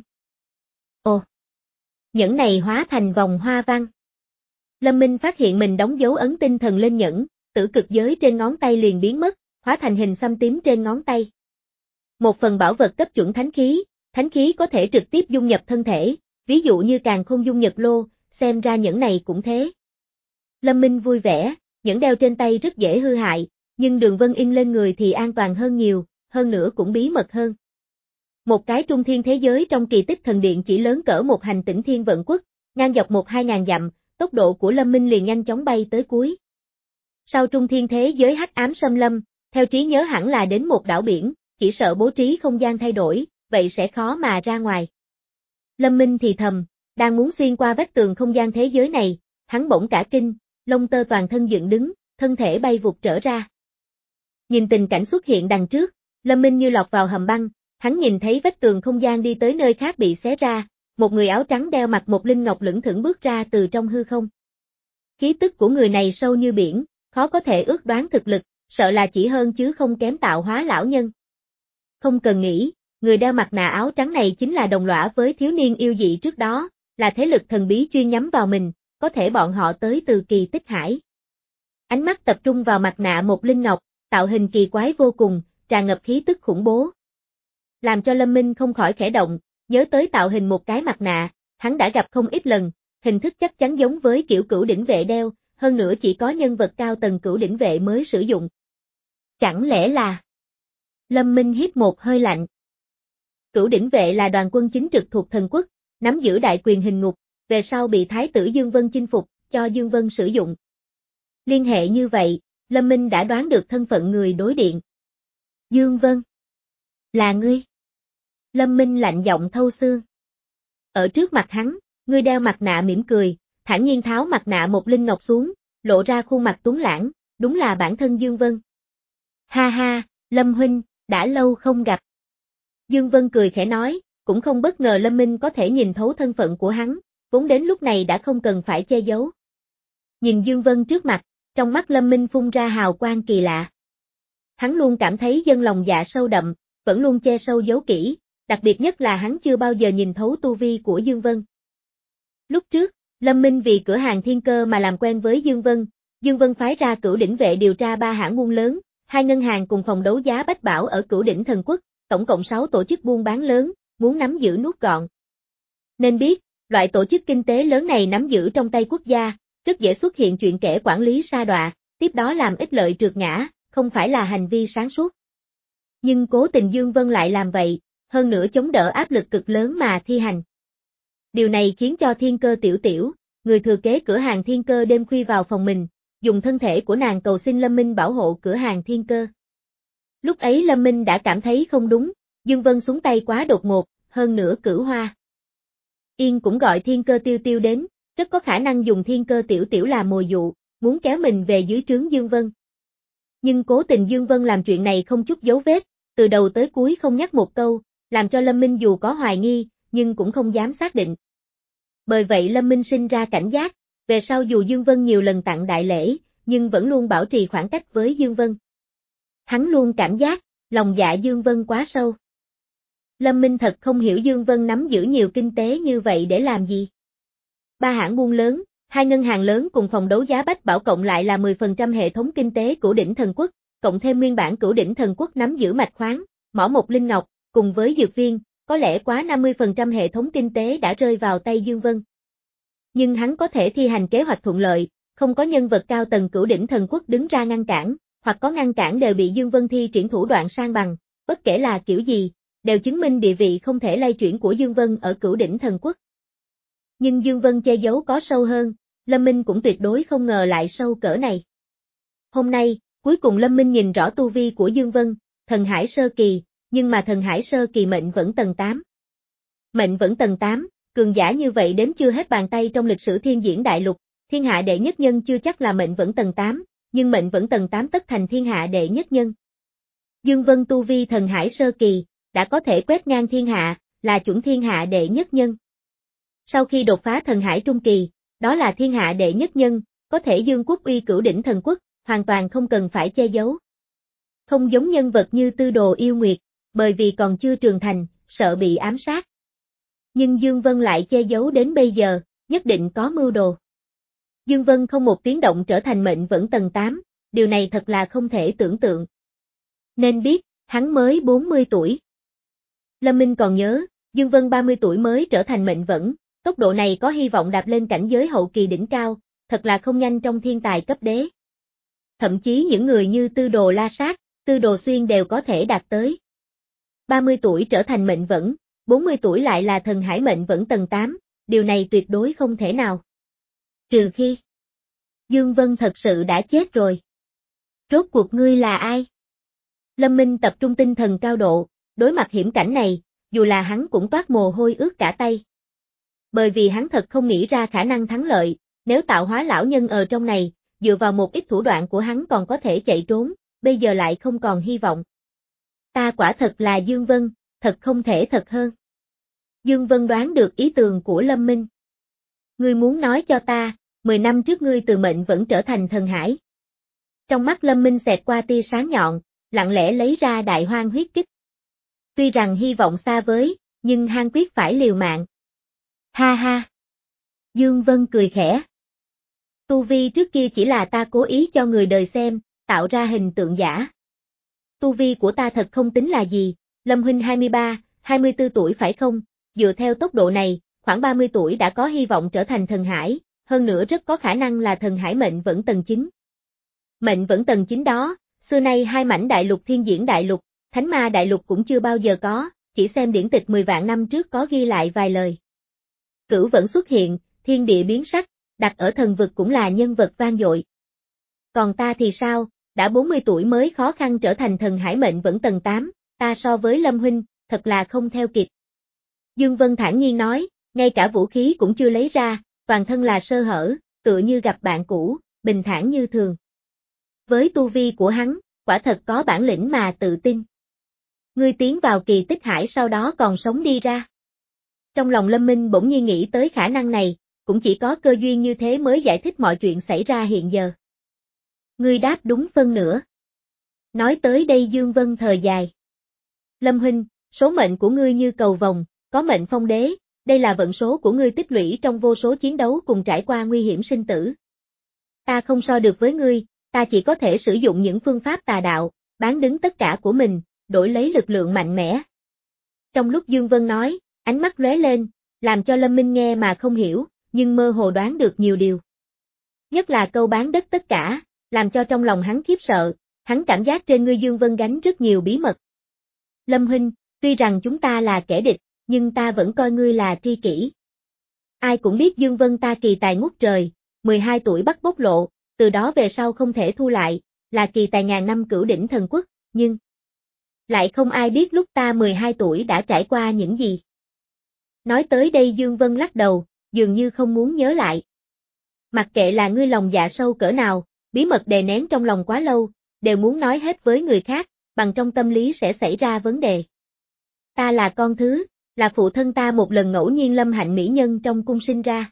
Ồ! Nhẫn này hóa thành vòng hoa văn. Lâm Minh phát hiện mình đóng dấu ấn tinh thần lên nhẫn, Tử Cực giới trên ngón tay liền biến mất, hóa thành hình xăm tím trên ngón tay. Một phần bảo vật cấp chuẩn thánh khí, thánh khí có thể trực tiếp dung nhập thân thể, ví dụ như Càn Khôn Dung Nhật Lô, xem ra nhẫn này cũng thế. Lâm Minh vui vẻ, nhẫn đeo trên tay rất dễ hư hại, nhưng đường vân in lên người thì an toàn hơn nhiều, hơn nữa cũng bí mật hơn. Một cái trung thiên thế giới trong kỳ tích thần điện chỉ lớn cỡ một hành tinh thiên vận quốc, ngang dọc một hai ngàn dặm, tốc độ của Lâm Minh liền nhanh chóng bay tới cuối. Sau trung thiên thế giới hắc ám xâm lâm, theo trí nhớ hẳn là đến một đảo biển, chỉ sợ bố trí không gian thay đổi, vậy sẽ khó mà ra ngoài. Lâm Minh thì thầm, đang muốn xuyên qua vách tường không gian thế giới này, hắn bỗng cả kinh, lông tơ toàn thân dựng đứng, thân thể bay vụt trở ra. Nhìn tình cảnh xuất hiện đằng trước, Lâm Minh như lọt vào hầm băng, hắn nhìn thấy vách tường không gian đi tới nơi khác bị xé ra, một người áo trắng đeo mặt một linh ngọc lững thững bước ra từ trong hư không. Khí tức của người này sâu như biển, khó có thể ước đoán thực lực, sợ là chỉ hơn chứ không kém tạo hóa lão nhân. Không cần nghĩ, người đeo mặt nạ áo trắng này chính là đồng lõa với thiếu niên yêu dị trước đó, là thế lực thần bí chuyên nhắm vào mình, có thể bọn họ tới từ kỳ tích hải. Ánh mắt tập trung vào mặt nạ một linh ngọc, tạo hình kỳ quái vô cùng, tràn ngập khí tức khủng bố. Làm cho Lâm Minh không khỏi khẽ động, nhớ tới tạo hình một cái mặt nạ, hắn đã gặp không ít lần, hình thức chắc chắn giống với kiểu cửu đỉnh vệ đeo, hơn nữa chỉ có nhân vật cao tầng cửu đỉnh vệ mới sử dụng. Chẳng lẽ là... Lâm Minh hít một hơi lạnh. Cửu đỉnh vệ là đoàn quân chính trực thuộc thần quốc, nắm giữ đại quyền hình ngục, về sau bị Thái tử Dương Vân chinh phục, cho Dương Vân sử dụng. Liên hệ như vậy, Lâm Minh đã đoán được thân phận người đối điện. Dương Vân. Là ngươi. Lâm Minh lạnh giọng thâu xương. Ở trước mặt hắn, ngươi đeo mặt nạ mỉm cười, thản nhiên tháo mặt nạ một linh ngọc xuống, lộ ra khuôn mặt tuấn lãng, đúng là bản thân Dương Vân. Ha ha, Lâm huynh, đã lâu không gặp. Dương Vân cười khẽ nói, cũng không bất ngờ Lâm Minh có thể nhìn thấu thân phận của hắn, vốn đến lúc này đã không cần phải che giấu. Nhìn Dương Vân trước mặt, trong mắt Lâm Minh phun ra hào quang kỳ lạ. Hắn luôn cảm thấy dân lòng dạ sâu đậm, vẫn luôn che sâu giấu kỹ, đặc biệt nhất là hắn chưa bao giờ nhìn thấu tu vi của Dương Vân. Lúc trước, Lâm Minh vì cửa hàng thiên cơ mà làm quen với Dương Vân, Dương Vân phái ra cửu đỉnh vệ điều tra ba hãng buôn lớn, hai ngân hàng cùng phòng đấu giá bách bảo ở cửu đỉnh thần quốc, tổng cộng sáu tổ chức buôn bán lớn, muốn nắm giữ nuốt gọn. Nên biết, loại tổ chức kinh tế lớn này nắm giữ trong tay quốc gia, rất dễ xuất hiện chuyện kẻ quản lý sa đọa, tiếp đó làm ích lợi trượt ngã, không phải là hành vi sáng suốt. Nhưng cố tình Dương Vân lại làm vậy, hơn nữa chống đỡ áp lực cực lớn mà thi hành. Điều này khiến cho thiên cơ tiểu tiểu, người thừa kế cửa hàng thiên cơ đêm khuya vào phòng mình, dùng thân thể của nàng cầu xin Lâm Minh bảo hộ cửa hàng thiên cơ. Lúc ấy Lâm Minh đã cảm thấy không đúng, Dương Vân xuống tay quá đột ngột, hơn nữa Cửu Hoa Yên cũng gọi thiên cơ tiêu tiêu đến, rất có khả năng dùng thiên cơ tiểu tiểu làm mồi dụ, muốn kéo mình về dưới trướng Dương Vân. Nhưng cố tình Dương Vân làm chuyện này không chút dấu vết, từ đầu tới cuối không nhắc một câu, làm cho Lâm Minh dù có hoài nghi, nhưng cũng không dám xác định. Bởi vậy Lâm Minh sinh ra cảnh giác, về sau dù Dương Vân nhiều lần tặng đại lễ, nhưng vẫn luôn bảo trì khoảng cách với Dương Vân. Hắn luôn cảm giác, lòng dạ Dương Vân quá sâu. Lâm Minh thật không hiểu Dương Vân nắm giữ nhiều kinh tế như vậy để làm gì. Ba hãng buôn lớn, hai ngân hàng lớn cùng phòng đấu giá bách bảo cộng lại là mười phần trăm hệ thống kinh tế cửu đỉnh thần quốc, cộng thêm nguyên bản cửu đỉnh thần quốc nắm giữ mạch khoáng, mỏ một linh ngọc, cùng với dược viên, có lẽ quá năm mươi phần trăm hệ thống kinh tế đã rơi vào tay Dương Vân. Nhưng hắn có thể thi hành kế hoạch thuận lợi, không có nhân vật cao tầng cửu đỉnh thần quốc đứng ra ngăn cản, hoặc có ngăn cản đều bị Dương Vân thi triển thủ đoạn san bằng, bất kể là kiểu gì, đều chứng minh địa vị không thể lay chuyển của Dương Vân ở cửu đỉnh thần quốc. Nhưng Dương Vân che giấu có sâu hơn, Lâm Minh cũng tuyệt đối không ngờ lại sâu cỡ này. Hôm nay, cuối cùng Lâm Minh nhìn rõ tu vi của Dương Vân, thần hải sơ kỳ, nhưng mà thần hải sơ kỳ mệnh vẫn tầng tám. Mệnh vẫn tầng tám, cường giả như vậy đếm chưa hết bàn tay trong lịch sử thiên diễn đại lục, thiên hạ đệ nhất nhân chưa chắc là mệnh vẫn tầng tám, nhưng mệnh vẫn tầng tám tất thành thiên hạ đệ nhất nhân. Dương Vân tu vi thần hải sơ kỳ, đã có thể quét ngang thiên hạ, là chuẩn thiên hạ đệ nhất nhân. Sau khi đột phá thần hải trung kỳ, đó là thiên hạ đệ nhất nhân, có thể dương quốc uy cửu đỉnh thần quốc, hoàn toàn không cần phải che giấu. Không giống nhân vật như Tư Đồ Yêu Nguyệt, bởi vì còn chưa trưởng thành, sợ bị ám sát. Nhưng Dương Vân lại che giấu đến bây giờ, nhất định có mưu đồ. Dương Vân không một tiếng động trở thành mệnh vẫn tầng tám, điều này thật là không thể tưởng tượng. Nên biết, hắn mới bốn mươi tuổi. Lâm Minh còn nhớ, Dương Vân ba mươi tuổi mới trở thành mệnh vẫn, tốc độ này có hy vọng đạp lên cảnh giới hậu kỳ đỉnh cao, thật là không nhanh trong thiên tài cấp đế. Thậm chí những người như Tư Đồ La Sát, Tư Đồ Xuyên đều có thể đạt tới. ba mươi tuổi trở thành mệnh vẫn, bốn mươi tuổi lại là thần hải mệnh vẫn tầng tám, điều này tuyệt đối không thể nào. Trừ khi Dương Vân thật sự đã chết rồi. Rốt cuộc ngươi là ai? Lâm Minh tập trung tinh thần cao độ, đối mặt hiểm cảnh này, dù là hắn cũng toát mồ hôi ướt cả tay. Bởi vì hắn thật không nghĩ ra khả năng thắng lợi, nếu tạo hóa lão nhân ở trong này, dựa vào một ít thủ đoạn của hắn còn có thể chạy trốn, bây giờ lại không còn hy vọng. Ta quả thật là Dương Vân, thật không thể thật hơn. Dương Vân đoán được ý tưởng của Lâm Minh. Ngươi muốn nói cho ta, mười năm trước ngươi từ mệnh vẫn trở thành thần hải. Trong mắt Lâm Minh xẹt qua tia sáng nhọn, lặng lẽ lấy ra đại hoang huyết kích. Tuy rằng hy vọng xa vời, nhưng hắn quyết phải liều mạng. Ha ha! Dương Vân cười khẽ. Tu vi trước kia chỉ là ta cố ý cho người đời xem, tạo ra hình tượng giả. Tu vi của ta thật không tính là gì, Lâm huynh hai mươi ba, hai mươi tư tuổi phải không? Dựa theo tốc độ này, khoảng ba mươi tuổi đã có hy vọng trở thành thần hải, hơn nữa rất có khả năng là thần hải mệnh vẫn tầng chín. Mệnh vẫn tầng chín đó, xưa nay hai mảnh đại lục thiên diễn đại lục, thánh ma đại lục cũng chưa bao giờ có, chỉ xem điển tịch mười vạn năm trước có ghi lại vài lời. Cửu vẫn xuất hiện, thiên địa biến sắc, đặt ở thần vực cũng là nhân vật vang dội. Còn ta thì sao, đã bốn mươi tuổi mới khó khăn trở thành thần hải mệnh vẫn tầng tám, ta so với Lâm huynh, thật là không theo kịp. Dương Vân thản nhiên nói, ngay cả vũ khí cũng chưa lấy ra, toàn thân là sơ hở, tựa như gặp bạn cũ, bình thản như thường. Với tu vi của hắn, quả thật có bản lĩnh mà tự tin. Ngươi tiến vào kỳ tích hải sau đó còn sống đi ra. Trong lòng Lâm Minh bỗng nhiên nghĩ tới khả năng này, cũng chỉ có cơ duyên như thế mới giải thích mọi chuyện xảy ra hiện giờ. Ngươi đáp đúng phân nửa. Nói tới đây Dương Vân thở dài. Lâm huynh, số mệnh của ngươi như cầu vồng, có mệnh phong đế, đây là vận số của ngươi tích lũy trong vô số chiến đấu cùng trải qua nguy hiểm sinh tử. Ta không so được với ngươi, ta chỉ có thể sử dụng những phương pháp tà đạo, bán đứng tất cả của mình, đổi lấy lực lượng mạnh mẽ. Trong lúc Dương Vân nói, ánh mắt lóe lên, làm cho Lâm Minh nghe mà không hiểu, nhưng mơ hồ đoán được nhiều điều. Nhất là câu bán đất tất cả, làm cho trong lòng hắn khiếp sợ, hắn cảm giác trên người Dương Vân gánh rất nhiều bí mật. Lâm huynh, tuy rằng chúng ta là kẻ địch, nhưng ta vẫn coi ngươi là tri kỷ. Ai cũng biết Dương Vân ta kỳ tài ngút trời, mười hai tuổi bắt bộc lộ, từ đó về sau không thể thu lại, là kỳ tài ngàn năm cửu đỉnh thần quốc, nhưng lại không ai biết lúc ta mười hai tuổi đã trải qua những gì. Nói tới đây Dương Vân lắc đầu, dường như không muốn nhớ lại. Mặc kệ là ngươi lòng dạ sâu cỡ nào, bí mật đè nén trong lòng quá lâu, đều muốn nói hết với người khác, bằng trong tâm lý sẽ xảy ra vấn đề. Ta là con thứ, là phụ thân ta một lần ngẫu nhiên lâm hạnh mỹ nhân trong cung sinh ra.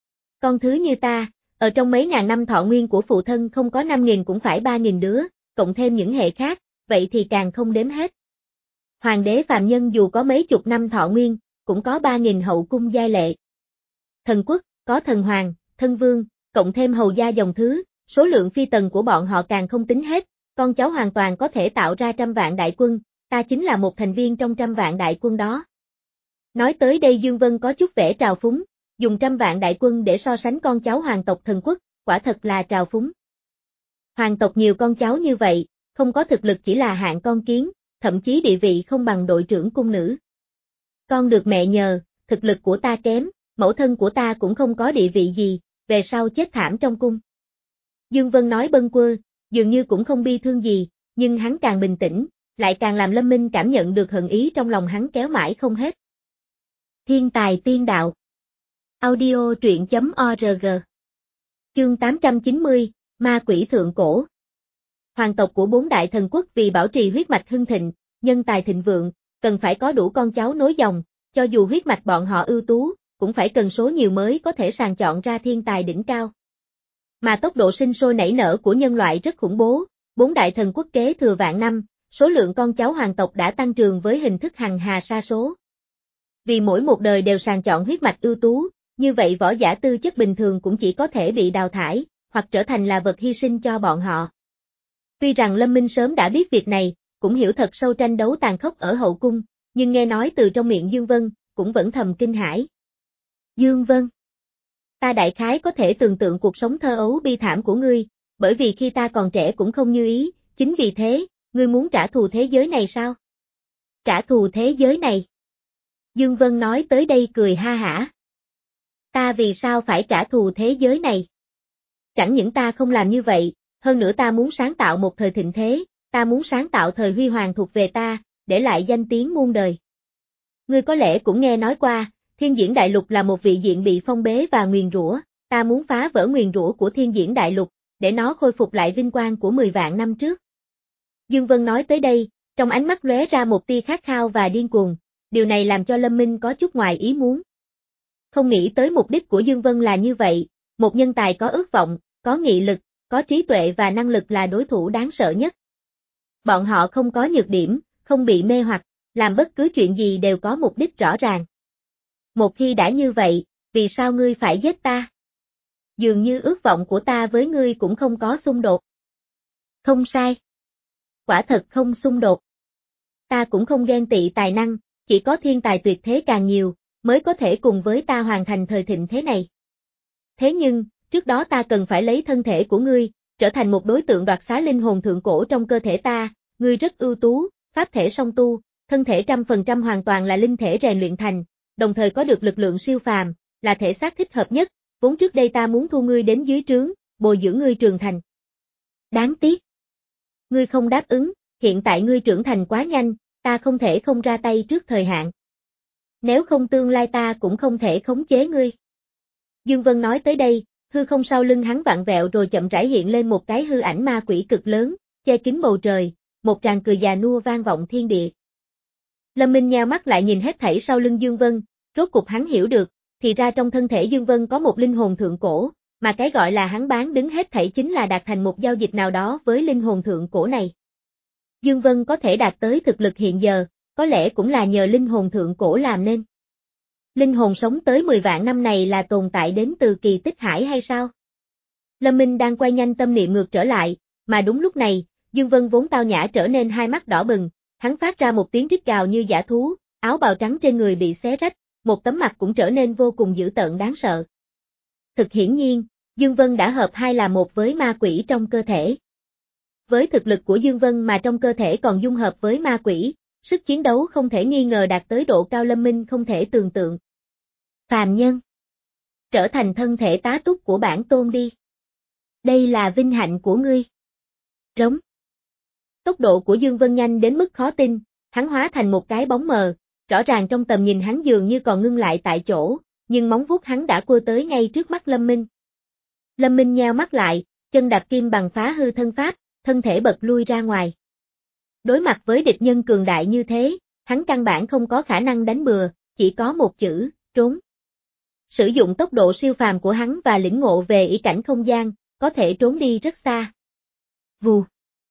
Con thứ như ta, ở trong mấy ngàn năm thọ nguyên của phụ thân không có năm nghìn cũng phải ba nghìn đứa, cộng thêm những hệ khác, vậy thì càng không đếm hết. Hoàng đế phàm nhân dù có mấy chục năm thọ nguyên, cũng có ba nghìn hậu cung giai lệ. Thần quốc, có thần hoàng, thân vương, cộng thêm hầu gia dòng thứ, số lượng phi tần của bọn họ càng không tính hết, con cháu hoàn toàn có thể tạo ra trăm vạn đại quân, ta chính là một thành viên trong trăm vạn đại quân đó. Nói tới đây Dương Vân có chút vẻ trào phúng, dùng trăm vạn đại quân để so sánh con cháu hoàng tộc thần quốc, quả thật là trào phúng. Hoàng tộc nhiều con cháu như vậy, không có thực lực chỉ là hạng con kiến, thậm chí địa vị không bằng đội trưởng cung nữ. Con được mẹ nhờ, thực lực của ta kém, mẫu thân của ta cũng không có địa vị gì, về sau chết thảm trong cung. Dương Vân nói bâng quơ, dường như cũng không bi thương gì, nhưng hắn càng bình tĩnh, lại càng làm Lâm Minh cảm nhận được hận ý trong lòng hắn kéo mãi không hết. Thiên tài tiên đạo. Audio truyện chấm org. Chương tám trăm chín mươi, Ma quỷ thượng cổ. Hoàng tộc của bốn đại thần quốc vì bảo trì huyết mạch hưng thịnh, nhân tài thịnh vượng, cần phải có đủ con cháu nối dòng, cho dù huyết mạch bọn họ ưu tú, cũng phải cần số nhiều mới có thể sàng chọn ra thiên tài đỉnh cao. Mà tốc độ sinh sôi nảy nở của nhân loại rất khủng bố, bốn đại thần quốc kế thừa vạn năm, số lượng con cháu hoàng tộc đã tăng trưởng với hình thức hằng hà sa số. Vì mỗi một đời đều sàng chọn huyết mạch ưu tú, như vậy võ giả tư chất bình thường cũng chỉ có thể bị đào thải, hoặc trở thành là vật hy sinh cho bọn họ. Tuy rằng Lâm Minh sớm đã biết việc này, cũng hiểu thật sâu tranh đấu tàn khốc ở hậu cung, nhưng nghe nói từ trong miệng Dương Vân, cũng vẫn thầm kinh hãi. Dương Vân, ta đại khái có thể tưởng tượng cuộc sống thơ ấu bi thảm của ngươi, bởi vì khi ta còn trẻ cũng không như ý, chính vì thế, ngươi muốn trả thù thế giới này sao? Trả thù thế giới này? Dương Vân nói tới đây cười ha hả. Ta vì sao phải trả thù thế giới này? Chẳng những ta không làm như vậy, hơn nữa ta muốn sáng tạo một thời thịnh thế, ta muốn sáng tạo thời huy hoàng thuộc về ta, để lại danh tiếng muôn đời. Ngươi có lẽ cũng nghe nói qua, Thiên Diễn Đại Lục là một vị diện bị phong bế và nguyền rủa, ta muốn phá vỡ nguyền rủa của Thiên Diễn Đại Lục, để nó khôi phục lại vinh quang của mười vạn năm trước. Dương Vân nói tới đây, trong ánh mắt lóe ra một tia khát khao và điên cuồng, điều này làm cho Lâm Minh có chút ngoài ý muốn. Không nghĩ tới mục đích của Dương Vân là như vậy, một nhân tài có ước vọng, có nghị lực, có trí tuệ và năng lực là đối thủ đáng sợ nhất. Bọn họ không có nhược điểm, không bị mê hoặc, làm bất cứ chuyện gì đều có mục đích rõ ràng. Một khi đã như vậy, vì sao ngươi phải giết ta? Dường như ước vọng của ta với ngươi cũng không có xung đột. Không sai. Quả thật không xung đột. Ta cũng không ghen tị tài năng, chỉ có thiên tài tuyệt thế càng nhiều, mới có thể cùng với ta hoàn thành thời thịnh thế này. Thế nhưng, trước đó ta cần phải lấy thân thể của ngươi, trở thành một đối tượng đoạt xá linh hồn thượng cổ trong cơ thể ta, ngươi rất ưu tú, pháp thể song tu, thân thể trăm phần trăm hoàn toàn là linh thể rèn luyện thành, đồng thời có được lực lượng siêu phàm, là thể xác thích hợp nhất, vốn trước đây ta muốn thu ngươi đến dưới trướng, bồi dưỡng ngươi trưởng thành. Đáng tiếc. Ngươi không đáp ứng, hiện tại ngươi trưởng thành quá nhanh, ta không thể không ra tay trước thời hạn. Nếu không tương lai ta cũng không thể khống chế ngươi. Dương Vân nói tới đây, hư không sau lưng hắn vặn vẹo rồi chậm rãi hiện lên một cái hư ảnh ma quỷ cực lớn, che kín bầu trời, một tràng cười già nua vang vọng thiên địa. Lâm Minh nheo mắt lại nhìn hết thảy sau lưng Dương Vân, rốt cục hắn hiểu được, thì ra trong thân thể Dương Vân có một linh hồn thượng cổ, mà cái gọi là hắn bán đứng hết thảy chính là đạt thành một giao dịch nào đó với linh hồn thượng cổ này. Dương Vân có thể đạt tới thực lực hiện giờ, có lẽ cũng là nhờ linh hồn thượng cổ làm nên. Linh hồn sống tới mười vạn năm này là tồn tại đến từ kỳ tích hải hay sao? Lâm Minh đang quay nhanh tâm niệm ngược trở lại, mà đúng lúc này, Dương Vân vốn tao nhã trở nên hai mắt đỏ bừng, hắn phát ra một tiếng rít gào như dã thú, áo bào trắng trên người bị xé rách, một tấm mặt cũng trở nên vô cùng dữ tợn đáng sợ. Thực hiển nhiên, Dương Vân đã hợp hai là một với ma quỷ trong cơ thể. Với thực lực của Dương Vân mà trong cơ thể còn dung hợp với ma quỷ, sức chiến đấu không thể nghi ngờ đạt tới độ cao Lâm Minh không thể tưởng tượng. Phàm nhân, trở thành thân thể tá túc của bản tôn đi. Đây là vinh hạnh của ngươi. Rống. Tốc độ của Dương Vân nhanh đến mức khó tin, hắn hóa thành một cái bóng mờ, rõ ràng trong tầm nhìn hắn dường như còn ngưng lại tại chỗ, nhưng móng vuốt hắn đã cua tới ngay trước mắt Lâm Minh. Lâm Minh nheo mắt lại, chân đạp kim bằng phá hư thân pháp, thân thể bật lui ra ngoài. Đối mặt với địch nhân cường đại như thế, hắn căn bản không có khả năng đánh bừa, chỉ có một chữ, trốn. Sử dụng tốc độ siêu phàm của hắn và lĩnh ngộ về ý cảnh không gian, có thể trốn đi rất xa. Vù.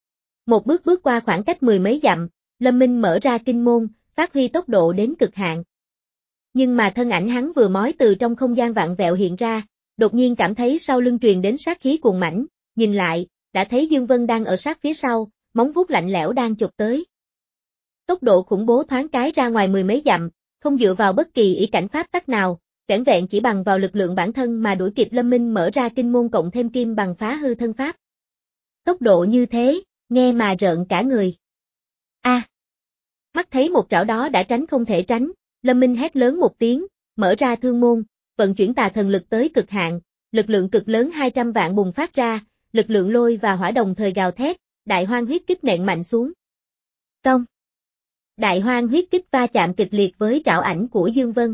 Một bước bước qua khoảng cách mười mấy dặm, Lâm Minh mở ra kinh môn, phát huy tốc độ đến cực hạn. Nhưng mà thân ảnh hắn vừa mói từ trong không gian vặn vẹo hiện ra, đột nhiên cảm thấy sau lưng truyền đến sát khí cuồn mãnh, nhìn lại, đã thấy Dương Vân đang ở sát phía sau, móng vuốt lạnh lẽo đang chụp tới. Tốc độ khủng bố thoáng cái ra ngoài mười mấy dặm, không dựa vào bất kỳ ý cảnh pháp tắc nào, vẻn vẹn chỉ bằng vào lực lượng bản thân mà đuổi kịp Lâm Minh mở ra kinh môn cộng thêm kim bằng phá hư thân pháp. Tốc độ như thế, nghe mà rợn cả người. A! À, mắt thấy một trảo đó đã tránh không thể tránh, Lâm Minh hét lớn một tiếng, mở ra thương môn, vận chuyển tà thần lực tới cực hạn, lực lượng cực lớn hai trăm vạn bùng phát ra, lực lượng lôi và hỏa đồng thời gào thét, đại hoang huyết kích nện mạnh xuống. Công! Đại hoang huyết kích va chạm kịch liệt với trảo ảnh của Dương Vân.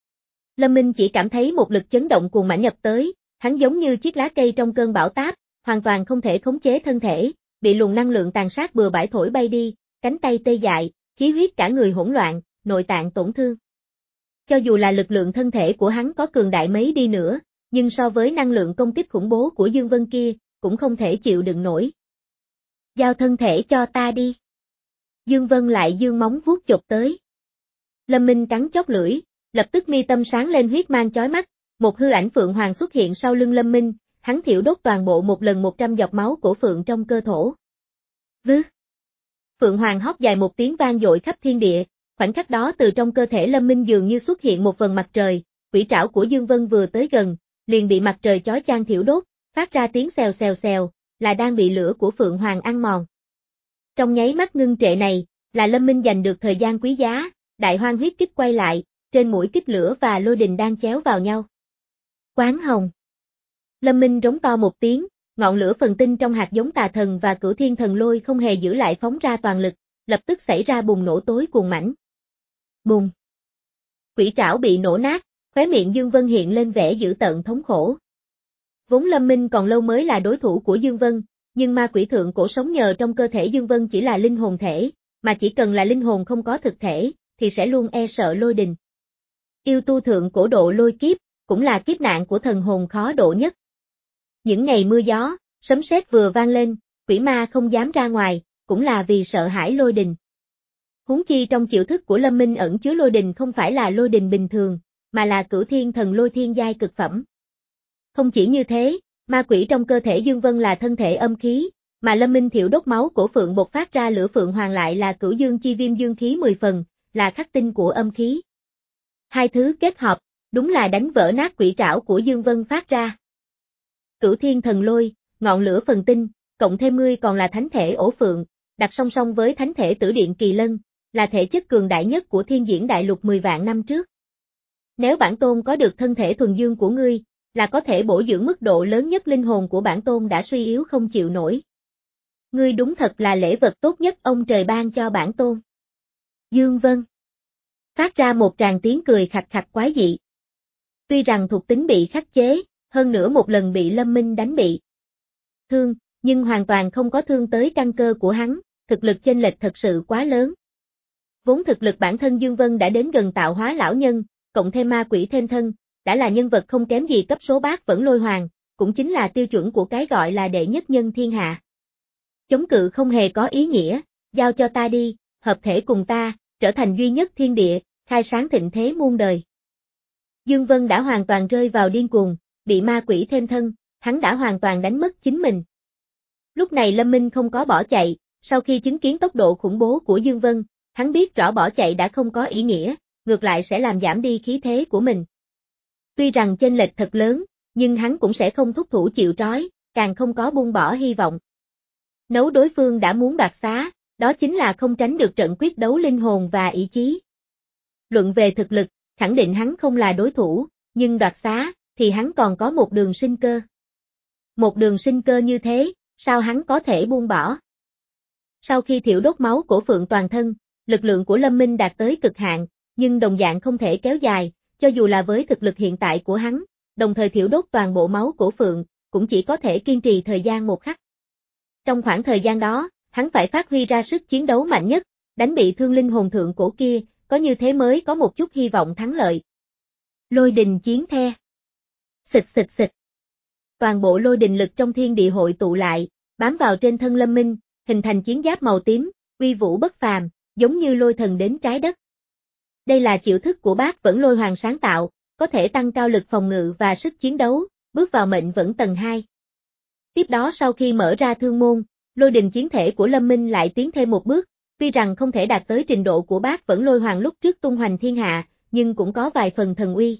Lâm Minh chỉ cảm thấy một lực chấn động cuồng mãnh nhập tới, hắn giống như chiếc lá cây trong cơn bão táp, hoàn toàn không thể khống chế thân thể, bị luồng năng lượng tàn sát bừa bãi thổi bay đi, cánh tay tê dại, khí huyết cả người hỗn loạn, nội tạng tổn thương. Cho dù là lực lượng thân thể của hắn có cường đại mấy đi nữa, nhưng so với năng lượng công kích khủng bố của Dương Vân kia, cũng không thể chịu đựng nổi. Giao thân thể cho ta đi. Dương Vân lại dương móng vuốt chộp tới. Lâm Minh cắn chót lưỡi, lập tức mi tâm sáng lên huyết mang chói mắt, một hư ảnh phượng hoàng xuất hiện sau lưng Lâm Minh, hắn thiểu đốt toàn bộ một lần một trăm giọt máu của phượng trong cơ thổ. Vứ. Phượng hoàng hót dài một tiếng vang dội khắp thiên địa, khoảnh khắc đó từ trong cơ thể Lâm Minh dường như xuất hiện một vầng mặt trời, quỷ trảo của Dương Vân vừa tới gần, liền bị mặt trời chói chang thiểu đốt, phát ra tiếng xèo xèo xèo, là đang bị lửa của Phượng hoàng ăn mòn. Trong nháy mắt ngưng trệ này, là Lâm Minh giành được thời gian quý giá, đại hoang huyết kích quay lại, trên mũi kích lửa và lôi đình đang chéo vào nhau. Quán hồng. Lâm Minh rống to một tiếng, ngọn lửa phần tinh trong hạt giống tà thần và cửu thiên thần lôi không hề giữ lại phóng ra toàn lực, lập tức xảy ra bùng nổ tối cuồng mãnh. Bùng. Quỷ trảo bị nổ nát, khóe miệng Dương Vân hiện lên vẻ dữ tợn thống khổ. Vốn Lâm Minh còn lâu mới là đối thủ của Dương Vân, nhưng ma quỷ thượng cổ sống nhờ trong cơ thể Dương Vân chỉ là linh hồn thể, mà chỉ cần là linh hồn không có thực thể, thì sẽ luôn e sợ lôi đình. Yêu tu thượng cổ độ lôi kiếp, cũng là kiếp nạn của thần hồn khó độ nhất. Những ngày mưa gió, sấm sét vừa vang lên, quỷ ma không dám ra ngoài, cũng là vì sợ hãi lôi đình. Huống chi trong chiêu thức của Lâm Minh ẩn chứa lôi đình không phải là lôi đình bình thường, mà là cửu thiên thần lôi thiên giai cực phẩm. Không chỉ như thế, ma quỷ trong cơ thể Dương Vân là thân thể âm khí, mà Lâm Minh thiểu đốt máu cổ phượng bộc phát ra lửa phượng hoàng lại là cửu dương chi viêm dương khí mười phần, là khắc tinh của âm khí. Hai thứ kết hợp, đúng là đánh vỡ nát quỷ trảo của Dương Vân phát ra. Cửu thiên thần lôi, ngọn lửa phần tinh, cộng thêm ngươi còn là thánh thể ổ phượng, đặt song song với thánh thể tử điện kỳ lân, là thể chất cường đại nhất của thiên diễn đại lục mười vạn năm trước. Nếu bản tôn có được thân thể thuần dương của ngươi, là có thể bổ dưỡng mức độ lớn nhất linh hồn của bản tôn đã suy yếu không chịu nổi. Ngươi đúng thật là lễ vật tốt nhất ông trời ban cho bản tôn. Dương Vân phát ra một tràng tiếng cười khạch khạch quái dị. Tuy rằng thuộc tính bị khắc chế, hơn nữa một lần bị Lâm Minh đánh bị thương, nhưng hoàn toàn không có thương tới căn cơ của hắn, thực lực chênh lệch thật sự quá lớn. Vốn thực lực bản thân Dương Vân đã đến gần tạo hóa lão nhân, cộng thêm ma quỷ thêm thân, đã là nhân vật không kém gì cấp số bát vẫn lôi hoàng, cũng chính là tiêu chuẩn của cái gọi là đệ nhất nhân thiên hạ. Chống cự không hề có ý nghĩa, giao cho ta đi, hợp thể cùng ta, trở thành duy nhất thiên địa, khai sáng thịnh thế muôn đời. Dương Vân đã hoàn toàn rơi vào điên cuồng, bị ma quỷ thêm thân, hắn đã hoàn toàn đánh mất chính mình. Lúc này Lâm Minh không có bỏ chạy, sau khi chứng kiến tốc độ khủng bố của Dương Vân, hắn biết rõ bỏ chạy đã không có ý nghĩa, ngược lại sẽ làm giảm đi khí thế của mình. Tuy rằng chênh lệch thật lớn, nhưng hắn cũng sẽ không thúc thủ chịu trói, càng không có buông bỏ hy vọng. Nếu đối phương đã muốn đoạt xá, đó chính là không tránh được trận quyết đấu linh hồn và ý chí. Luận về thực lực, khẳng định hắn không là đối thủ, nhưng đoạt xá, thì hắn còn có một đường sinh cơ. Một đường sinh cơ như thế, sao hắn có thể buông bỏ? Sau khi thiểu đốt máu cổ phượng toàn thân, lực lượng của Lâm Minh đạt tới cực hạn, nhưng đồng dạng không thể kéo dài, cho dù là với thực lực hiện tại của hắn, đồng thời thiểu đốt toàn bộ máu cổ phượng, cũng chỉ có thể kiên trì thời gian một khắc. Trong khoảng thời gian đó, hắn phải phát huy ra sức chiến đấu mạnh nhất, đánh bị thương linh hồn thượng cổ kia, có như thế mới có một chút hy vọng thắng lợi. Lôi đình chiến the. Xịch xịch xịch. Toàn bộ lôi đình lực trong thiên địa hội tụ lại, bám vào trên thân Lâm Minh, hình thành chiến giáp màu tím, uy vũ bất phàm, giống như lôi thần đến trái đất. Đây là chiêu thức của bát vẫn lôi hoàng sáng tạo, có thể tăng cao lực phòng ngự và sức chiến đấu, bước vào mệnh vẫn tầng hai. Tiếp đó sau khi mở ra thương môn, lôi đình chiến thể của Lâm Minh lại tiến thêm một bước, tuy rằng không thể đạt tới trình độ của bát vẫn lôi hoàng lúc trước tung hoành thiên hạ, nhưng cũng có vài phần thần uy.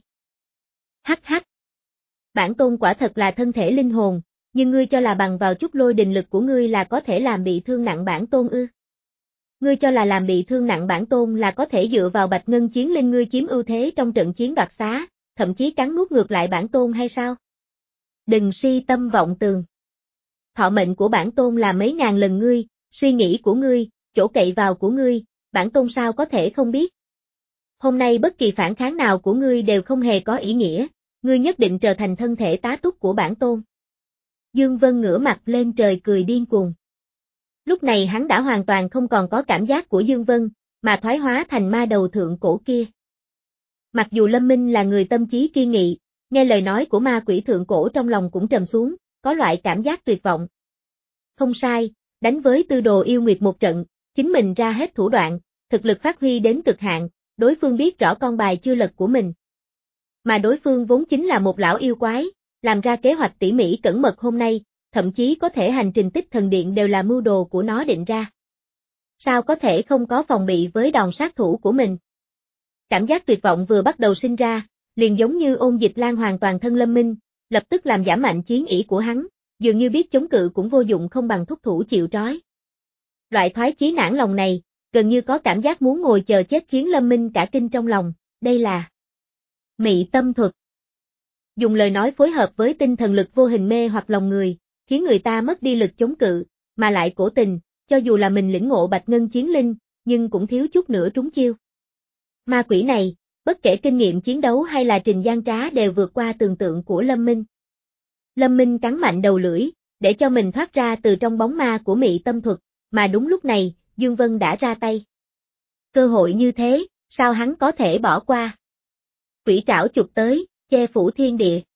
Hắc hắc. Bản tôn quả thật là thân thể linh hồn, nhưng ngươi cho là bằng vào chút lôi đình lực của ngươi là có thể làm bị thương nặng bản tôn ư? Ngươi cho là làm bị thương nặng bản tôn là có thể dựa vào bạch ngân chiến linh ngươi chiếm ưu thế trong trận chiến đoạt xá, thậm chí cắn nuốt ngược lại bản tôn hay sao? Đừng si tâm vọng tường. Thọ mệnh của bản tôn là mấy ngàn lần ngươi, suy nghĩ của ngươi, chỗ cậy vào của ngươi, bản tôn sao có thể không biết. Hôm nay bất kỳ phản kháng nào của ngươi đều không hề có ý nghĩa, ngươi nhất định trở thành thân thể tá túc của bản tôn. Dương Vân ngửa mặt lên trời cười điên cuồng. Lúc này hắn đã hoàn toàn không còn có cảm giác của Dương Vân, mà thoái hóa thành ma đầu thượng cổ kia. Mặc dù Lâm Minh là người tâm trí kiên nghị, nghe lời nói của ma quỷ thượng cổ trong lòng cũng trầm xuống, có loại cảm giác tuyệt vọng. Không sai, đánh với tư đồ yêu nguyệt một trận, chính mình ra hết thủ đoạn, thực lực phát huy đến cực hạn, đối phương biết rõ con bài chưa lật của mình. Mà đối phương vốn chính là một lão yêu quái, làm ra kế hoạch tỉ mỉ cẩn mật hôm nay, thậm chí có thể hành trình tích thần điện đều là mưu đồ của nó định ra. Sao có thể không có phòng bị với đòn sát thủ của mình? Cảm giác tuyệt vọng vừa bắt đầu sinh ra, liền giống như ôn dịch lan hoàn toàn thân Lâm Minh, lập tức làm giảm mạnh chiến ý của hắn, dường như biết chống cự cũng vô dụng không bằng thúc thủ chịu trói. Loại thoái chí nản lòng này, gần như có cảm giác muốn ngồi chờ chết khiến Lâm Minh cả kinh trong lòng, đây là mị tâm thuật. Dùng lời nói phối hợp với tinh thần lực vô hình mê hoặc lòng người, khiến người ta mất đi lực chống cự, mà lại cố tình, cho dù là mình lĩnh ngộ bạch ngân chiến linh, nhưng cũng thiếu chút nữa trúng chiêu. Ma quỷ này, bất kể kinh nghiệm chiến đấu hay là trình gian trá đều vượt qua tưởng tượng của Lâm Minh. Lâm Minh cắn mạnh đầu lưỡi, để cho mình thoát ra từ trong bóng ma của mị tâm thuật, mà đúng lúc này, Dương Vân đã ra tay. Cơ hội như thế, sao hắn có thể bỏ qua? Quỷ trảo chụp tới, che phủ thiên địa.